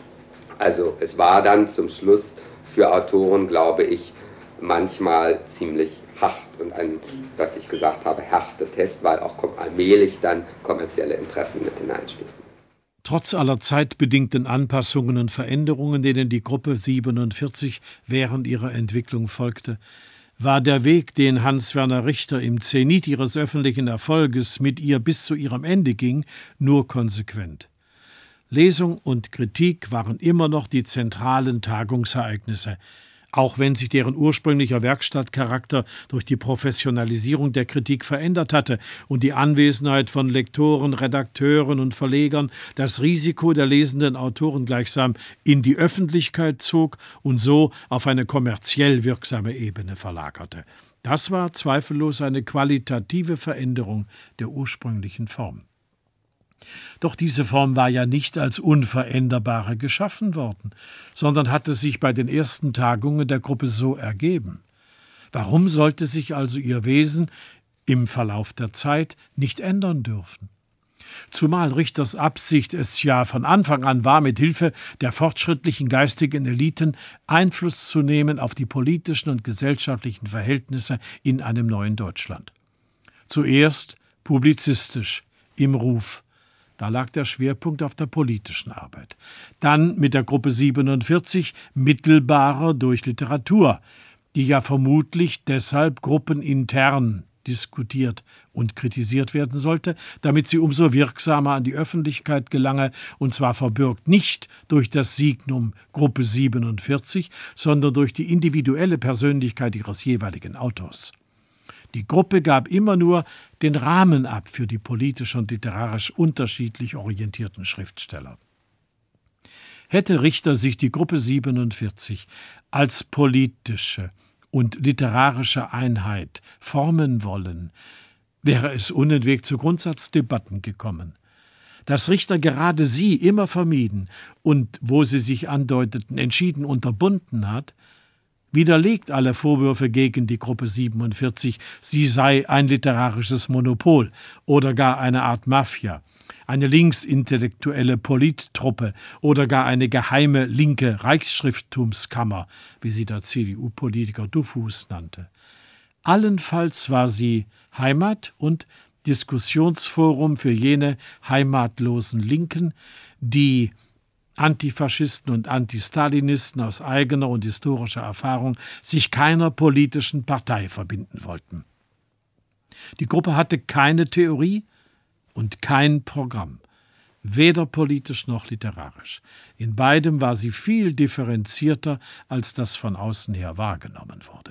Also es war dann zum Schluss für Autoren, glaube ich, manchmal ziemlich hart und ein, was ich gesagt habe, härter Test, weil auch allmählich dann kommerzielle Interessen mit hineinspielen. Trotz aller zeitbedingten Anpassungen und Veränderungen, denen die Gruppe siebenundvierzig während ihrer Entwicklung folgte, war der Weg, den Hans-Werner Richter im Zenit ihres öffentlichen Erfolges mit ihr bis zu ihrem Ende ging, nur konsequent. Lesung und Kritik waren immer noch die zentralen Tagungsereignisse, auch wenn sich deren ursprünglicher Werkstattcharakter durch die Professionalisierung der Kritik verändert hatte und die Anwesenheit von Lektoren, Redakteuren und Verlegern das Risiko der lesenden Autoren gleichsam in die Öffentlichkeit zog und so auf eine kommerziell wirksame Ebene verlagerte. Das war zweifellos eine qualitative Veränderung der ursprünglichen Form. Doch diese Form war ja nicht als unveränderbare geschaffen worden, sondern hatte sich bei den ersten Tagungen der Gruppe so ergeben. Warum sollte sich also ihr Wesen im Verlauf der Zeit nicht ändern dürfen? Zumal Richters Absicht es ja von Anfang an war, mit Hilfe der fortschrittlichen geistigen Eliten Einfluss zu nehmen auf die politischen und gesellschaftlichen Verhältnisse in einem neuen Deutschland. Zuerst publizistisch, im Ruf. Da lag der Schwerpunkt auf der politischen Arbeit. Dann mit der Gruppe siebenundvierzig mittelbarer durch Literatur, die ja vermutlich deshalb gruppenintern diskutiert und kritisiert werden sollte, damit sie umso wirksamer an die Öffentlichkeit gelange, und zwar verbürgt nicht durch das Signum Gruppe siebenundvierzig, sondern durch die individuelle Persönlichkeit ihres jeweiligen Autors. Die Gruppe gab immer nur den Rahmen ab für die politisch und literarisch unterschiedlich orientierten Schriftsteller. Hätte Richter sich die Gruppe siebenundvierzig als politische und literarische Einheit formen wollen, wäre es unentwegt zu Grundsatzdebatten gekommen. Dass Richter gerade sie immer vermieden und, wo sie sich andeuteten, entschieden unterbunden hat, widerlegt alle Vorwürfe gegen die Gruppe siebenundvierzig, sie sei ein literarisches Monopol oder gar eine Art Mafia, eine linksintellektuelle Polittruppe oder gar eine geheime linke Reichsschrifttumskammer, wie sie der C D U-Politiker Dufus nannte. Allenfalls war sie Heimat- und Diskussionsforum für jene heimatlosen Linken, die Antifaschisten und Antistalinisten aus eigener und historischer Erfahrung sich keiner politischen Partei verbinden wollten. Die Gruppe hatte keine Theorie und kein Programm, weder politisch noch literarisch. In beidem war sie viel differenzierter, als das von außen her wahrgenommen wurde.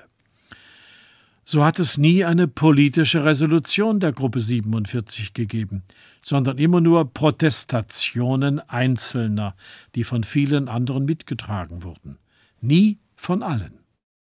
So hat es nie eine politische Resolution der Gruppe siebenundvierzig gegeben, sondern immer nur Protestationen Einzelner, die von vielen anderen mitgetragen wurden. Nie von allen.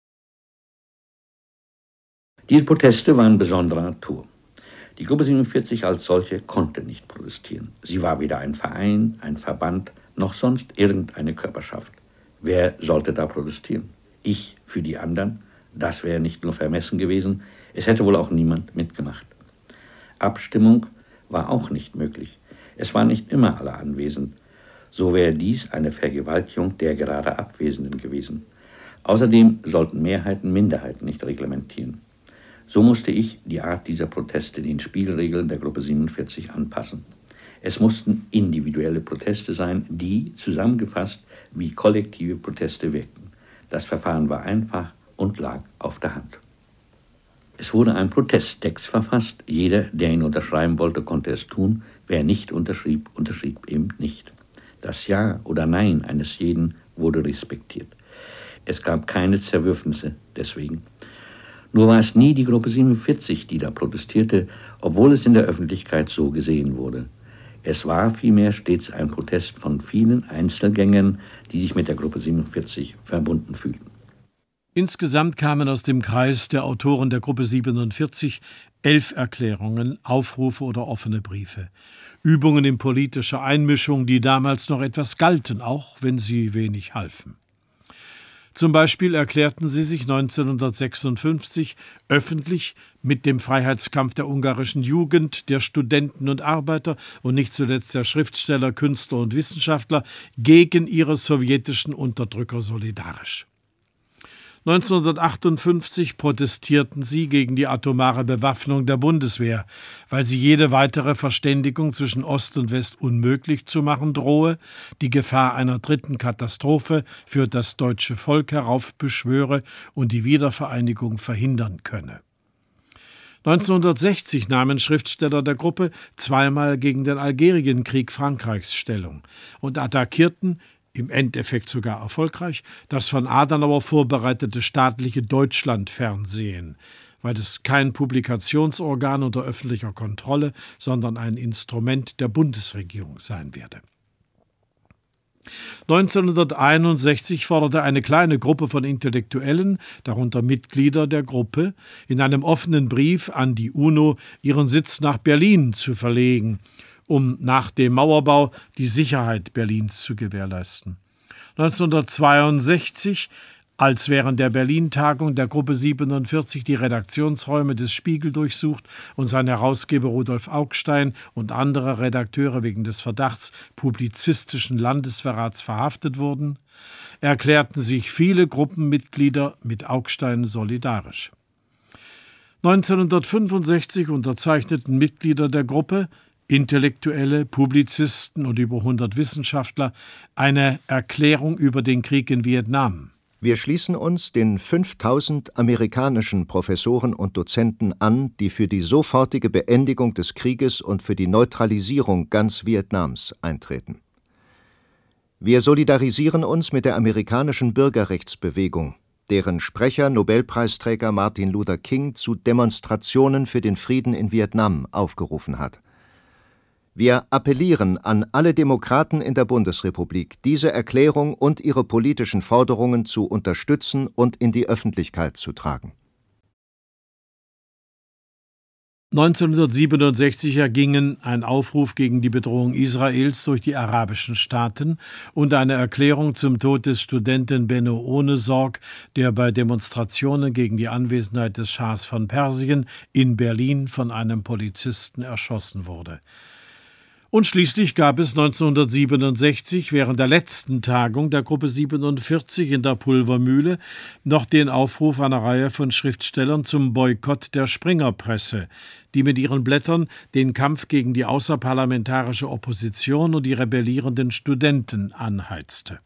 Diese Proteste waren besonderer Natur. Die Gruppe siebenundvierzig als solche konnte nicht protestieren. Sie war weder ein Verein, ein Verband, noch sonst irgendeine Körperschaft. Wer sollte da protestieren? Ich für die anderen? Das wäre nicht nur vermessen gewesen, es hätte wohl auch niemand mitgemacht. Abstimmung war auch nicht möglich. Es waren nicht immer alle anwesend. So wäre dies eine Vergewaltigung der gerade Abwesenden gewesen. Außerdem sollten Mehrheiten Minderheiten nicht reglementieren. So musste ich die Art dieser Proteste den Spielregeln der Gruppe siebenundvierzig anpassen. Es mussten individuelle Proteste sein, die, zusammengefasst, wie kollektive Proteste wirkten. Das Verfahren war einfach und lag auf der Hand. Es wurde ein Protesttext verfasst. Jeder, der ihn unterschreiben wollte, konnte es tun. Wer nicht unterschrieb, unterschrieb eben nicht. Das Ja oder Nein eines jeden wurde respektiert. Es gab keine Zerwürfnisse deswegen. Nur war es nie die Gruppe siebenundvierzig, die da protestierte, obwohl es in der Öffentlichkeit so gesehen wurde. Es war vielmehr stets ein Protest von vielen Einzelgängern, die sich mit der Gruppe siebenundvierzig verbunden fühlten. Insgesamt kamen aus dem Kreis der Autoren der Gruppe siebenundvierzig elf Erklärungen, Aufrufe oder offene Briefe. Übungen in politischer Einmischung, die damals noch etwas galten, auch wenn sie wenig halfen. Zum Beispiel erklärten sie sich neunzehnhundertsechsundfünfzig öffentlich mit dem Freiheitskampf der ungarischen Jugend, der Studenten und Arbeiter und nicht zuletzt der Schriftsteller, Künstler und Wissenschaftler gegen ihre sowjetischen Unterdrücker solidarisch. neunzehnhundertachtundfünfzig protestierten sie gegen die atomare Bewaffnung der Bundeswehr, weil sie jede weitere Verständigung zwischen Ost und West unmöglich zu machen drohe, die Gefahr einer dritten Katastrophe für das deutsche Volk heraufbeschwöre und die Wiedervereinigung verhindern könne. neunzehnhundertsechzig nahmen Schriftsteller der Gruppe zweimal gegen den Algerienkrieg Frankreichs Stellung und attackierten, im Endeffekt sogar erfolgreich, das von Adenauer vorbereitete staatliche Deutschlandfernsehen, weil es kein Publikationsorgan unter öffentlicher Kontrolle, sondern ein Instrument der Bundesregierung sein werde. neunzehnhunderteinundsechzig forderte eine kleine Gruppe von Intellektuellen, darunter Mitglieder der Gruppe, in einem offenen Brief an die UNO ihren Sitz nach Berlin zu verlegen, um nach dem Mauerbau die Sicherheit Berlins zu gewährleisten. neunzehnhundertzweiundsechzig, als während der Berlin-Tagung der Gruppe siebenundvierzig die Redaktionsräume des Spiegel durchsucht und sein Herausgeber Rudolf Augstein und andere Redakteure wegen des Verdachts publizistischen Landesverrats verhaftet wurden, erklärten sich viele Gruppenmitglieder mit Augstein solidarisch. neunzehnhundertfünfundsechzig unterzeichneten Mitglieder der Gruppe, Intellektuelle, Publizisten und über hundert Wissenschaftler, eine Erklärung über den Krieg in Vietnam. Wir schließen uns den fünftausend amerikanischen Professoren und Dozenten an, die für die sofortige Beendigung des Krieges und für die Neutralisierung ganz Vietnams eintreten. Wir solidarisieren uns mit der amerikanischen Bürgerrechtsbewegung, deren Sprecher Nobelpreisträger Martin Luther King zu Demonstrationen für den Frieden in Vietnam aufgerufen hat. Wir appellieren an alle Demokraten in der Bundesrepublik, diese Erklärung und ihre politischen Forderungen zu unterstützen und in die Öffentlichkeit zu tragen. neunzehnhundertsiebenundsechzig ergingen ein Aufruf gegen die Bedrohung Israels durch die arabischen Staaten und eine Erklärung zum Tod des Studenten Benno Ohnesorg, der bei Demonstrationen gegen die Anwesenheit des Schahs von Persien in Berlin von einem Polizisten erschossen wurde. Und schließlich gab es neunzehnhundertsiebenundsechzig während der letzten Tagung der Gruppe siebenundvierzig in der Pulvermühle noch den Aufruf einer Reihe von Schriftstellern zum Boykott der Springerpresse, die mit ihren Blättern den Kampf gegen die außerparlamentarische Opposition und die rebellierenden Studenten anheizte.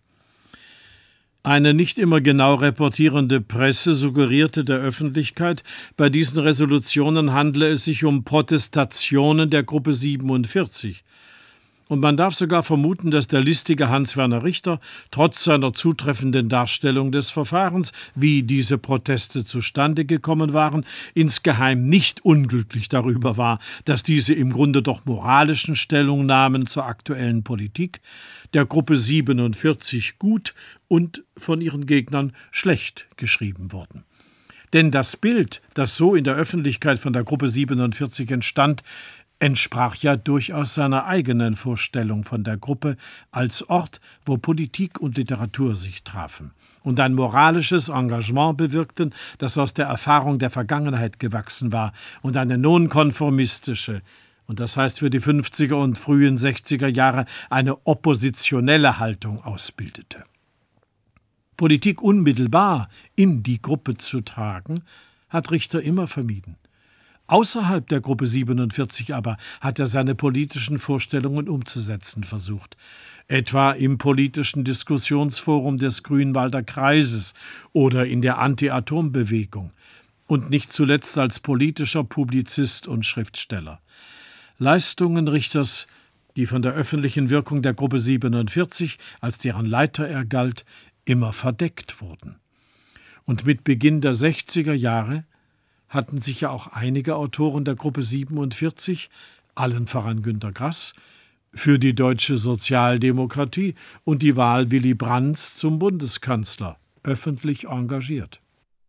Eine nicht immer genau reportierende Presse suggerierte der Öffentlichkeit, bei diesen Resolutionen handle es sich um Protestationen der Gruppe siebenundvierzig. Und man darf sogar vermuten, dass der listige Hans-Werner Richter trotz seiner zutreffenden Darstellung des Verfahrens, wie diese Proteste zustande gekommen waren, insgeheim nicht unglücklich darüber war, dass diese im Grunde doch moralischen Stellungnahmen zur aktuellen Politik der Gruppe siebenundvierzig gut und von ihren Gegnern schlecht geschrieben wurden. Denn das Bild, das so in der Öffentlichkeit von der Gruppe siebenundvierzig entstand, entsprach ja durchaus seiner eigenen Vorstellung von der Gruppe als Ort, wo Politik und Literatur sich trafen und ein moralisches Engagement bewirkten, das aus der Erfahrung der Vergangenheit gewachsen war und eine nonkonformistische, und das heißt für die fünfziger und frühen sechziger Jahre eine oppositionelle Haltung ausbildete. Politik unmittelbar in die Gruppe zu tragen, hat Richter immer vermieden. Außerhalb der Gruppe siebenundvierzig aber hat er seine politischen Vorstellungen umzusetzen versucht, etwa im politischen Diskussionsforum des Grünwalder Kreises oder in der Anti-Atom-Bewegung und nicht zuletzt als politischer Publizist und Schriftsteller. Leistungen Richters, die von der öffentlichen Wirkung der Gruppe siebenundvierzig, als deren Leiter er galt, immer verdeckt wurden. Und mit Beginn der sechziger Jahre hatten sich ja auch einige Autoren der Gruppe siebenundvierzig, allen voran Günter Grass, für die deutsche Sozialdemokratie und die Wahl Willy Brandts zum Bundeskanzler öffentlich engagiert.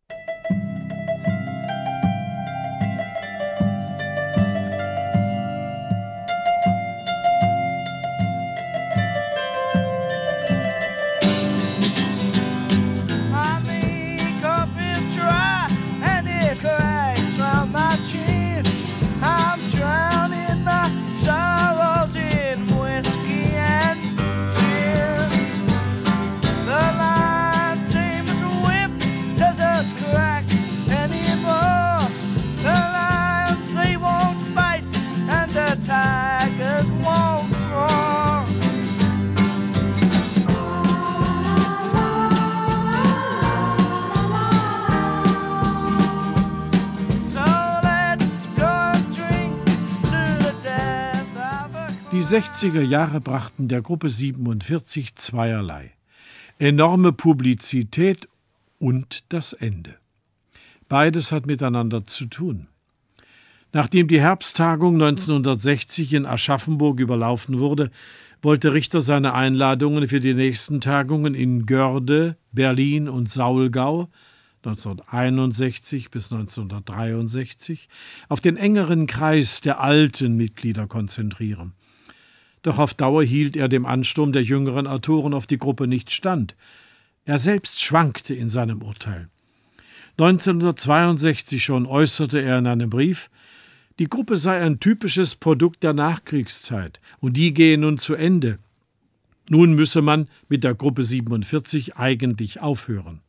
Die sechziger Jahre brachten der Gruppe siebenundvierzig zweierlei: enorme Publizität und das Ende. Beides hat miteinander zu tun. Nachdem die Herbsttagung neunzehnhundertsechzig in Aschaffenburg überlaufen wurde, wollte Richter seine Einladungen für die nächsten Tagungen in Görde, Berlin und Saulgau neunzehnhunderteinundsechzig bis neunzehnhundertdreiundsechzig auf den engeren Kreis der alten Mitglieder konzentrieren. Doch auf Dauer hielt er dem Ansturm der jüngeren Autoren auf die Gruppe nicht stand. Er selbst schwankte in seinem Urteil. neunzehnhundertzweiundsechzig schon äußerte er in einem Brief, die Gruppe sei ein typisches Produkt der Nachkriegszeit und die gehe nun zu Ende. Nun müsse man mit der Gruppe siebenundvierzig eigentlich aufhören.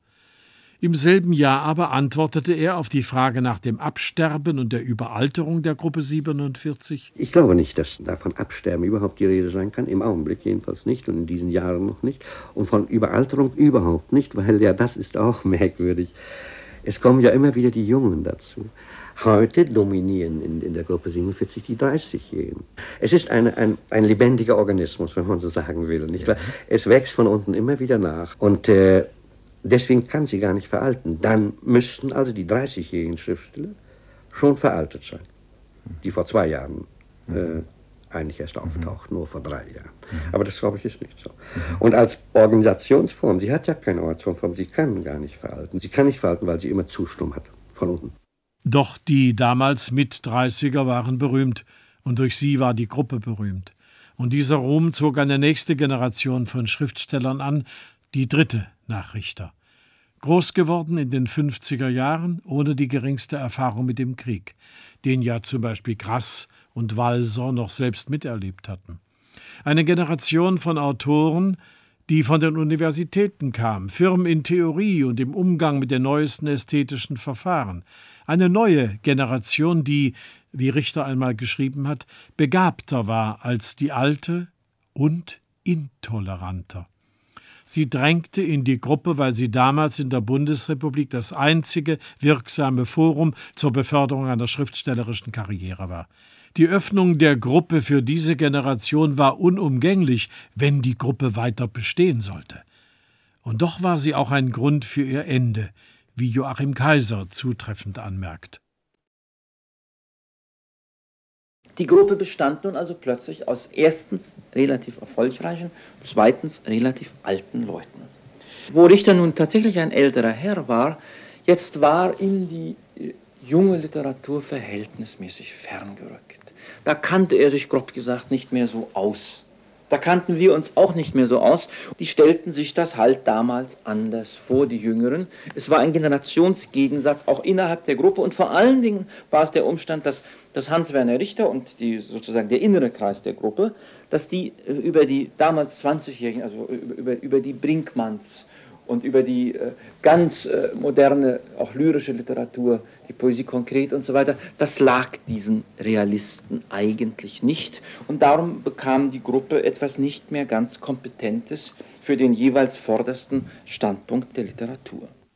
Im selben Jahr aber antwortete er auf die Frage nach dem Absterben und der Überalterung der Gruppe siebenundvierzig. Ich glaube nicht, dass davon Absterben überhaupt die Rede sein kann, im Augenblick jedenfalls nicht und in diesen Jahren noch nicht. Und von Überalterung überhaupt nicht, weil ja, das ist auch merkwürdig. Es kommen ja immer wieder die Jungen dazu. Heute dominieren in, in der Gruppe siebenundvierzig die dreißigjährigen. Es ist eine, ein, ein lebendiger Organismus, wenn man so sagen will. Nicht wahr? Es wächst von unten immer wieder nach. Und äh, deswegen kann sie gar nicht veralten. Dann müssten also die dreißigjährigen Schriftsteller schon veraltet sein, die vor zwei Jahren äh, eigentlich erst auftauchten, nur vor drei Jahren. Aber das, glaube ich, ist nicht so. Und als Organisationsform, sie hat ja keine Organisationsform, sie kann gar nicht veralten. Sie kann nicht veralten, weil sie immer Zustimmung hat, von unten. Doch die damals Mit-Dreißiger waren berühmt und durch sie war die Gruppe berühmt. Und dieser Ruhm zog eine nächste Generation von Schriftstellern an, die dritte nach Richter. Groß geworden in den fünfziger Jahren, ohne die geringste Erfahrung mit dem Krieg, den ja zum Beispiel Grass und Walser noch selbst miterlebt hatten. Eine Generation von Autoren, die von den Universitäten kam, firm in Theorie und im Umgang mit den neuesten ästhetischen Verfahren. Eine neue Generation, die, wie Richter einmal geschrieben hat, begabter war als die alte und intoleranter. Sie drängte in die Gruppe, weil sie damals in der Bundesrepublik das einzige wirksame Forum zur Beförderung einer schriftstellerischen Karriere war. Die Öffnung der Gruppe für diese Generation war unumgänglich, wenn die Gruppe weiter bestehen sollte. Und doch war sie auch ein Grund für ihr Ende, wie Joachim Kaiser zutreffend anmerkt. Die Gruppe bestand nun also plötzlich aus erstens relativ erfolgreichen, zweitens relativ alten Leuten. Wo Richter nun tatsächlich ein älterer Herr war, jetzt war ihm die junge Literatur verhältnismäßig ferngerückt. Da kannte er sich, grob gesagt, nicht mehr so aus. Da kannten wir uns auch nicht mehr so aus. Die stellten sich das halt damals anders vor, die Jüngeren. Es war ein Generationsgegensatz auch innerhalb der Gruppe und vor allen Dingen war es der Umstand, dass, dass Hans-Werner Richter und die, sozusagen der innere Kreis der Gruppe, dass die über die damals zwanzigjährigen, also über, über die Brinkmanns und über die äh, ganz äh, moderne, auch lyrische Literatur, die Poesie konkret und so weiter, das lag diesen Realisten eigentlich nicht. Und darum bekam die Gruppe etwas nicht mehr ganz Kompetentes für den jeweils vordersten Standpunkt der Literatur.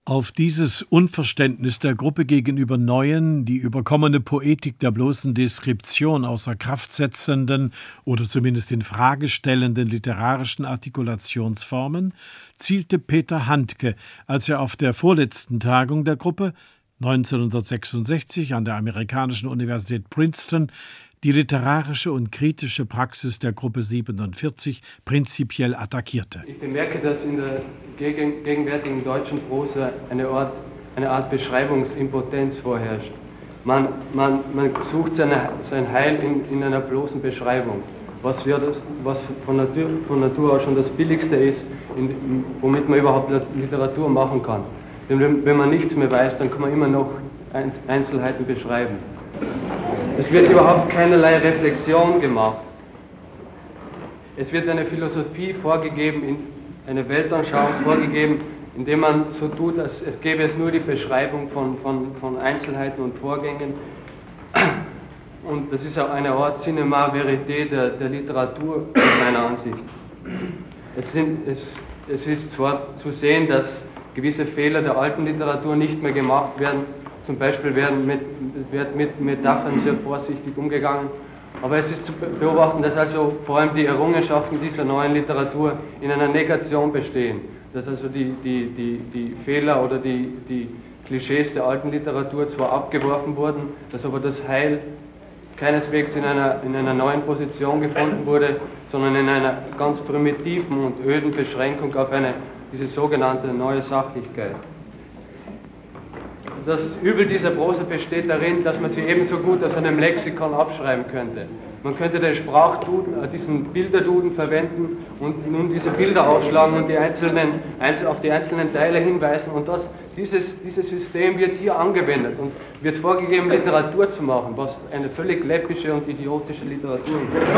Auf dieses Unverständnis der Gruppe gegenüber neuen, die überkommene Poetik der bloßen Deskription außer Kraft setzenden oder zumindest in Frage stellenden literarischen Artikulationsformen zielte Peter Handke, als er auf der vorletzten Tagung der Gruppe neunzehnhundertsechsundsechzig an der amerikanischen Universität Princeton die literarische und kritische Praxis der Gruppe siebenundvierzig prinzipiell attackierte. Ich bemerke, dass in der gegenwärtigen deutschen Prosa eine Art, eine Art Beschreibungsimpotenz vorherrscht. Man, man, man sucht seine, sein Heil in, in einer bloßen Beschreibung, was, wir das, was von, Natur, von Natur aus schon das Billigste ist, in, womit man überhaupt Literatur machen kann. Denn wenn, wenn man nichts mehr weiß, dann kann man immer noch Einzelheiten beschreiben. Es wird überhaupt keinerlei Reflexion gemacht. Es wird eine Philosophie vorgegeben, eine Weltanschauung vorgegeben, indem man so tut, als es gäbe es nur die Beschreibung von, von, von Einzelheiten und Vorgängen. Und das ist auch eine Art Cinema Verité der, der Literatur, meiner Ansicht. Es, sind, es, es ist zwar zu sehen, dass gewisse Fehler der alten Literatur nicht mehr gemacht werden. Zum Beispiel werden mit, wird mit Metaphern sehr vorsichtig umgegangen. Aber es ist zu beobachten, dass also vor allem die Errungenschaften dieser neuen Literatur in einer Negation bestehen. Dass also die, die, die, die Fehler oder die, die Klischees der alten Literatur zwar abgeworfen wurden, dass aber das Heil keineswegs in einer, in einer neuen Position gefunden wurde, sondern in einer ganz primitiven und öden Beschränkung auf eine, diese sogenannte neue Sachlichkeit. Das Übel dieser Prosa besteht darin, dass man sie ebenso gut aus einem Lexikon abschreiben könnte. Man könnte den Sprachduden, diesen Bilderduden verwenden und nun diese Bilder ausschlagen und die einzelnen, auf die einzelnen Teile hinweisen. Und das, dieses, dieses System wird hier angewendet und wird vorgegeben, Literatur zu machen, was eine völlig läppische und idiotische Literatur ist.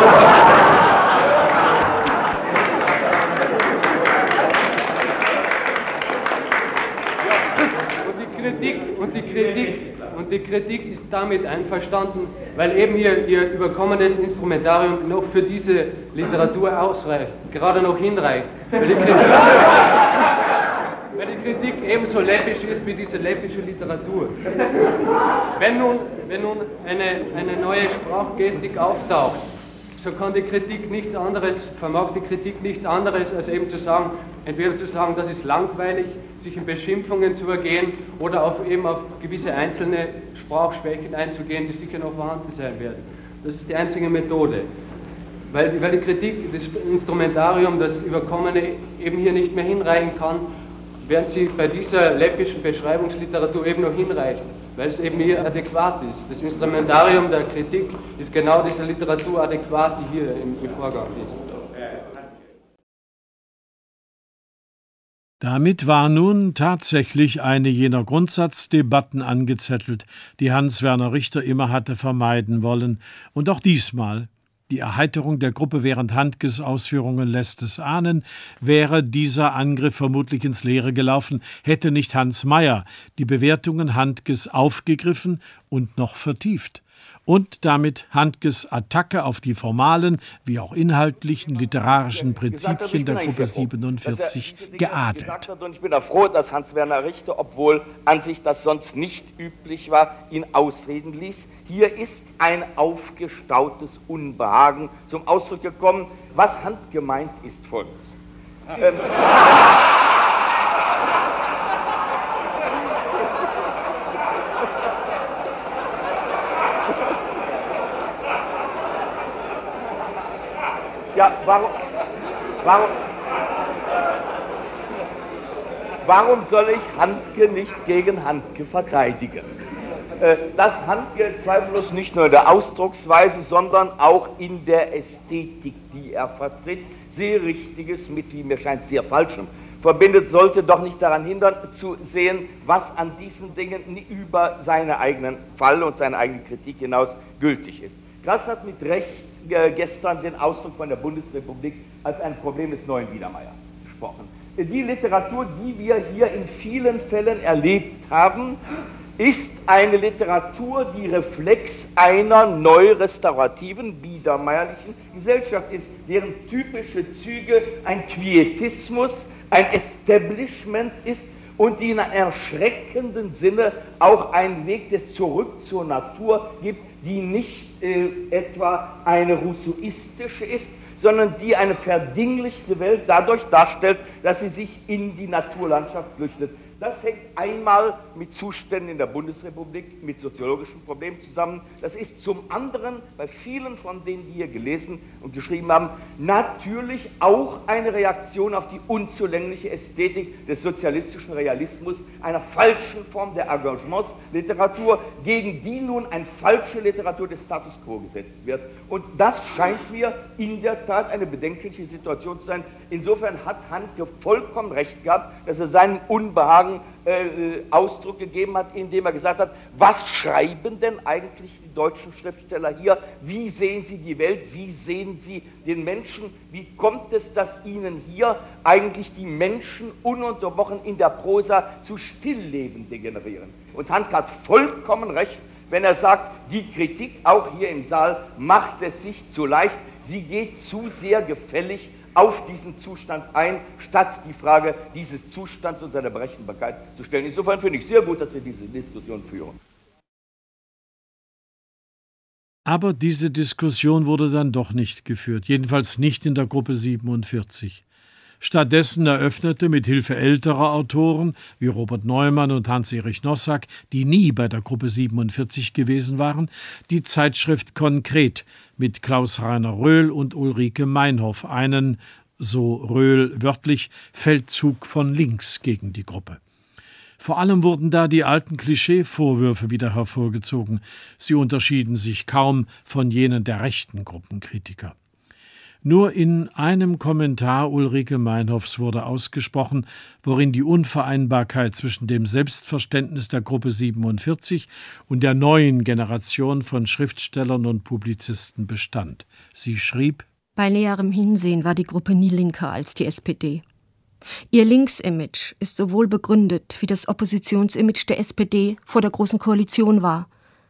Kritik und die Kritik und die Kritik ist damit einverstanden, weil eben ihr, ihr überkommenes Instrumentarium noch für diese Literatur ausreicht, gerade noch hinreicht, weil die Kritik, weil die Kritik ebenso läppisch ist wie diese läppische Literatur. Wenn nun, wenn nun eine, eine neue Sprachgestik auftaucht, so kann die Kritik nichts anderes, vermag die Kritik nichts anderes, als eben zu sagen, entweder zu sagen, das ist langweilig, sich in Beschimpfungen zu ergehen oder auf, eben auf gewisse einzelne Sprachschwächen einzugehen, die sicher noch vorhanden sein werden. Das ist die einzige Methode. Weil, weil die Kritik, das Instrumentarium, das Überkommene eben hier nicht mehr hinreichen kann, während sie bei dieser läppischen Beschreibungsliteratur eben noch hinreicht, weil es eben hier adäquat ist. Das Instrumentarium der Kritik ist genau dieser Literatur adäquat, die hier im, im Vorgang ist. Damit war nun tatsächlich eine jener Grundsatzdebatten angezettelt, die Hans-Werner Richter immer hatte vermeiden wollen. Und auch diesmal, die Erheiterung der Gruppe während Handkes Ausführungen lässt es ahnen, wäre dieser Angriff vermutlich ins Leere gelaufen, hätte nicht Hans Meyer die Bewertungen Handkes aufgegriffen und noch vertieft. Und damit Handkes Attacke auf die formalen wie auch inhaltlichen literarischen Prinzipien der Gruppe siebenundvierzig geadelt. Und ich bin auch froh, dass Hans-Werner Richter, obwohl an sich das sonst nicht üblich war, ihn ausreden ließ. Hier ist ein aufgestautes Unbehagen zum Ausdruck gekommen. Was Handke meint, ist Folgendes. Ähm, Ja, warum, warum, warum soll ich Handke nicht gegen Handke verteidigen? Äh, dass Handke zweifellos nicht nur in der Ausdrucksweise, sondern auch in der Ästhetik, die er vertritt, sehr Richtiges mit, wie mir scheint, sehr Falschem verbindet, sollte doch nicht daran hindern, zu sehen, was an diesen Dingen über seinen eigenen Fall und seine eigene Kritik hinaus gültig ist. Grass hat mit Recht äh, gestern den Ausdruck von der Bundesrepublik als ein Problem des neuen Biedermeier gesprochen. Die Literatur, die wir hier in vielen Fällen erlebt haben, ist eine Literatur, die Reflex einer neu-restaurativen, biedermeierlichen Gesellschaft ist, deren typische Züge ein Quietismus, ein Establishment ist und die in einem erschreckenden Sinne auch einen Weg des Zurück zur Natur gibt, die nicht äh, etwa eine rousseauistische ist, sondern die eine verdinglichte Welt dadurch darstellt, dass sie sich in die Naturlandschaft flüchtet. Das hängt einmal mit Zuständen in der Bundesrepublik, mit soziologischen Problemen zusammen. Das ist zum anderen bei vielen von denen, die hier gelesen und geschrieben haben, natürlich auch eine Reaktion auf die unzulängliche Ästhetik des sozialistischen Realismus, einer falschen Form der Engagementsliteratur, gegen die nun eine falsche Literatur des Status quo gesetzt wird. Und das scheint mir in der Tat eine bedenkliche Situation zu sein. Insofern hat Handke vollkommen recht gehabt, dass er seinen Unbehagen Äh, Ausdruck gegeben hat, indem er gesagt hat, was schreiben denn eigentlich die deutschen Schriftsteller hier, wie sehen sie die Welt, wie sehen sie den Menschen, wie kommt es, dass ihnen hier eigentlich die Menschen ununterbrochen in der Prosa zu Stillleben degenerieren. Und Handke hat vollkommen recht, wenn er sagt, die Kritik auch hier im Saal macht es sich zu leicht, sie geht zu sehr gefällig auf diesen Zustand ein, statt die Frage dieses Zustands und seiner Berechenbarkeit zu stellen. Insofern finde ich sehr gut, dass wir diese Diskussion führen. Aber diese Diskussion wurde dann doch nicht geführt, jedenfalls nicht in der Gruppe siebenundvierzig. Stattdessen eröffnete mit Hilfe älterer Autoren wie Robert Neumann und Hans-Erich Nossack, die nie bei der Gruppe siebenundvierzig gewesen waren, die Zeitschrift Konkret mit Klaus-Rainer Röhl und Ulrike Meinhof einen, so Röhl wörtlich, Feldzug von links gegen die Gruppe. Vor allem wurden da die alten Klischee-Vorwürfe wieder hervorgezogen. Sie unterschieden sich kaum von jenen der rechten Gruppenkritiker. Nur in einem Kommentar Ulrike Meinhofs wurde ausgesprochen, worin die Unvereinbarkeit zwischen dem Selbstverständnis der Gruppe siebenundvierzig und der neuen Generation von Schriftstellern und Publizisten bestand. Sie schrieb: Bei näherem Hinsehen war die Gruppe nie linker als die S P D. Ihr Links-Image ist sowohl begründet, wie das Oppositionsimage der S P D vor der Großen Koalition war.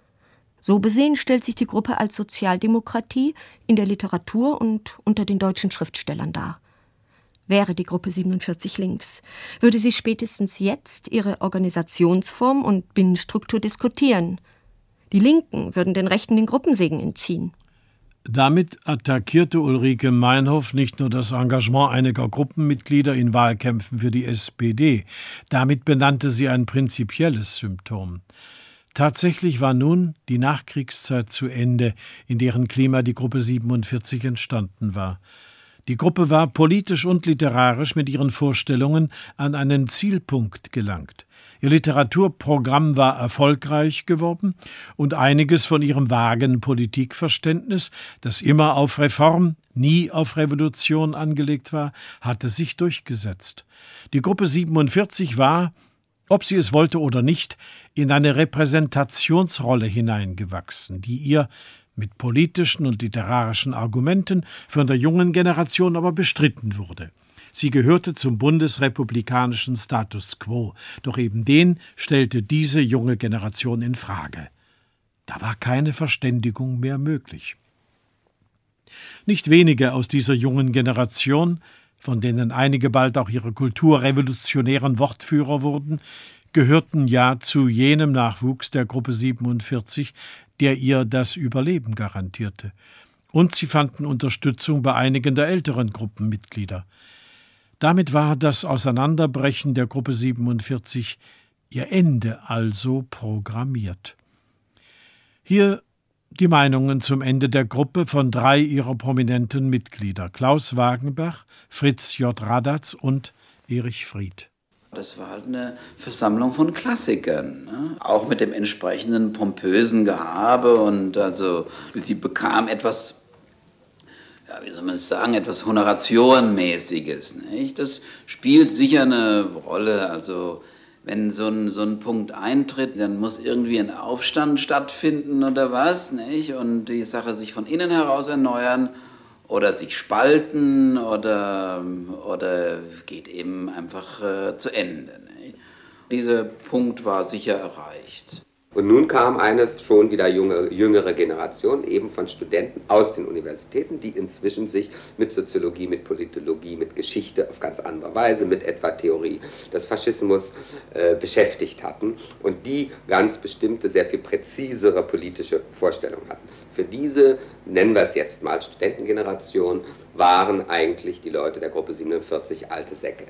So besehen stellt sich die Gruppe als Sozialdemokratie in der Literatur und unter den deutschen Schriftstellern dar. Wäre die Gruppe siebenundvierzig links, würde sie spätestens jetzt ihre Organisationsform und Binnenstruktur diskutieren. Die Linken würden den Rechten den Gruppensegen entziehen. Damit attackierte Ulrike Meinhof nicht nur das Engagement einiger Gruppenmitglieder in Wahlkämpfen für die S P D, damit benannte sie ein prinzipielles Symptom. Tatsächlich war nun die Nachkriegszeit zu Ende, in deren Klima die Gruppe siebenundvierzig entstanden war. Die Gruppe war politisch und literarisch mit ihren Vorstellungen an einen Zielpunkt gelangt. Ihr Literaturprogramm war erfolgreich geworden und einiges von ihrem vagen Politikverständnis, das immer auf Reform, nie auf Revolution angelegt war, hatte sich durchgesetzt. Die Gruppe siebenundvierzig war, ob sie es wollte oder nicht, in eine Repräsentationsrolle hineingewachsen, die ihr mit politischen und literarischen Argumenten von der jungen Generation aber bestritten wurde. Sie gehörte zum bundesrepublikanischen Status quo, doch eben den stellte diese junge Generation in Frage. Da war keine Verständigung mehr möglich. Nicht wenige aus dieser jungen Generation, von denen einige bald auch ihre kulturrevolutionären Wortführer wurden, gehörten ja zu jenem Nachwuchs der Gruppe siebenundvierzig, der ihr das Überleben garantierte. Und sie fanden Unterstützung bei einigen der älteren Gruppenmitglieder. Damit war das Auseinanderbrechen der Gruppe siebenundvierzig, ihr Ende also, programmiert. Hier die Meinungen zum Ende der Gruppe von drei ihrer prominenten Mitglieder, Klaus Wagenbach, Fritz J. Radatz und Erich Fried. Das war halt eine Versammlung von Klassikern, ne? Auch mit dem entsprechenden pompösen Gehabe, und also sie bekam etwas, ja, wie soll man es sagen, etwas Honorationmäßiges, nicht? Das spielt sicher eine Rolle, also wenn so ein, so ein Punkt eintritt, dann muss irgendwie ein Aufstand stattfinden oder was, nicht? Und die Sache sich von innen heraus erneuern oder sich spalten oder, oder geht eben einfach äh, zu Ende, nicht? Dieser Punkt war sicher erreicht. Und nun kam eine schon wieder junge, jüngere Generation, eben von Studenten aus den Universitäten, die inzwischen sich mit Soziologie, mit Politologie, mit Geschichte auf ganz andere Weise, mit etwa Theorie des Faschismus äh, beschäftigt hatten und die ganz bestimmte, sehr viel präzisere politische Vorstellungen hatten. Für diese, nennen wir es jetzt mal Studentengeneration, waren eigentlich die Leute der Gruppe siebenundvierzig alte Säcke.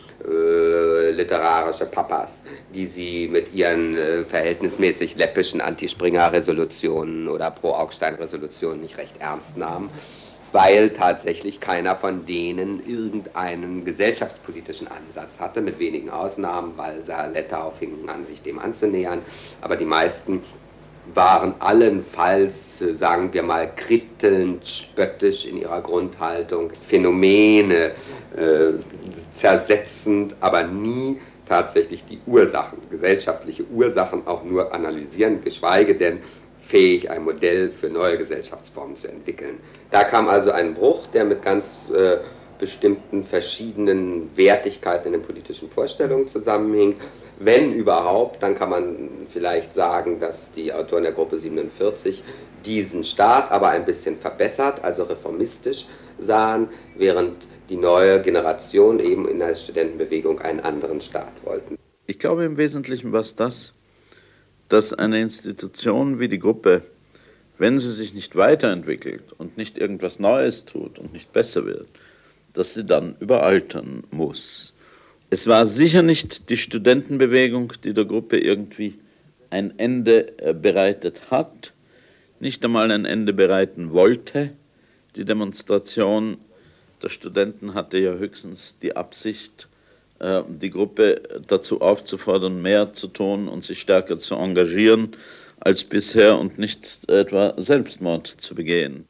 Äh, literarische Papas, die sie mit ihren äh, verhältnismäßig läppischen Anti-Springer-Resolutionen oder Pro-Augstein-Resolutionen nicht recht ernst nahmen, weil tatsächlich keiner von denen irgendeinen gesellschaftspolitischen Ansatz hatte, mit wenigen Ausnahmen, weil Lettau fing an, sich dem anzunähern, aber die meisten waren allenfalls, sagen wir mal, krittelnd, spöttisch in ihrer Grundhaltung, Phänomene äh, zersetzend, aber nie tatsächlich die Ursachen, gesellschaftliche Ursachen auch nur analysieren, geschweige denn fähig, ein Modell für neue Gesellschaftsformen zu entwickeln. Da kam also ein Bruch, der mit ganz äh, bestimmten verschiedenen Wertigkeiten in den politischen Vorstellungen zusammenhing. Wenn überhaupt, dann kann man vielleicht sagen, dass die Autoren der Gruppe siebenundvierzig diesen Staat aber ein bisschen verbessert, also reformistisch sahen, während die neue Generation eben in der Studentenbewegung einen anderen Staat wollten. Ich glaube, im Wesentlichen war es das, dass eine Institution wie die Gruppe, wenn sie sich nicht weiterentwickelt und nicht irgendwas Neues tut und nicht besser wird, dass sie dann überaltern muss. Es war sicher nicht die Studentenbewegung, die der Gruppe irgendwie ein Ende bereitet hat, nicht einmal ein Ende bereiten wollte. Die Demonstration der Studenten hatte ja höchstens die Absicht, die Gruppe dazu aufzufordern, mehr zu tun und sich stärker zu engagieren als bisher und nicht etwa Selbstmord zu begehen.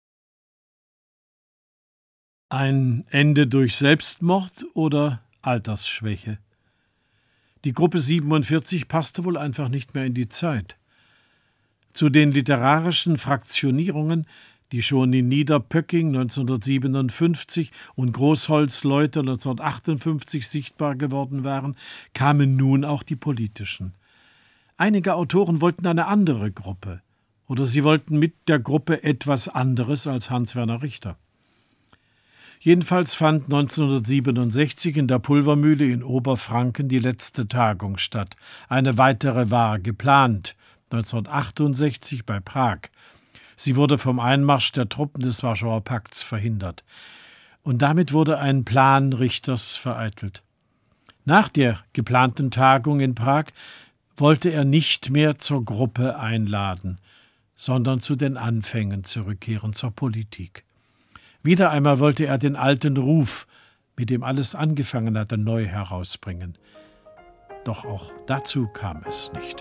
Ein Ende durch Selbstmord oder Altersschwäche? Die Gruppe siebenundvierzig passte wohl einfach nicht mehr in die Zeit. Zu den literarischen Fraktionierungen, die schon in Niederpöcking neunzehnhundertsiebenundfünfzig und Großholzleute neunzehnhundertachtundfünfzig sichtbar geworden waren, kamen nun auch die politischen. Einige Autoren wollten eine andere Gruppe, oder sie wollten mit der Gruppe etwas anderes als Hans-Werner Richter. Jedenfalls fand neunzehnhundertsiebenundsechzig in der Pulvermühle in Oberfranken die letzte Tagung statt. Eine weitere war geplant, neunzehnhundertachtundsechzig bei Prag. Sie wurde vom Einmarsch der Truppen des Warschauer Pakts verhindert. Und damit wurde ein Plan Richters vereitelt. Nach der geplanten Tagung in Prag wollte er nicht mehr zur Gruppe einladen, sondern zu den Anfängen zurückkehren, zur Politik. Wieder einmal wollte er den alten Ruf, mit dem alles angefangen hatte, neu herausbringen. Doch auch dazu kam es nicht.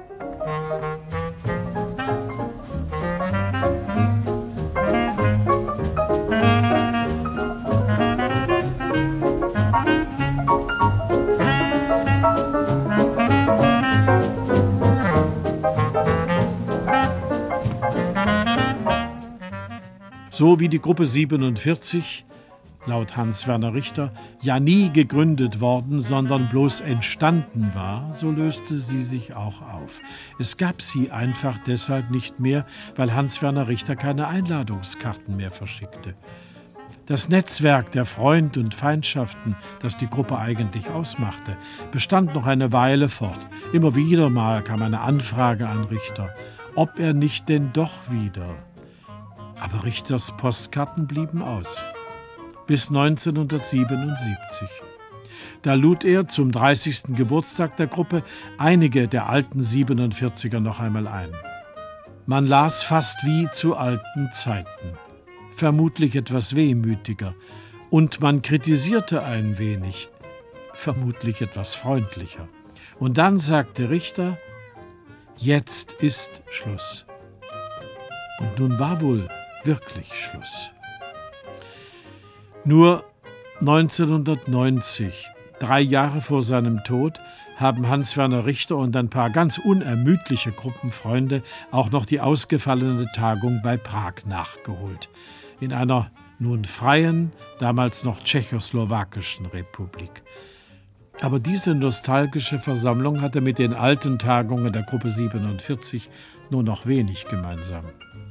So wie die Gruppe siebenundvierzig, laut Hans-Werner Richter, ja nie gegründet worden, sondern bloß entstanden war, so löste sie sich auch auf. Es gab sie einfach deshalb nicht mehr, weil Hans-Werner Richter keine Einladungskarten mehr verschickte. Das Netzwerk der Freund- und Feindschaften, das die Gruppe eigentlich ausmachte, bestand noch eine Weile fort. Immer wieder mal kam eine Anfrage an Richter, ob er nicht denn doch wieder. Aber Richters Postkarten blieben aus. Bis neunzehnhundertsiebenundsiebzig. Da lud er zum dreißigsten Geburtstag der Gruppe einige der alten siebenundvierziger noch einmal ein. Man las fast wie zu alten Zeiten, vermutlich etwas wehmütiger, und man kritisierte ein wenig, vermutlich etwas freundlicher. Und dann sagte Richter, jetzt ist Schluss. Und nun war wohl wirklich Schluss. Nur neunzehnhundertneunzig, drei Jahre vor seinem Tod, haben Hans-Werner Richter und ein paar ganz unermüdliche Gruppenfreunde auch noch die ausgefallene Tagung bei Prag nachgeholt. In einer nun freien, damals noch tschechoslowakischen Republik. Aber diese nostalgische Versammlung hatte mit den alten Tagungen der Gruppe siebenundvierzig nur noch wenig gemeinsam.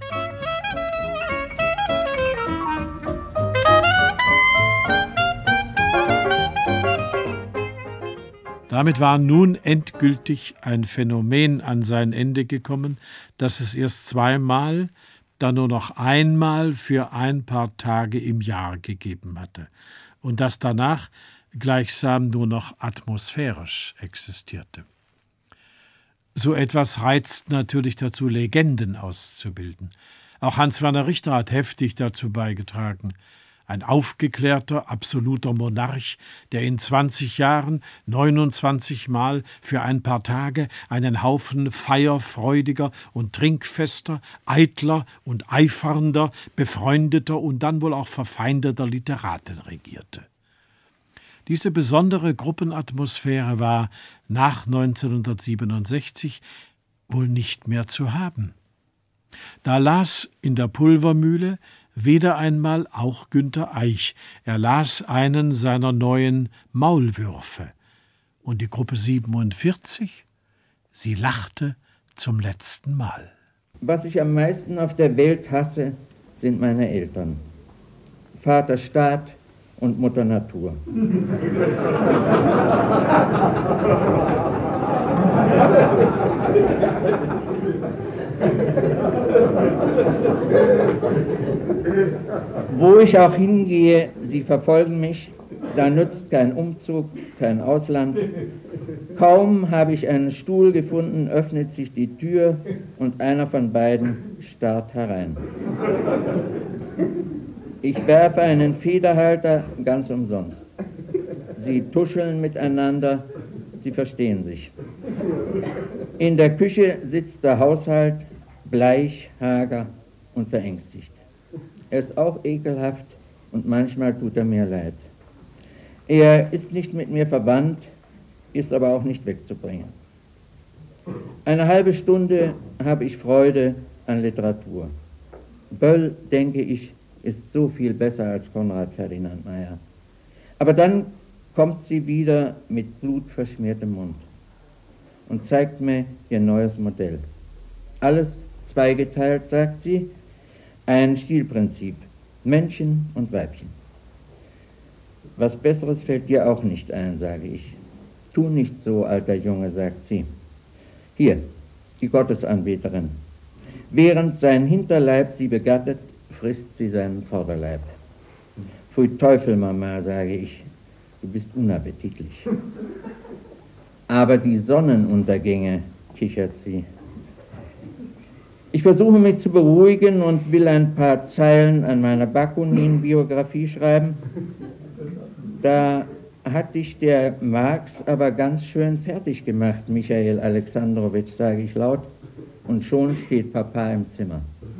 Damit war nun endgültig ein Phänomen an sein Ende gekommen, das es erst zweimal, dann nur noch einmal für ein paar Tage im Jahr gegeben hatte und das danach gleichsam nur noch atmosphärisch existierte. So etwas reizt natürlich dazu, Legenden auszubilden. Auch Hans-Werner Richter hat heftig dazu beigetragen. Ein aufgeklärter, absoluter Monarch, der in zwanzig Jahren neunundzwanzig Mal für ein paar Tage einen Haufen feierfreudiger und trinkfester, eitler und eifernder, befreundeter und dann wohl auch verfeindeter Literaten regierte. Diese besondere Gruppenatmosphäre war nach neunzehnhundertsiebenundsechzig wohl nicht mehr zu haben. Da las in der Pulvermühle wieder einmal auch Günter Eich. Er las einen seiner neuen Maulwürfe. Und die Gruppe siebenundvierzig, sie lachte zum letzten Mal. Was ich am meisten auf der Welt hasse, sind meine Eltern. Vater Staat und Mutter Natur. Wo ich auch hingehe, sie verfolgen mich, da nützt kein Umzug, kein Ausland. Kaum habe ich einen Stuhl gefunden, öffnet sich die Tür und einer von beiden starrt herein. Ich werfe einen Federhalter ganz umsonst. Sie tuscheln miteinander, sie verstehen sich. In der Küche sitzt der Haushalt, bleich, hager und verängstigt. Er ist auch ekelhaft und manchmal tut er mir leid. Er ist nicht mit mir verwandt, ist aber auch nicht wegzubringen. Eine halbe Stunde habe ich Freude an Literatur. Böll, denke ich, ist so viel besser als Konrad Ferdinand Meyer. Aber dann kommt sie wieder mit blutverschmiertem Mund und zeigt mir ihr neues Modell. Alles zweigeteilt, sagt sie, ein Stilprinzip, Männchen und Weibchen. Was Besseres fällt dir auch nicht ein, sage ich. Tu nicht so, alter Junge, sagt sie. Hier, die Gottesanbeterin. Während sein Hinterleib sie begattet, frisst sie seinen Vorderleib. Pfui Teufel, Mama, sage ich, du bist unappetitlich. Aber die Sonnenuntergänge, kichert sie. Ich versuche mich zu beruhigen und will ein paar Zeilen an meiner Bakunin-Biografie schreiben. Da hat dich der Marx aber ganz schön fertig gemacht, Michael Alexandrowitsch, sage ich laut, und schon steht Papa im Zimmer.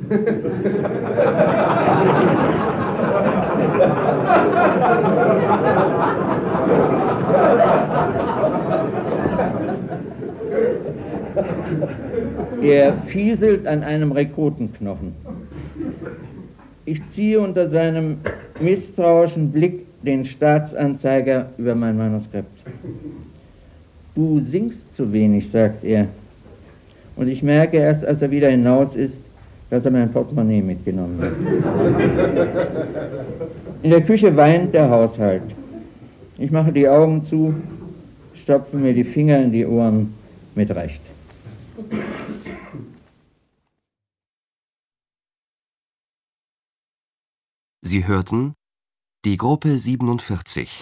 Er fieselt an einem Rekrutenknochen. Ich ziehe unter seinem misstrauischen Blick den Staatsanzeiger über mein Manuskript. Du singst zu wenig, sagt er. Und ich merke erst, als er wieder hinaus ist, dass er mein Portemonnaie mitgenommen hat. In der Küche weint der Haushalt. Ich mache die Augen zu, stopfe mir die Finger in die Ohren mit Recht. Sie hörten die Gruppe siebenundvierzig.